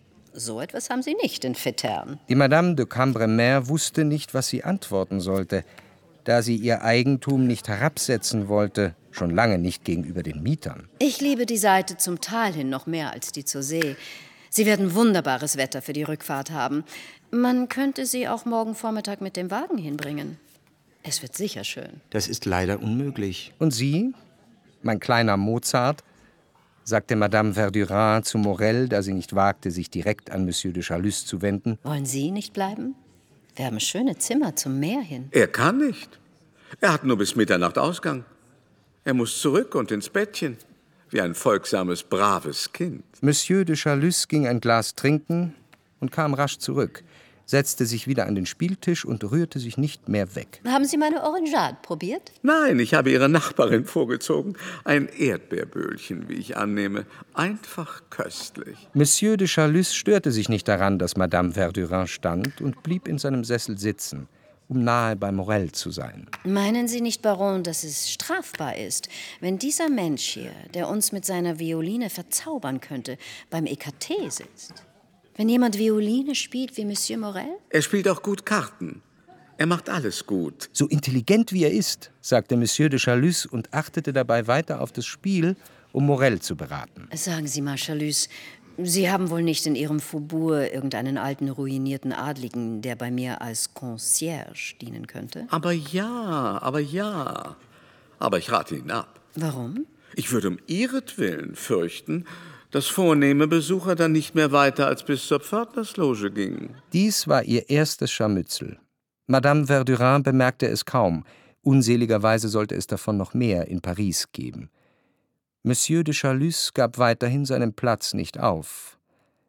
So etwas haben Sie nicht in Fetern. Die Madame de Cambremer wusste nicht, was sie antworten sollte, da sie ihr Eigentum nicht herabsetzen wollte, schon lange nicht gegenüber den Mietern. Ich liebe die Seite zum Tal hin noch mehr als die zur See. Sie werden wunderbares Wetter für die Rückfahrt haben. Man könnte sie auch morgen Vormittag mit dem Wagen hinbringen. Es wird sicher schön. Das ist leider unmöglich. Und Sie, mein kleiner Mozart, sagte Madame Verdurin zu Morel, da sie nicht wagte, sich direkt an Monsieur de Charlus zu wenden. Wollen Sie nicht bleiben? Wir haben schöne Zimmer zum Meer hin. Er kann nicht. Er hat nur bis Mitternacht Ausgang. Er muss zurück und ins Bettchen. Wie ein folgsames, braves Kind. Monsieur de Charlus ging ein Glas trinken und kam rasch zurück, setzte sich wieder an den Spieltisch und rührte sich nicht mehr weg. Haben Sie meine Orangeade probiert? Nein, ich habe Ihre Nachbarin vorgezogen. Ein Erdbeerböhlchen, wie ich annehme. Einfach köstlich. Monsieur de Charlus störte sich nicht daran, dass Madame Verdurin stand und blieb in seinem Sessel sitzen, um nahe bei Morel zu sein. Meinen Sie nicht, Baron, dass es strafbar ist, wenn dieser Mensch hier, der uns mit seiner Violine verzaubern könnte, beim Écarté sitzt? Wenn jemand Violine spielt wie Monsieur Morel? Er spielt auch gut Karten. Er macht alles gut. So intelligent wie er ist, sagte Monsieur de Charlus und achtete dabei weiter auf das Spiel, um Morel zu beraten. Sagen Sie mal, Charlus, Sie haben wohl nicht in Ihrem Faubourg irgendeinen alten, ruinierten Adligen, der bei mir als Concierge dienen könnte? Aber ja, aber ja. Aber ich rate Ihnen ab. Warum? Ich würde um ihretwillen fürchten, dass vornehme Besucher dann nicht mehr weiter als bis zur Pförtnersloge gingen. Dies war ihr erstes Scharmützel. Madame Verdurin bemerkte es kaum. Unseligerweise sollte es davon noch mehr in Paris geben. Monsieur de Charlus gab weiterhin seinen Platz nicht auf.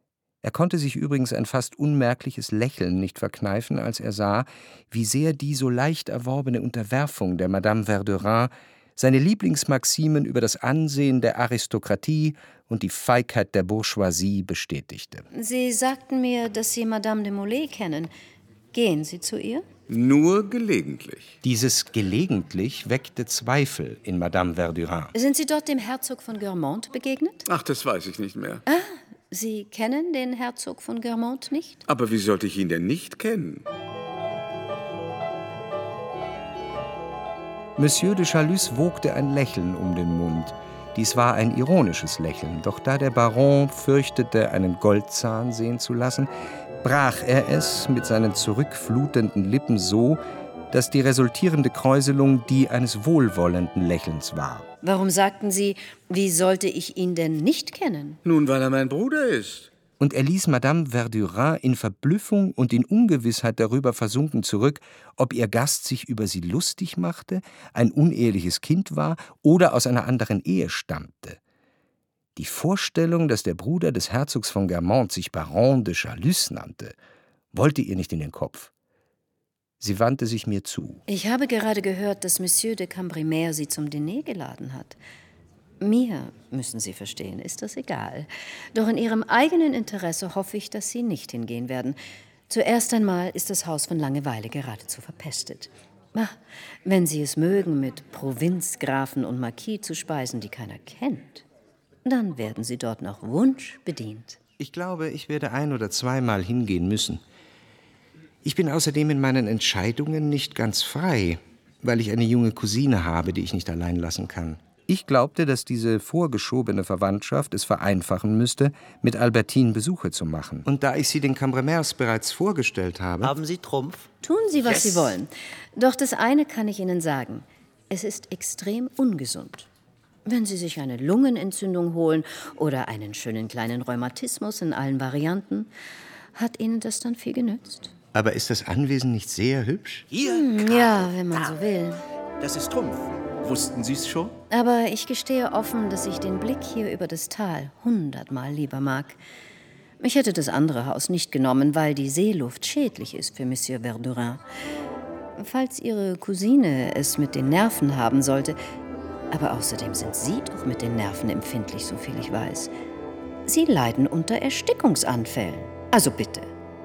Er konnte sich übrigens ein fast unmerkliches Lächeln nicht verkneifen, als er sah, wie sehr die so leicht erworbene Unterwerfung der Madame Verdurin seine Lieblingsmaximen über das Ansehen der Aristokratie und die Feigheit der Bourgeoisie bestätigte. Sie sagten mir, dass Sie Madame de Molay kennen. Gehen Sie zu ihr? Nur gelegentlich. Dieses gelegentlich weckte Zweifel in Madame Verdurin. Sind Sie dort dem Herzog von Guermantes begegnet? Ach, das weiß ich nicht mehr. Ah, Sie kennen den Herzog von Guermantes nicht? Aber wie sollte ich ihn denn nicht kennen? Monsieur de Chalus wogte ein Lächeln um den Mund. Dies war ein ironisches Lächeln, doch da der Baron fürchtete, einen Goldzahn sehen zu lassen, brach er es mit seinen zurückflutenden Lippen so, dass die resultierende Kräuselung die eines wohlwollenden Lächelns war. Warum sagten Sie, wie sollte ich ihn denn nicht kennen? Nun, weil er mein Bruder ist. Und er ließ Madame Verdurin in Verblüffung und in Ungewissheit darüber versunken zurück, ob ihr Gast sich über sie lustig machte, ein uneheliches Kind war oder aus einer anderen Ehe stammte. Die Vorstellung, dass der Bruder des Herzogs von Guermantes sich Baron de Chalus nannte, wollte ihr nicht in den Kopf. Sie wandte sich mir zu. Ich habe gerade gehört, dass Monsieur de Cambremer Sie zum Diner geladen hat. Mir, müssen Sie verstehen, ist das egal. Doch in Ihrem eigenen Interesse hoffe ich, dass Sie nicht hingehen werden. Zuerst einmal ist das Haus von Langeweile geradezu verpestet. Ach, wenn Sie es mögen, mit Provinzgrafen und Marquis zu speisen, die keiner kennt, dann werden Sie dort nach Wunsch bedient. Ich glaube, ich werde ein- oder zweimal hingehen müssen. Ich bin außerdem in meinen Entscheidungen nicht ganz frei, weil ich eine junge Cousine habe, die ich nicht allein lassen kann. Ich glaubte, dass diese vorgeschobene Verwandtschaft es vereinfachen müsste, mit Albertine Besuche zu machen. Und da ich sie den Cambremers bereits vorgestellt habe... Haben Sie Trumpf? Tun Sie, was Yes. Sie wollen. Doch das eine kann ich Ihnen sagen. Es ist extrem ungesund. Wenn Sie sich eine Lungenentzündung holen oder einen schönen kleinen Rheumatismus in allen Varianten, hat Ihnen das dann viel genützt? Aber ist das Anwesen nicht sehr hübsch? Hier, Hm, ja, wenn man so will. Das ist Trumpf. Wussten Sie es schon? Aber ich gestehe offen, dass ich den Blick hier über das Tal hundertmal lieber mag. Ich hätte das andere Haus nicht genommen, weil die Seeluft schädlich ist für Monsieur Verdurin. Falls Ihre Cousine es mit den Nerven haben sollte, aber außerdem sind Sie doch mit den Nerven empfindlich, soviel ich weiß. Sie leiden unter Erstickungsanfällen. Also bitte.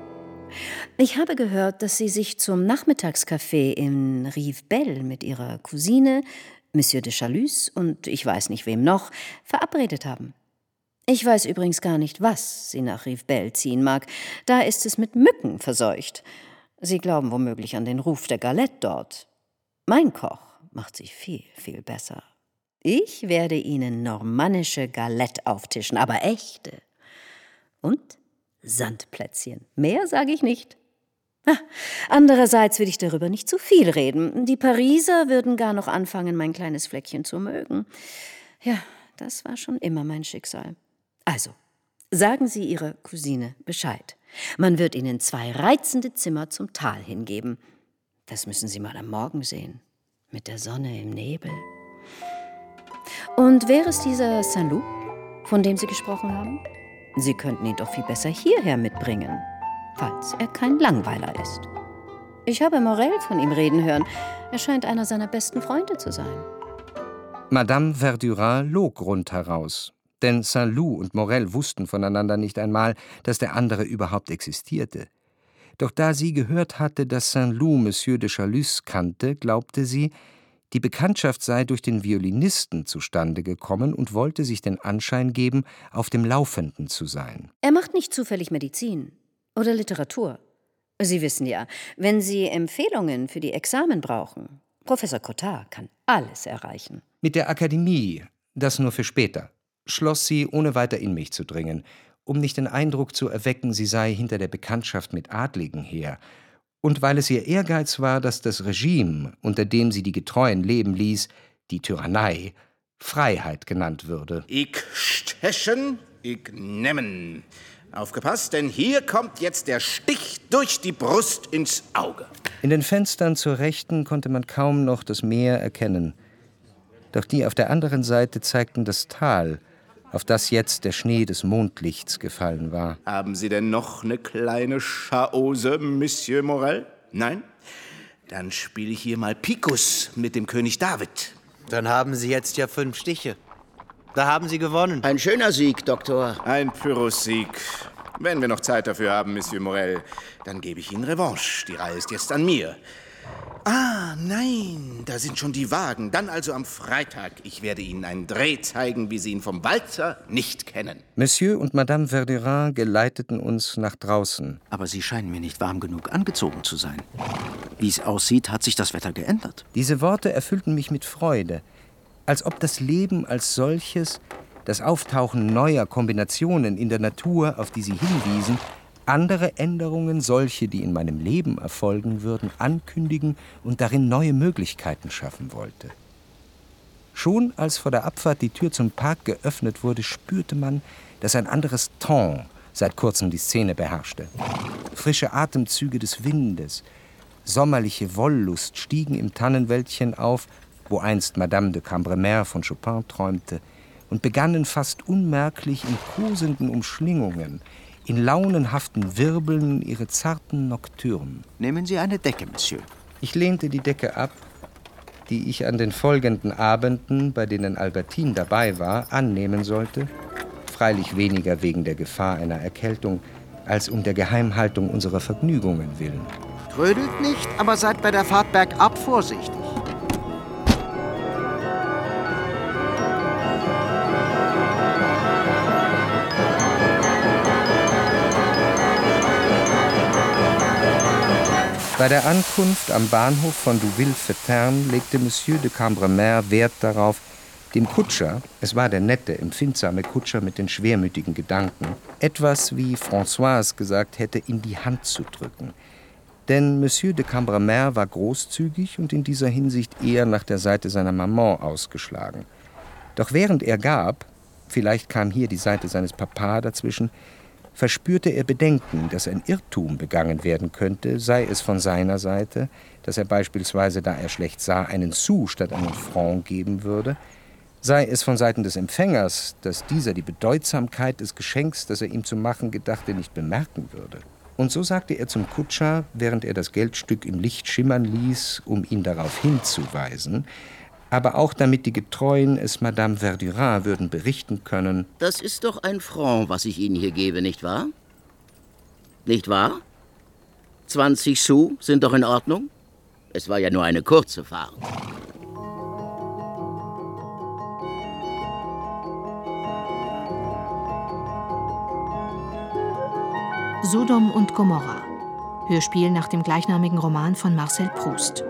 Ich habe gehört, dass Sie sich zum Nachmittagskaffee in Rivebelle mit Ihrer Cousine, Monsieur de Chalus und ich weiß nicht wem noch, verabredet haben. Ich weiß übrigens gar nicht, was Sie nach Rivebelle ziehen mag. Da ist es mit Mücken verseucht. Sie glauben womöglich an den Ruf der Galette dort. Mein Koch macht sie viel, viel besser. Ich werde Ihnen normannische Galette auftischen, aber echte. Und Sandplätzchen. Mehr sage ich nicht. Ah, andererseits will ich darüber nicht zu viel reden. Die Pariser würden gar noch anfangen, mein kleines Fleckchen zu mögen. Ja, das war schon immer mein Schicksal. Also, sagen Sie Ihrer Cousine Bescheid. Man wird Ihnen zwei reizende Zimmer zum Tal hingeben. Das müssen Sie mal am Morgen sehen. Mit der Sonne im Nebel. Und wer ist dieser Saint-Loup, von dem Sie gesprochen haben? Sie könnten ihn doch viel besser hierher mitbringen, falls er kein Langweiler ist. Ich habe Morel von ihm reden hören. Er scheint einer seiner besten Freunde zu sein. Madame Verdurin log rundheraus. Denn Saint-Loup und Morel wussten voneinander nicht einmal, dass der andere überhaupt existierte. Doch da sie gehört hatte, dass Saint-Loup Monsieur de Chalus kannte, glaubte sie, die Bekanntschaft sei durch den Violinisten zustande gekommen und wollte sich den Anschein geben, auf dem Laufenden zu sein. Er macht nicht zufällig Medizin oder Literatur. Sie wissen ja, wenn Sie Empfehlungen für die Examen brauchen, Professor Cottard kann alles erreichen. Mit der Akademie, das nur für später, schloss sie, ohne weiter in mich zu dringen, um nicht den Eindruck zu erwecken, sie sei hinter der Bekanntschaft mit Adligen her, und weil es ihr Ehrgeiz war, dass das Regime, unter dem sie die Getreuen leben ließ, die Tyrannei, Freiheit genannt würde. Ich stechen, ich nemmen. Aufgepasst, denn hier kommt jetzt der Stich durch die Brust ins Auge. In den Fenstern zur Rechten konnte man kaum noch das Meer erkennen. Doch die auf der anderen Seite zeigten das Tal, auf das jetzt der Schnee des Mondlichts gefallen war. Haben Sie denn noch eine kleine Chaose, Monsieur Morel? Nein? Dann spiele ich hier mal Picus mit dem König David. Dann haben Sie jetzt ja fünf Stiche. Da haben Sie gewonnen. Ein schöner Sieg, Doktor. Ein Pyrrhus-Sieg. Wenn wir noch Zeit dafür haben, Monsieur Morel, dann gebe ich Ihnen Revanche. Die Reihe ist jetzt an mir. Ah, nein, da sind schon die Wagen. Dann also am Freitag. Ich werde Ihnen einen Dreh zeigen, wie Sie ihn vom Walzer nicht kennen. Monsieur und Madame Verdurin geleiteten uns nach draußen. Aber Sie scheinen mir nicht warm genug angezogen zu sein. Wie es aussieht, hat sich das Wetter geändert. Diese Worte erfüllten mich mit Freude, als ob das Leben als solches, das Auftauchen neuer Kombinationen in der Natur, auf die sie hinwiesen, andere Änderungen, solche, die in meinem Leben erfolgen würden, ankündigen und darin neue Möglichkeiten schaffen wollte. Schon als vor der Abfahrt die Tür zum Park geöffnet wurde, spürte man, dass ein anderes Ton seit kurzem die Szene beherrschte. Frische Atemzüge des Windes, sommerliche Wollust stiegen im Tannenwäldchen auf, wo einst Madame de Cambremer von Chopin träumte, und begannen fast unmerklich in kosenden Umschlingungen, in launenhaften Wirbeln ihre zarten Nocturnen. Nehmen Sie eine Decke, Monsieur. Ich lehnte die Decke ab, die ich an den folgenden Abenden, bei denen Albertine dabei war, annehmen sollte, freilich weniger wegen der Gefahr einer Erkältung, als um der Geheimhaltung unserer Vergnügungen willen. Trödelt nicht, aber seid bei der Fahrt bergab vorsichtig. Bei der Ankunft am Bahnhof von Douville-Féterne legte Monsieur de Cambremer Wert darauf, dem Kutscher, es war der nette, empfindsame Kutscher mit den schwermütigen Gedanken, etwas, wie Françoise gesagt hätte, in die Hand zu drücken. Denn Monsieur de Cambremer war großzügig und in dieser Hinsicht eher nach der Seite seiner Maman ausgeschlagen. Doch während er gab, vielleicht kam hier die Seite seines Papa dazwischen, verspürte er Bedenken, dass ein Irrtum begangen werden könnte, sei es von seiner Seite, dass er beispielsweise, da er schlecht sah, einen Sou statt einen Franc geben würde, sei es von Seiten des Empfängers, dass dieser die Bedeutsamkeit des Geschenks, das er ihm zu machen gedachte, nicht bemerken würde. Und so sagte er zum Kutscher, während er das Geldstück im Licht schimmern ließ, um ihn darauf hinzuweisen, aber auch damit die Getreuen es Madame Verdurin würden berichten können. Das ist doch ein Franc, was ich Ihnen hier gebe, nicht wahr? Nicht wahr? zwanzig Sous sind doch in Ordnung? Es war ja nur eine kurze Fahrt. Sodom und Gomorra. Hörspiel nach dem gleichnamigen Roman von Marcel Proust.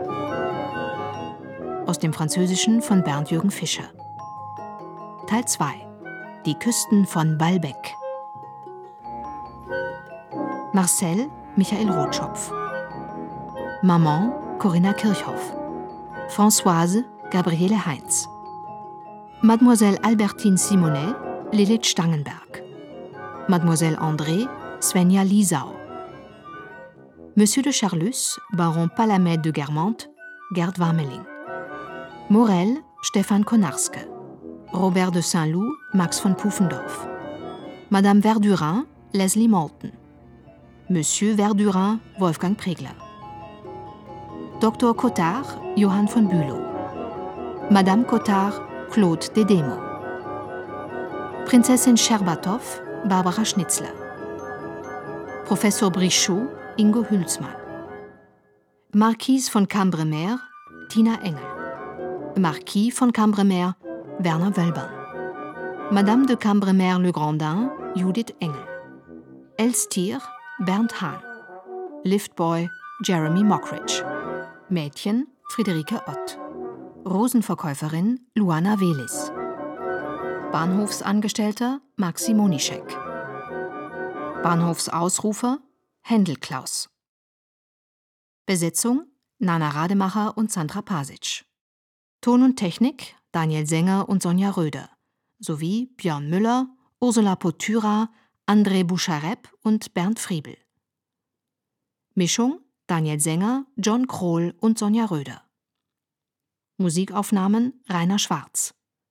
Aus dem Französischen von Bernd-Jürgen Fischer. Teil zwei. Die Küsten von Balbec. Marcel, Michael Rotschopf. Maman, Corinna Kirchhoff. Françoise, Gabriele Heinz. Mademoiselle Albertine Simonet, Lilith Stangenberg. Mademoiselle André, Svenja Liesau. Monsieur de Charlus, Baron Palamède de Guermantes, Gerd Warmeling. Morel, Stefan Konarske. Robert de Saint-Loup, Max von Pufendorf. Madame Verdurin, Leslie Moulton. Monsieur Verdurin, Wolfgang Pregler. Doktor Cottard, Johann von Bülow. Madame Cottard, Claude Dedemo. Prinzessin Scherbatov, Barbara Schnitzler. Professor Brichot, Ingo Hülsmann. Marquise von Cambremer, Tina Engel. Marquis von Cambremer, Werner Wölbern. Madame de Cambremer-Le Grandin, Judith Engel. Elstier, Bernd Hahn. Liftboy, Jeremy Mockridge. Mädchen, Friederike Ott. Rosenverkäuferin, Luana Welis. Bahnhofsangestellter, Maxi Monischek. Bahnhofsausrufer, Händel Klaus. Besetzung, Nana Rademacher und Sandra Pasic. Ton und Technik, Daniel Sänger und Sonja Röder. Sowie Björn Müller, Ursula Potyra, André Bouchareb und Bernd Friebel. Mischung, Daniel Sänger, John Krohl und Sonja Röder. Musikaufnahmen, Rainer Schwarz.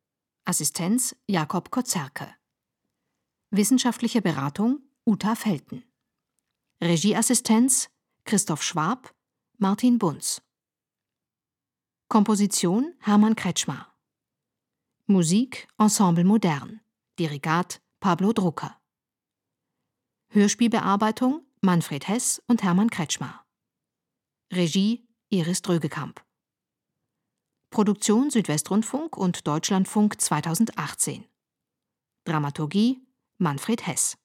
Assistenz Jakob Kozerke. Wissenschaftliche Beratung Uta Felten. Regieassistenz Christoph Schwab, Martin Bunz. Komposition Hermann Kretschmar. Musik Ensemble Modern. Dirigat Pablo Drucker. Hörspielbearbeitung Manfred Hess und Hermann Kretschmar. Regie Iris Drögekamp. Produktion Südwestrundfunk und Deutschlandfunk zweitausendachtzehn. Dramaturgie Manfred Hess.